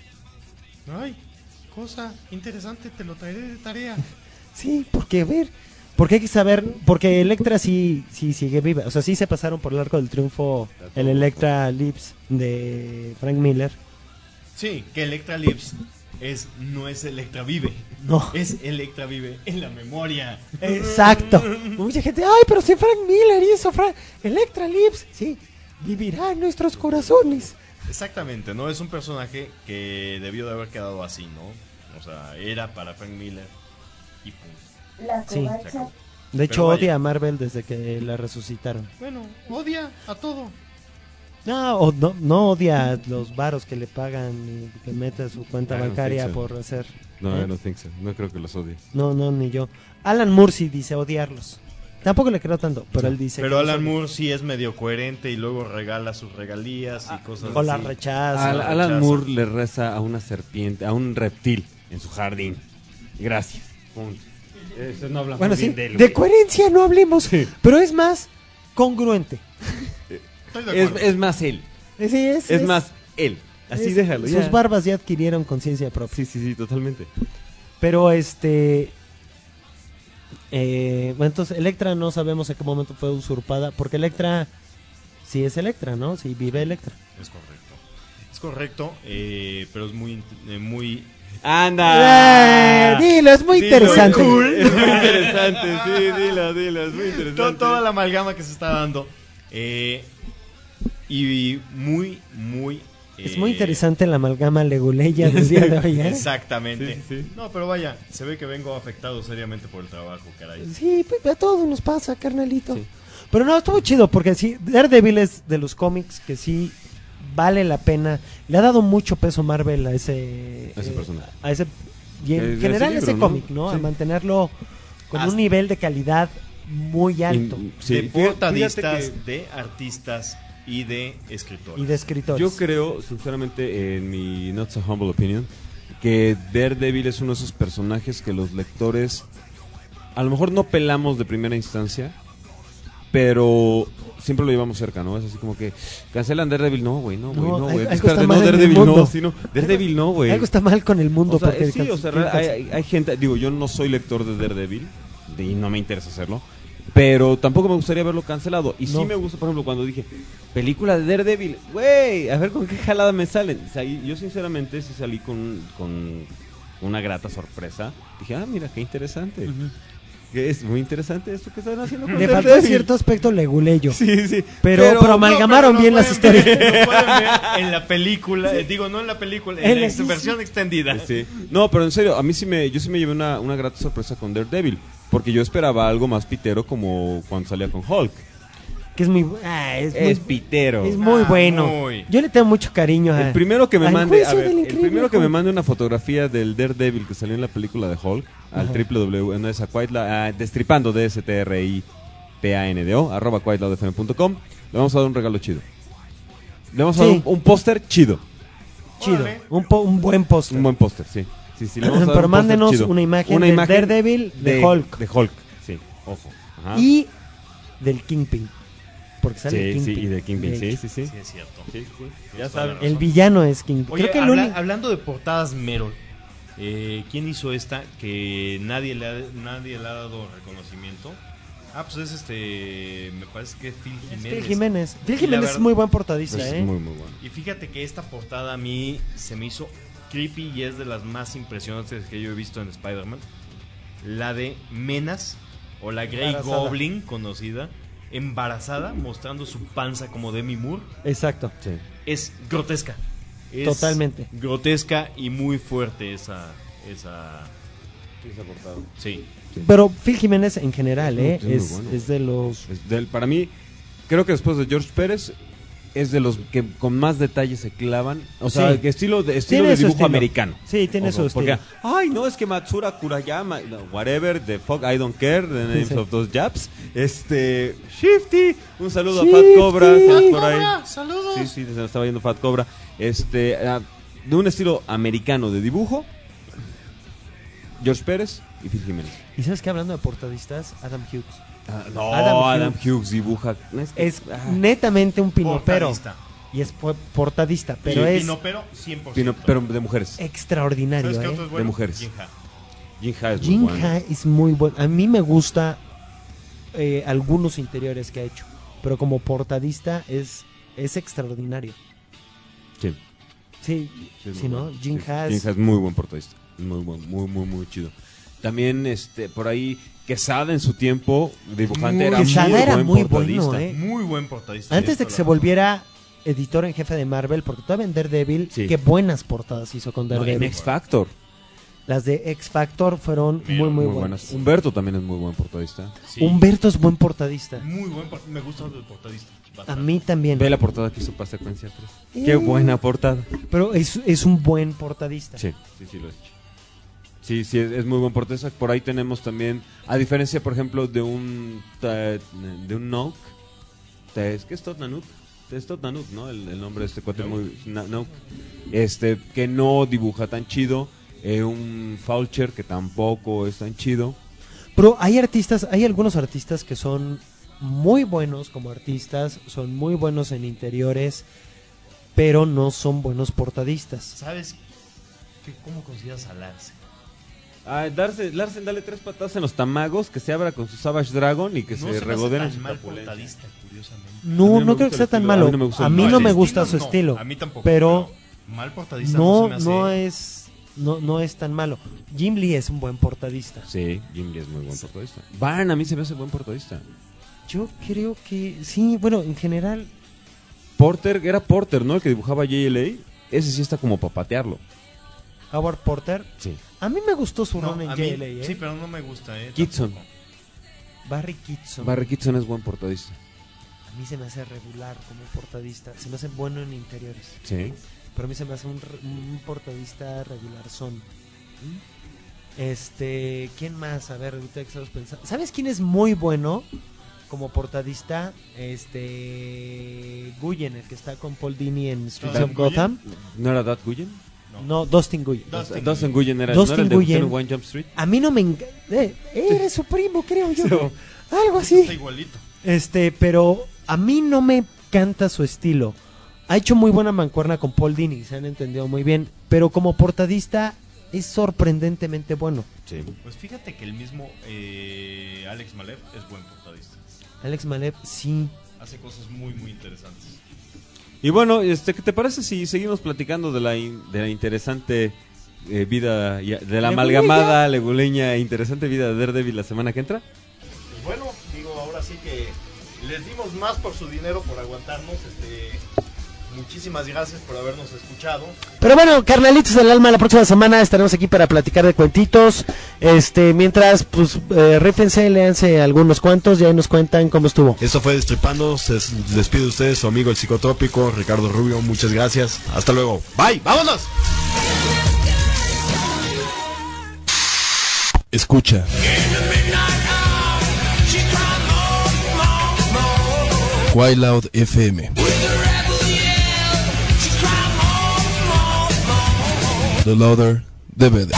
Ay, cosa interesante, te lo traeré de tarea. Sí, porque a ver, porque hay que saber, porque Electra sí, sí sigue viva. O sea, sí se pasaron por el arco del triunfo el Electra Lips de Frank Miller. Sí, que Electra Lives es, no es Electra Vive. No. Es Electra Vive en la memoria. Exacto. Mucha gente, ay, pero si Frank Miller hizo Frank Electra Lips, sí, vivirá en nuestros corazones. Exactamente, ¿no? Es un personaje que debió de haber quedado así, ¿no? O sea, era para Frank Miller y pum. La Sí. covacha. Se acabó. De hecho, Pero vaya. odia a Marvel desde que la resucitaron. Bueno, odia a todo. No, o no, no odia los varos que le pagan y que mete a su cuenta I don't bancaria think so. por hacer. No, ¿eh? I don't think so. No creo que los odie. No, no, ni yo. Alan Moore sí dice odiarlos. Tampoco le creo tanto, pero él dice Pero que Alan los odia. Moore sí es medio coherente y luego regala sus regalías y cosas O la así. rechaza. Al- la Alan rechaza. Moore le reza a una serpiente, a un reptil en su jardín. Gracias. Punto. Eso no habla Bueno, muy sí, bien de él, de güey. coherencia no hablemos, pero es más congruente. Estoy de Es, acuerdo. es más él. Eh, sí, es, Es más él. Así es- déjalo. Sus ya. barbas ya adquirieron conciencia propia. Sí, sí, sí, totalmente. Pero este. Eh, bueno, entonces Electra no sabemos en qué momento fue usurpada. Porque Electra sí es Electra, ¿no? Sí vive Electra. Es correcto. Es correcto, eh, pero es muy, eh, muy ¡Anda! Eh, dilo, es muy Dilo, interesante. cool. Es muy interesante, sí, dilo, dilo, es muy interesante. To- toda la amalgama que se está dando. eh, y muy, muy. Es eh, muy interesante la amalgama leguleya del día de hoy, ¿eh? Exactamente. Sí, sí, sí. No, pero vaya, se ve que vengo afectado seriamente por el trabajo, caray. Sí, pues, a todos nos pasa, carnalito. Pero no, estuvo chido porque sí, Daredevil es de los cómics que sí vale la pena. Le ha dado mucho peso Marvel a ese A ese eh, personaje. a ese y en De- de general ese ese, libro, ¿no? cómic, ¿no? A Sí. mantenerlo con Hasta- un nivel de calidad muy alto In- sí, de fíjate- portadistas, fíjate que- de artistas y de escritores. y de escritores. Yo creo, sinceramente, en mi not so humble opinion, que Daredevil es uno de esos personajes que los lectores a lo mejor no pelamos de primera instancia, pero siempre lo llevamos cerca, ¿no? Es así como que cancelan Daredevil, no, güey, no, güey, No, no, algo- güey. algo Espérate, está no, mal en el Daredevil mundo. no, sino Daredevil no, güey. Algo está mal con el mundo O sea, porque sí, can- o sea, quieren hay, cancelar. hay- hay gente, digo, yo no soy lector de Daredevil y no me interesa hacerlo, pero tampoco me gustaría verlo cancelado. Y No. sí me gusta, por ejemplo, cuando dije, película de Daredevil, güey, a ver con qué jalada me salen. O sea, y yo sinceramente sí salí con, con, una grata sorpresa. Dije, ah, mira, qué interesante. Uh-huh. Que es muy interesante esto que están haciendo con Le faltó Daredevil. cierto aspecto leguleyo. Sí, sí. Pero, pero, pero amalgamaron no, pero bien no las historias. Ver, lo pueden ver en la película, sí. eh, digo, no en la película, en, en la, la versión sí. extendida. Sí. No, pero en serio, a mí sí me, yo sí me llevé una, una grata sorpresa con Daredevil, porque yo esperaba algo más pitero como cuando salía con Hulk. Que es muy ah, es, es muy, pitero. Es muy ah, bueno. Muy. Yo le tengo mucho cariño a El primero que me al mande, a ver, el primero Hulk. que me mande una fotografía del Daredevil que salió en la película de Hulk al www no es a Quiet La, uh, destripando D S T R I P A N D O arroba quiet loud f m punto com. Le vamos a dar un regalo chido. Le vamos a sí. dar un, un póster chido. Chido. Un, po, un buen póster. Un buen póster, sí. Sí, sí, le vamos a dar Pero un mándenos chido. una imagen una de imagen Daredevil de, de Hulk. De Hulk, sí. Ojo. Ajá. Y del Kingpin. Porque sale sí, Kingpin. Sí, y de Kingpin, de sí, sí, sí. Sí, es cierto. Sí, sí. Ya saben. El villano es Kingpin. Oye, Creo que habla, el uni... hablando de portadas Merol, eh, ¿quién hizo esta que nadie le, ha, nadie le ha dado reconocimiento? Ah, pues es este, me parece que es Phil Jiménez. Phil Jiménez. Phil Jiménez verdad, es muy buen portadista, pues ¿eh? Muy, muy bueno. Y fíjate que esta portada a mí se me hizo creepy y es de las más impresionantes que yo he visto en Spider-Man. La de Menas, o la Grey embarazada. Goblin, conocida, embarazada, mostrando su panza como Demi Moore. Exacto. Sí. Es grotesca. Es totalmente. Grotesca y muy fuerte esa, esa, esa portada. Sí. Sí. Pero Phil Jiménez en general, ¿eh? Sí, es, bueno. es de los... Es del, para mí, creo que después de George Pérez, es de los que con más detalles se clavan. O sea, sí. que estilo de, estilo de dibujo estilo. americano. Sí, tiene Ojo, su porque, estilo. Ay, no, es que Matsura Kurayama, no, whatever, the fuck, I don't care, the names sí. of those Japs. Este, Shifty, un saludo Shifty. a Fat Cobra. Fat por ahí. Cobra, saludos. Sí, sí, se me estaba yendo Fat Cobra. Este, uh, de un estilo americano de dibujo, George Pérez y Phil Jiménez. ¿Y sabes qué? Hablando de portadistas, Adam Hughes. Ah, no, Adam, Adam Hughes. Hughes dibuja. Es, que, es ah, netamente un pinopero. Portadista. Y es portadista, pero y es. Pinopero cien por ciento. Pino, pero de mujeres. Extraordinario, ¿eh? Es bueno? De mujeres. Jin Ha. Jin Ha es Jin muy bueno. Ha es muy bueno. A mí me gusta eh, algunos interiores que ha hecho, pero como portadista es, es extraordinario. Sí. Sí, sí, sí ¿no? Bueno. Jin sí, Ha es... es muy buen portadista. Muy, muy, muy, muy, muy chido. También, este, por ahí, Quesada en su tiempo, dibujante, muy, era Quesada muy era buen muy portadista. Bueno, ¿eh? Muy buen portadista. Antes de que se volviera editor en jefe de Marvel, porque todavía en Daredevil, sí. qué buenas portadas hizo con Daredevil. No, en X Factor. Las de X Factor fueron Mira, muy, muy, muy buenas. buenas. Humberto también es muy buen portadista. Sí. Humberto es buen portadista. Muy buen, me gusta el portadista. Bastante. A mí también. Ve la portada que hizo para Secuencia tres. Eh. Qué buena portada. Pero es, es un buen portadista. Sí, sí, sí lo es. Sí, sí, es, es muy buen portadista. Por ahí tenemos también, a diferencia, por ejemplo, de un de un Nook, ¿qué es Todd Nanook? Es Todd Nanook, ¿no? El, el nombre de este cuate no. muy Nook. Este, que no dibuja tan chido. Eh, un Fulcher que tampoco es tan chido. Pero hay artistas, hay algunos artistas que son muy buenos como artistas, son muy buenos en interiores, pero no son buenos portadistas. ¿Sabes qué, cómo consideras a Larsen? Ah, darse, Larsen, dale tres patadas en los tamagos, que se abra con su Savage Dragon y que no se, se regodeen en su mal portadista, curiosamente. No, no creo que sea tan malo. A mí no me gusta, a mí no, no me gusta su no, estilo. A mí tampoco. Pero, pero mal portadista no, no, se me hace... no es no no es tan malo. Jim Lee es un buen portadista. Sí, Jim Lee es muy buen portadista. Van, a mí se me hace buen portadista. Yo creo que sí, bueno, en general Porter, era Porter, ¿no? El que dibujaba J L A. Ese sí está como para patearlo. Howard Porter. Sí. A mí me gustó su no, run en J J L A, ¿eh? Sí, pero no me gusta, ¿eh? Kitson. Tampoco. Barry Kitson. Barry Kitson es buen portadista. A mí se me hace regular como portadista. Se me hace bueno en interiores. Sí. Pero a mí se me hace un, un portadista regular son. Este, ¿quién más? A ver, ahorita que estamos pensando. ¿Sabes quién es muy bueno como portadista? Este, Guyen, el que está con Paul Dini en Streets of Gotham. ¿No era Dot Guyen? No, no, Dustin Guyen. Dustin, Dustin Guyen era, Dustin ¿no era el de Guyen. One Jump Street? A mí no me encanta. Eh, eres su primo, creo yo. So, algo así. Está igualito. Este, pero a mí no me encanta su estilo. Ha hecho muy buena mancuerna con Paul Dini, se han entendido muy bien, pero como portadista es sorprendentemente bueno. Sí. Pues fíjate que el mismo eh, Alex Malev es buen portadista. Alex Malev sí hace cosas muy muy interesantes. Y bueno, este, ¿qué te parece si seguimos platicando de la in, de la interesante eh, vida y- de la amalgamada, leguleña e interesante vida de Daredevil la semana que entra. Pues bueno, digo, ahora sí que les dimos más por su dinero, por aguantarnos. Este, muchísimas gracias por habernos escuchado. Pero bueno, carnalitos del alma, la próxima semana estaremos aquí para platicar de cuentitos. Este, mientras, pues, eh, rífense, léanse algunos cuantos y ahí nos cuentan cómo estuvo. Esto fue Destripando. Se despide de ustedes su amigo el psicotrópico, Ricardo Rubio. Muchas gracias. Hasta luego. Bye. ¡Vámonos! Escucha. Wild Loud F M. The Louder, the better.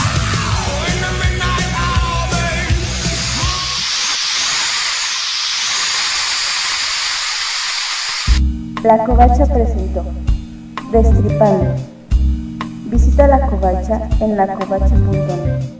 La Covacha presentó Destripando. Visita La Covacha en la covacha punto net.